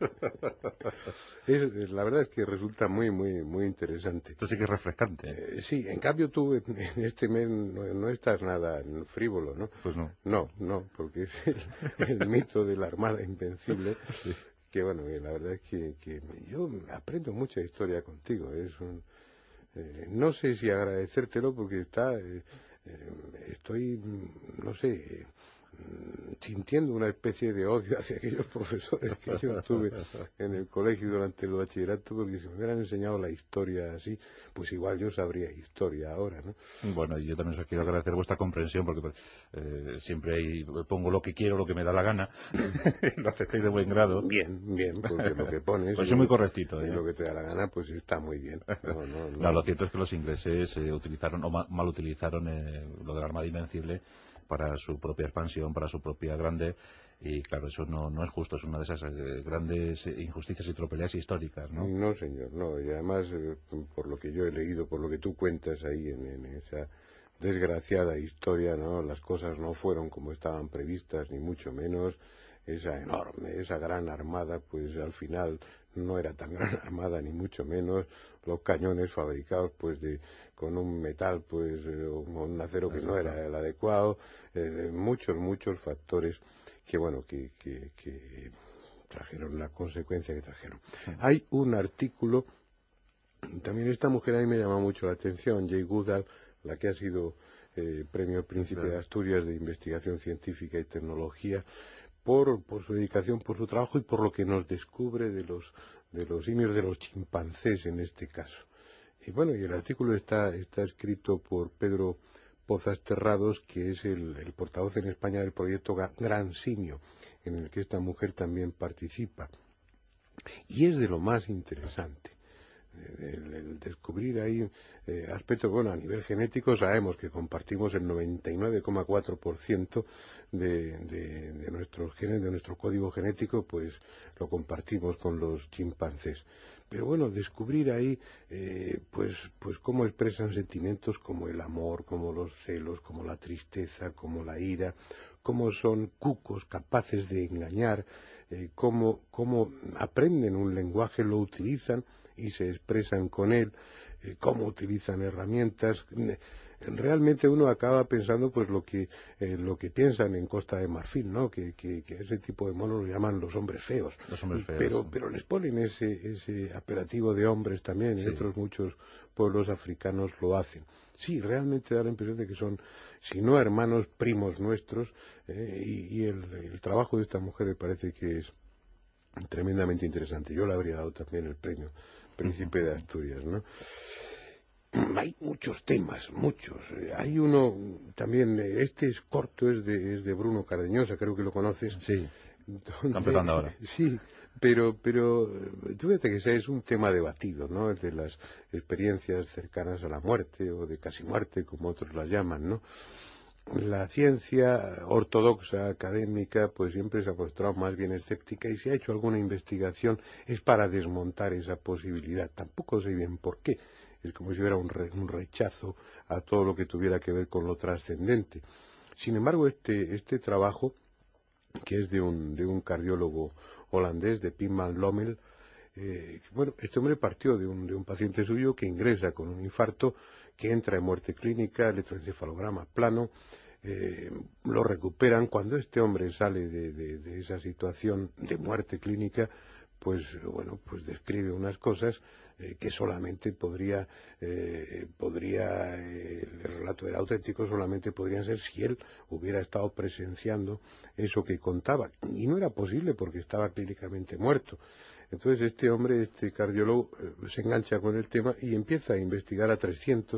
La verdad es que resulta muy interesante. Esto sí que es refrescante. Sí, en cambio tú en este mes no estás nada frívolo, ¿no? Pues no. No, porque es el mito de la Armada Invencible. Sí. Que bueno, la verdad es que yo aprendo mucha historia contigo. No sé si agradecértelo porque estoy, no sé, sintiendo una especie de odio hacia aquellos profesores que yo tuve en el colegio durante el bachillerato, porque si me hubieran enseñado la historia así, pues igual yo sabría historia ahora, ¿no? Bueno, y yo también os quiero agradecer vuestra comprensión, porque siempre pongo lo que quiero, lo que me da la gana, lo aceptéis de buen grado. Bien, porque lo que pones... Pues es muy correctito, y lo que te da la gana, pues está muy bien. No, lo cierto es que los ingleses utilizaron, o mal utilizaron lo de la Armada Invencible para su propia expansión, para su propia grande, y claro, eso no es justo, es una de esas grandes injusticias y tropelías históricas, ¿no? No, señor, no, y además, por lo que yo he leído, por lo que tú cuentas ahí en esa desgraciada historia, ¿no? Las cosas no fueron como estaban previstas, ni mucho menos. Esa gran armada, pues al final no era tan gran armada, ni mucho menos. Los cañones fabricados pues con un metal, pues un acero que no era el adecuado, muchos factores que bueno, que trajeron la consecuencia que trajeron. Hay un artículo, también esta mujer a mí me llama mucho la atención, Jay Goodall, la que ha sido Premio Príncipe de Asturias de Investigación Científica y Tecnología, por su dedicación, por su trabajo y por lo que nos descubre de los simios, de los chimpancés en este caso. Y bueno, y el artículo está escrito por Pedro Pozas Terrados, que es el portavoz en España del proyecto Gran Simio, en el que esta mujer también participa. Y es de lo más interesante. El descubrir ahí aspectos, bueno, a nivel genético sabemos que compartimos el 99,4% de nuestros genes, de nuestro código genético, pues lo compartimos con los chimpancés. Pero bueno, descubrir ahí, pues cómo expresan sentimientos como el amor, como los celos, como la tristeza, como la ira, cómo son cucos, capaces de engañar, cómo aprenden un lenguaje, lo utilizan y se expresan con él, cómo utilizan herramientas. Realmente uno acaba pensando pues lo que piensan en Costa de Marfil, ¿no? Que ese tipo de monos lo llaman los hombres feos. Los hombres feos. Pero les ponen ese apelativo de hombres también, y otros muchos pueblos africanos lo hacen. Sí, realmente da la impresión de que son, si no hermanos, primos nuestros, y el trabajo de esta mujer me parece que es tremendamente interesante. Yo le habría dado también el premio Príncipe de Asturias, ¿no? Hay muchos temas, muchos. Hay uno también, este es corto, es de Bruno Cardeñosa, creo que lo conoces. Sí, está empezando ahora. Sí, pero fíjate que es un tema debatido, ¿no? Es de las experiencias cercanas a la muerte o de casi muerte, como otros la llaman, ¿no? La ciencia ortodoxa, académica, pues siempre se ha mostrado más bien escéptica, y si ha hecho alguna investigación es para desmontar esa posibilidad. Tampoco sé bien por qué. Es como si hubiera un rechazo a todo lo que tuviera que ver con lo trascendente. Sin embargo, este trabajo, que es de un cardiólogo holandés, de Pim van Lommel, bueno, este hombre partió de un paciente suyo que ingresa con un infarto, que entra en muerte clínica, electroencefalograma plano, lo recuperan. Cuando este hombre sale de esa situación de muerte clínica, pues bueno, pues describe unas cosas que solamente el relato era auténtico, solamente podrían ser si él hubiera estado presenciando eso que contaba, y no era posible porque estaba clínicamente muerto. Entonces este hombre, este cardiólogo, se engancha con el tema y empieza a investigar a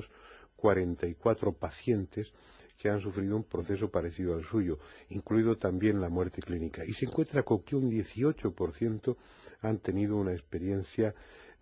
344 pacientes que han sufrido un proceso parecido al suyo, incluido también la muerte clínica, y se encuentra con que un 18% han tenido una experiencia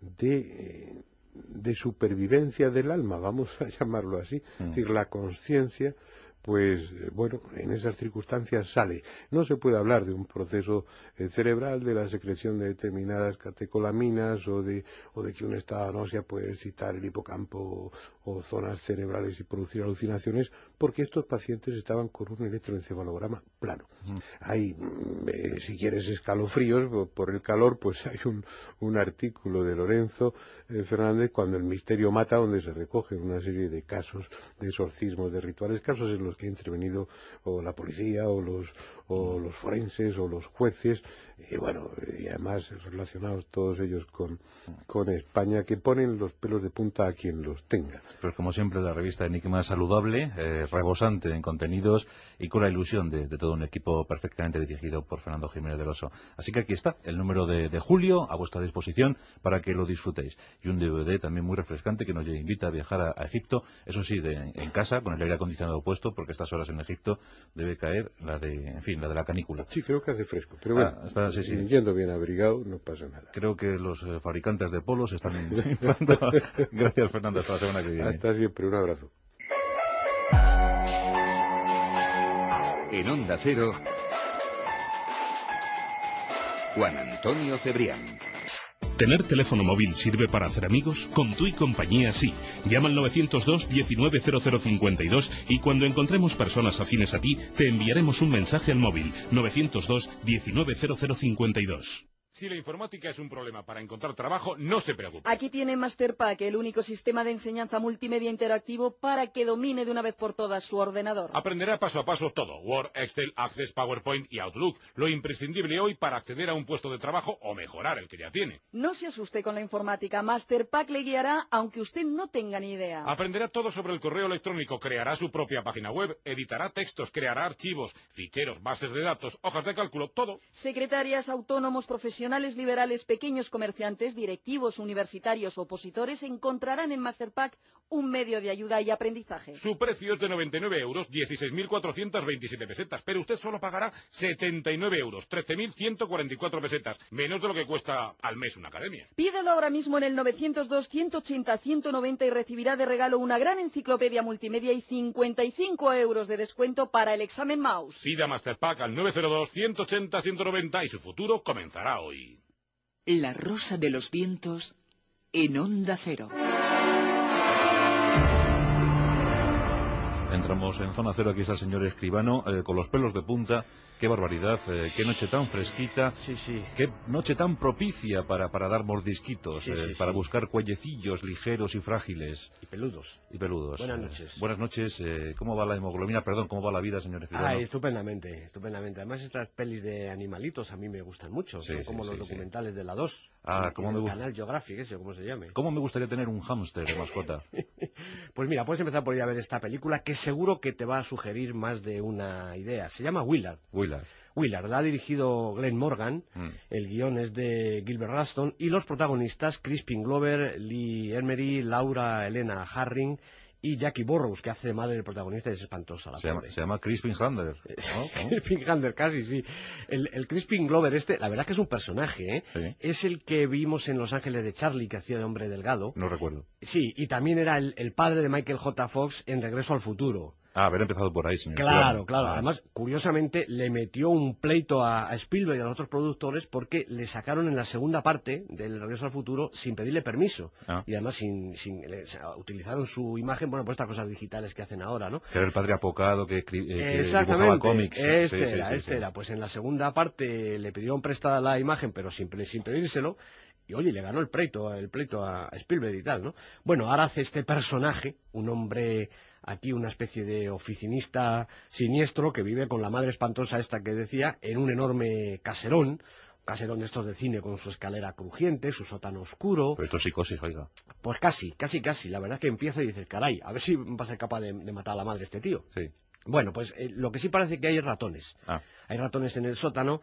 de supervivencia del alma, vamos a llamarlo así. Es decir, la conciencia, pues bueno, en esas circunstancias sale. No se puede hablar de un proceso cerebral, de la secreción de determinadas catecolaminas, o de que un estado de náusea puede excitar el hipocampo o zonas cerebrales y producir alucinaciones, porque estos pacientes estaban con un electroencefalograma plano. Hay, si quieres, escalofríos por el calor, pues hay un artículo de Lorenzo Fernández, Cuando el misterio mata, donde se recogen una serie de casos de exorcismos, de rituales, casos en los que ha intervenido o la policía o los forenses o los jueces, y bueno, y además relacionados todos ellos con España, que ponen los pelos de punta a quien los tenga. Pues como siempre, la revista Enigma saludable, rebosante en contenidos y con la ilusión de todo un equipo perfectamente dirigido por Fernando Jiménez del Oso. Así que aquí está, el número de julio a vuestra disposición para que lo disfrutéis. Y un DVD también muy refrescante que nos invita a viajar a Egipto, eso sí, en casa, con el aire acondicionado puesto, porque estas horas en Egipto debe caer la de la canícula. Sí, creo que hace fresco, pero bueno, yendo bien abrigado no pasa nada. Creo que los fabricantes de polos están inflando. Gracias, Fernando, hasta la semana que viene. Hasta siempre, un abrazo. En Onda Cero, Juan Antonio Cebrián. ¿Tener teléfono móvil sirve para hacer amigos? Con Tu y Compañía sí. Llama al 902 190052 y cuando encontremos personas afines a ti, te enviaremos un mensaje al móvil 902 190052. Si la informática es un problema para encontrar trabajo, no se preocupe. Aquí tiene Masterpack, el único sistema de enseñanza multimedia interactivo para que domine de una vez por todas su ordenador. Aprenderá paso a paso todo: Word, Excel, Access, PowerPoint y Outlook. Lo imprescindible hoy para acceder a un puesto de trabajo o mejorar el que ya tiene. No se asuste con la informática. Masterpack le guiará aunque usted no tenga ni idea. Aprenderá todo sobre el correo electrónico, creará su propia página web, editará textos, creará archivos, ficheros, bases de datos, hojas de cálculo, todo. Secretarias, autónomos, profesionales liberales, pequeños comerciantes, directivos, universitarios, opositores encontrarán en Masterpack un medio de ayuda y aprendizaje. Su precio es de 99 euros, 16.427 pesetas, pero usted solo pagará 79 euros, 13.144 pesetas, menos de lo que cuesta al mes una academia. Pídelo ahora mismo en el 902-180-190 y recibirá de regalo una gran enciclopedia multimedia y 55 euros de descuento para el examen Mouse. Pida Masterpack al 902-180-190 y su futuro comenzará hoy. La rosa de los vientos en Onda Cero. Entramos en Zona Cero, aquí está el señor Escribano, con los pelos de punta. Qué barbaridad, qué noche tan fresquita, qué noche tan propicia para dar mordisquitos, para buscar cuellecillos ligeros y frágiles. Y peludos. Buenas noches. Buenas noches, ¿cómo va la hemoglobina? Perdón, ¿cómo va la vida, señor Escribano? Estupendamente, estupendamente. Además, estas pelis de animalitos a mí me gustan mucho, son como los documentales de la 2. ¿Cómo me gusta? Canal Geographic, ese, ¿cómo se llame? ¿Cómo me gustaría tener un hámster de mascota? Pues mira, puedes empezar por ir a ver esta película que seguro que te va a sugerir más de una idea. Se llama Willard. Willard, la ha dirigido Glenn Morgan, el guión es de Gilbert Ralston y los protagonistas Crispin Glover, Lee Emery, Laura Elena Harring y Jackie Burroughs, que hace de madre del protagonista y es espantosa la pobre. Se llama Crispin Hander. Crispin Hander, casi, sí. El Crispin Glover la verdad que es un personaje, ¿eh? Sí. Es el que vimos en Los Ángeles de Charlie, que hacía de hombre delgado. No recuerdo. Sí, y también era el padre de Michael J. Fox en Regreso al Futuro. Haber empezado por ahí, señor. Claro. Además, curiosamente, le metió un pleito a Spielberg y a los otros productores porque le sacaron en la segunda parte del Regreso al Futuro sin pedirle permiso. Y además utilizaron su imagen, por estas cosas digitales que hacen ahora, ¿no? Que era el padre apocado que dibujaba cómics. Este era. Pues en la segunda parte le pidieron prestada la imagen, pero sin pedírselo. Y oye, le ganó el pleito a Spielberg y tal, ¿no? Bueno, ahora hace este personaje, un hombre aquí, una especie de oficinista siniestro que vive con la madre espantosa esta que decía, en un enorme caserón de estos de cine con su escalera crujiente, su sótano oscuro. Pero esto es psicosis, oiga. Pues casi. La verdad es que empieza y dices, caray, a ver si va a ser capaz de matar a la madre este tío. Sí. Bueno, pues lo que sí parece que hay ratones. Hay ratones en el sótano.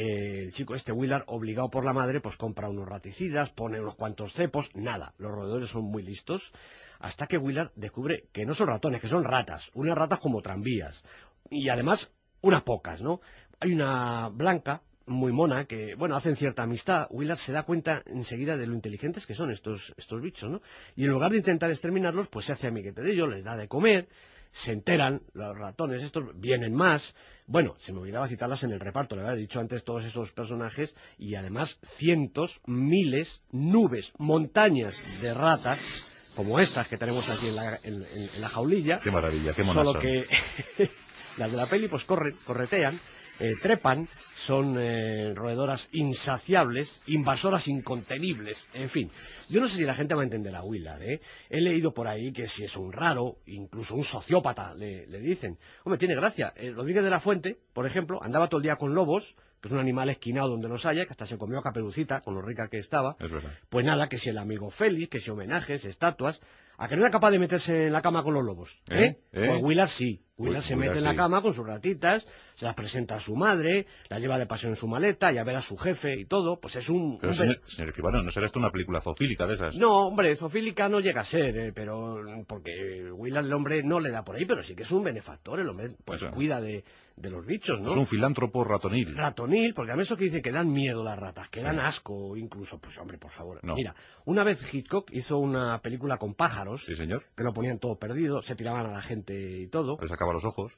El chico Willard, obligado por la madre, pues compra unos raticidas, pone unos cuantos cepos, nada. Los roedores son muy listos. Hasta que Willard descubre que no son ratones, que son ratas. Unas ratas como tranvías. Y además, unas pocas, ¿no? Hay una blanca, muy mona, que, bueno, hacen cierta amistad. Willard se da cuenta enseguida de lo inteligentes que son estos bichos, ¿no? Y en lugar de intentar exterminarlos, pues se hace amiguete de ellos, les da de comer. Se enteran, los ratones estos, vienen más. Bueno, se me olvidaba citarlas en el reparto, le había dicho antes todos esos personajes, y además cientos, miles, nubes, montañas de ratas, como estas que tenemos aquí en la jaulilla. Qué maravilla, qué monas Solo son. que las de la peli pues corretean, trepan, son roedoras insaciables, invasoras incontenibles, en fin. Yo no sé si la gente va a entender a Willard, ¿eh? He leído por ahí que si es un raro, incluso un sociópata, le dicen. Hombre, tiene gracia. Rodríguez de la Fuente, por ejemplo, andaba todo el día con lobos, que es un animal esquinado donde los haya, que hasta se comió a Caperucita, con lo rica que estaba. Es verdad. Pues nada, que si el amigo Félix, que si homenajes, estatuas. ¿A que no era capaz de meterse en la cama con los lobos? Pues Willard sí. Willard se mete en la cama con sus ratitas, se las presenta a su madre, las lleva de paseo en su maleta, ya ver a su jefe y todo, pues es un... Pero señor Escribano, ¿no será esto una película zoofílica de esas? No, hombre, zoofílica no llega a ser, pero porque Willard, el hombre, no le da por ahí, pero sí que es un benefactor, el hombre pues cuida de los bichos, ¿no? Es un filántropo ratonil. Ratonil, porque a mí eso que dice que dan miedo las ratas, que dan asco incluso, pues hombre, por favor. No. Mira, una vez Hitchcock hizo una película con pájaros, sí, señor, que lo ponían todo perdido, se tiraban a la gente y todo. Le sacaba los ojos.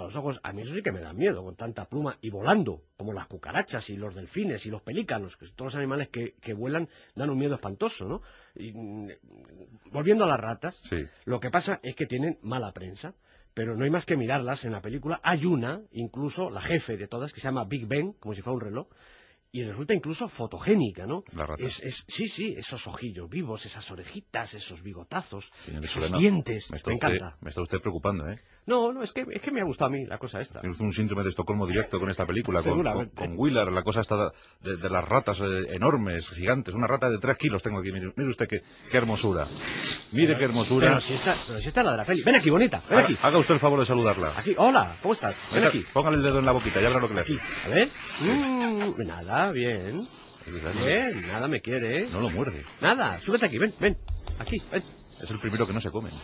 A mí eso sí que me da miedo, con tanta pluma y volando, como las cucarachas y los delfines y los pelícanos, que todos los animales que vuelan dan un miedo espantoso, ¿no? Y, volviendo a las ratas, sí, lo que pasa es que tienen mala prensa, pero no hay más que mirarlas en la película. Hay una, incluso la jefe de todas, que se llama Big Ben, como si fuera un reloj, y resulta incluso fotogénica, ¿no? La rata. Sí, esos ojillos vivos, esas orejitas, esos bigotazos, Señor esos Solano, dientes, me encanta. Me está usted preocupando, ¿eh? No, es que me ha gustado a mí la cosa esta. Tiene usted un síndrome de Estocolmo directo con esta película, Seguramente. con Willard, la cosa está de las ratas enormes, gigantes. Una rata de 3 kilos tengo aquí, mire usted qué hermosura. Mire qué hermosura. Pero si esta es la de la peli. Ven aquí, bonita, ven aquí. Haga usted el favor de saludarla. Aquí, hola, ¿cómo estás? Ven aquí. Póngale el dedo en la boquita, ya verá lo que le hace. A ver. Nada, bien. Bien, nada me quiere. No lo muerde. Nada, súbete aquí, ven. Aquí, ven. Es el primero que no se come.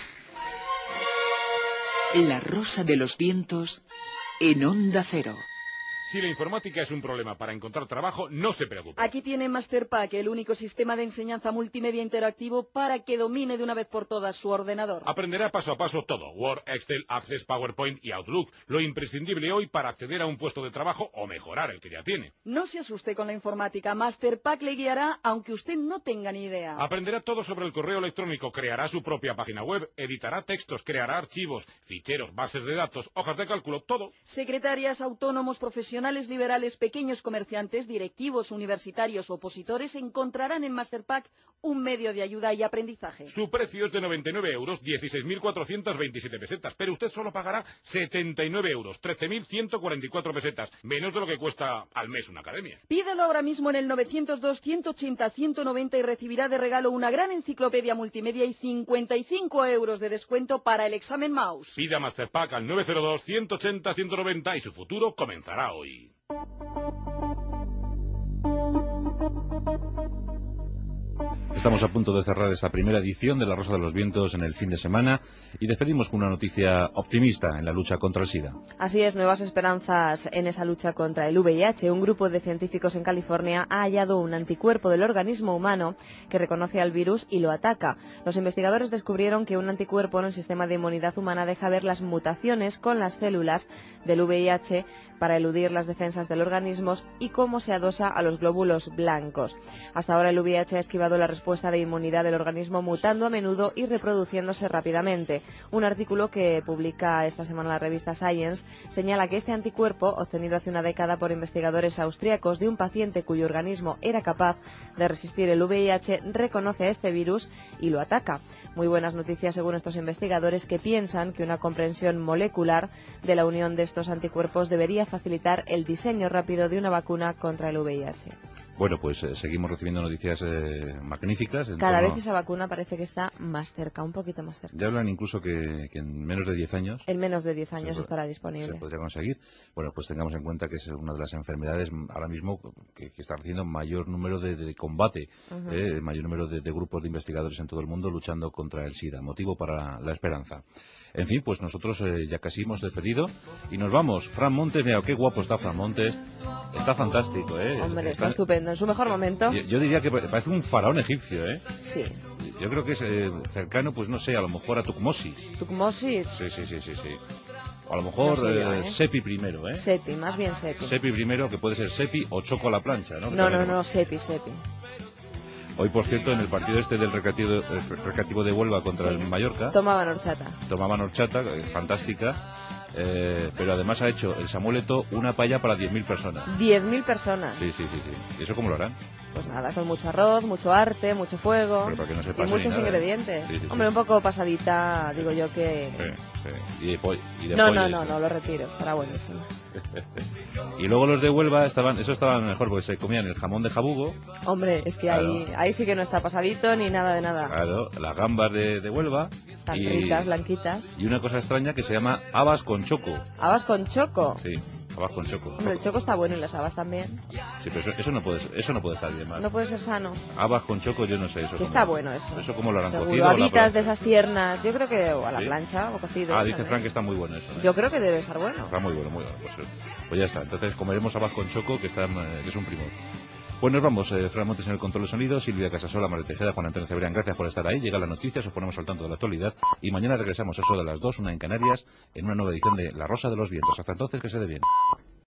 La Rosa de los Vientos en Onda Cero. Si la informática es un problema para encontrar trabajo, no se preocupe. Aquí tiene Masterpack, el único sistema de enseñanza multimedia interactivo para que domine de una vez por todas su ordenador. Aprenderá paso a paso todo: Word, Excel, Access, PowerPoint y Outlook. Lo imprescindible hoy para acceder a un puesto de trabajo o mejorar el que ya tiene. No se asuste con la informática. Masterpack le guiará aunque usted no tenga ni idea. Aprenderá todo sobre el correo electrónico, creará su propia página web, editará textos, creará archivos, ficheros, bases de datos, hojas de cálculo, todo. Secretarias, autónomos, profesionales liberales, pequeños comerciantes, directivos, universitarios, opositores encontrarán en Masterpack un medio de ayuda y aprendizaje. Su precio es de 99 euros, 16.427 pesetas, pero usted solo pagará 79 euros, 13.144 pesetas, menos de lo que cuesta al mes una academia. Pídelo ahora mismo en el 902-180-190 y recibirá de regalo una gran enciclopedia multimedia y 55 euros de descuento para el examen Mouse. Pida Masterpack al 902-180-190 y su futuro comenzará hoy. Estamos a punto de cerrar esta primera edición de La Rosa de los Vientos en el fin de semana y despedimos con una noticia optimista en la lucha contra el SIDA. Así es, nuevas esperanzas en esa lucha contra el VIH. Un grupo de científicos en California ha hallado un anticuerpo del organismo humano que reconoce al virus y lo ataca. Los investigadores descubrieron que un anticuerpo en el sistema de inmunidad humana deja ver las mutaciones con las células del VIH para eludir las defensas del organismo y cómo se adosa a los glóbulos blancos. Hasta ahora el VIH ha esquivado la respuesta de inmunidad del organismo, mutando a menudo y reproduciéndose rápidamente. Un artículo que publica esta semana la revista Science señala que este anticuerpo, obtenido hace una década por investigadores austríacos de un paciente cuyo organismo era capaz de resistir el VIH, reconoce a este virus y lo ataca. Muy buenas noticias según estos investigadores, que piensan que una comprensión molecular de la unión de estos anticuerpos debería facilitar el diseño rápido de una vacuna contra el VIH. Bueno, pues seguimos recibiendo noticias magníficas. Cada vez esa vacuna parece que está más cerca, un poquito más cerca. Ya hablan incluso que en menos de 10 años... En menos de 10 años estará disponible. Se podría conseguir. Bueno, pues tengamos en cuenta que es una de las enfermedades ahora mismo que está recibiendo mayor número de combate, mayor número de grupos de investigadores en todo el mundo luchando contra el SIDA. Motivo para la esperanza. En fin, pues nosotros ya casi hemos despedido y nos vamos. Fran Montes, mira, qué guapo está Fran Montes. Está fantástico, ¿eh? Hombre, está estupendo, en su mejor momento. Yo diría que parece un faraón egipcio, ¿eh? Sí. Yo creo que es cercano, pues no sé, a lo mejor a Tutmosis. ¿Tutmosis? Sí. O a lo mejor Sepi primero, ¿eh? Sepi, más bien Sepi. Sepi primero, que puede ser Sepi o Choco a la plancha, ¿no? No, Sepi. Hoy, por cierto, en el partido del recreativo de Huelva contra el Mallorca... Tomaban horchata, fantástica. Pero además ha hecho el Samuel Eto'o una paella para 10.000 personas. 10.000 personas. Sí. ¿Y eso cómo lo harán? Pues nada, con mucho arroz, mucho arte, mucho fuego. Pero para que no se y pase muchos ni nada, ingredientes. Sí. Hombre, un poco pasadita, digo yo que... Sí. Y de pollo. No, lo retiro, estará buenísimo. Y luego los de Huelva estaban mejor porque se comían el jamón de jabugo. Hombre, es que claro. ahí sí que no está pasadito ni nada de nada. Claro, las gambas de Huelva. Están ricas, blanquitas. Y una cosa extraña que se llama habas con choco. ¿Habas con choco? Sí, habas con choco. Hombre, el choco está bueno y las habas también. Sí, pero eso no puede estar bien mal. No puede ser sano. Habas con choco, yo no sé eso. Está bueno eso. Eso como lo harán seguro. cocido. Habitas de esas tiernas, yo creo que o a la plancha o cocido. Dice Frank que está muy bueno eso. Yo creo que debe estar bueno. Está muy bueno. Pues ya está. Entonces comeremos habas con choco, que es un primor. Pues nos vamos, Fran Montes en el control de sonido, Silvia Casasola, María Tejeda, Juan Antonio Cebrián, gracias por estar ahí. Llega la noticia, os ponemos al tanto de la actualidad y mañana regresamos a eso de las 2, una en Canarias, en una nueva edición de La Rosa de los Vientos. Hasta entonces, que se dé bien.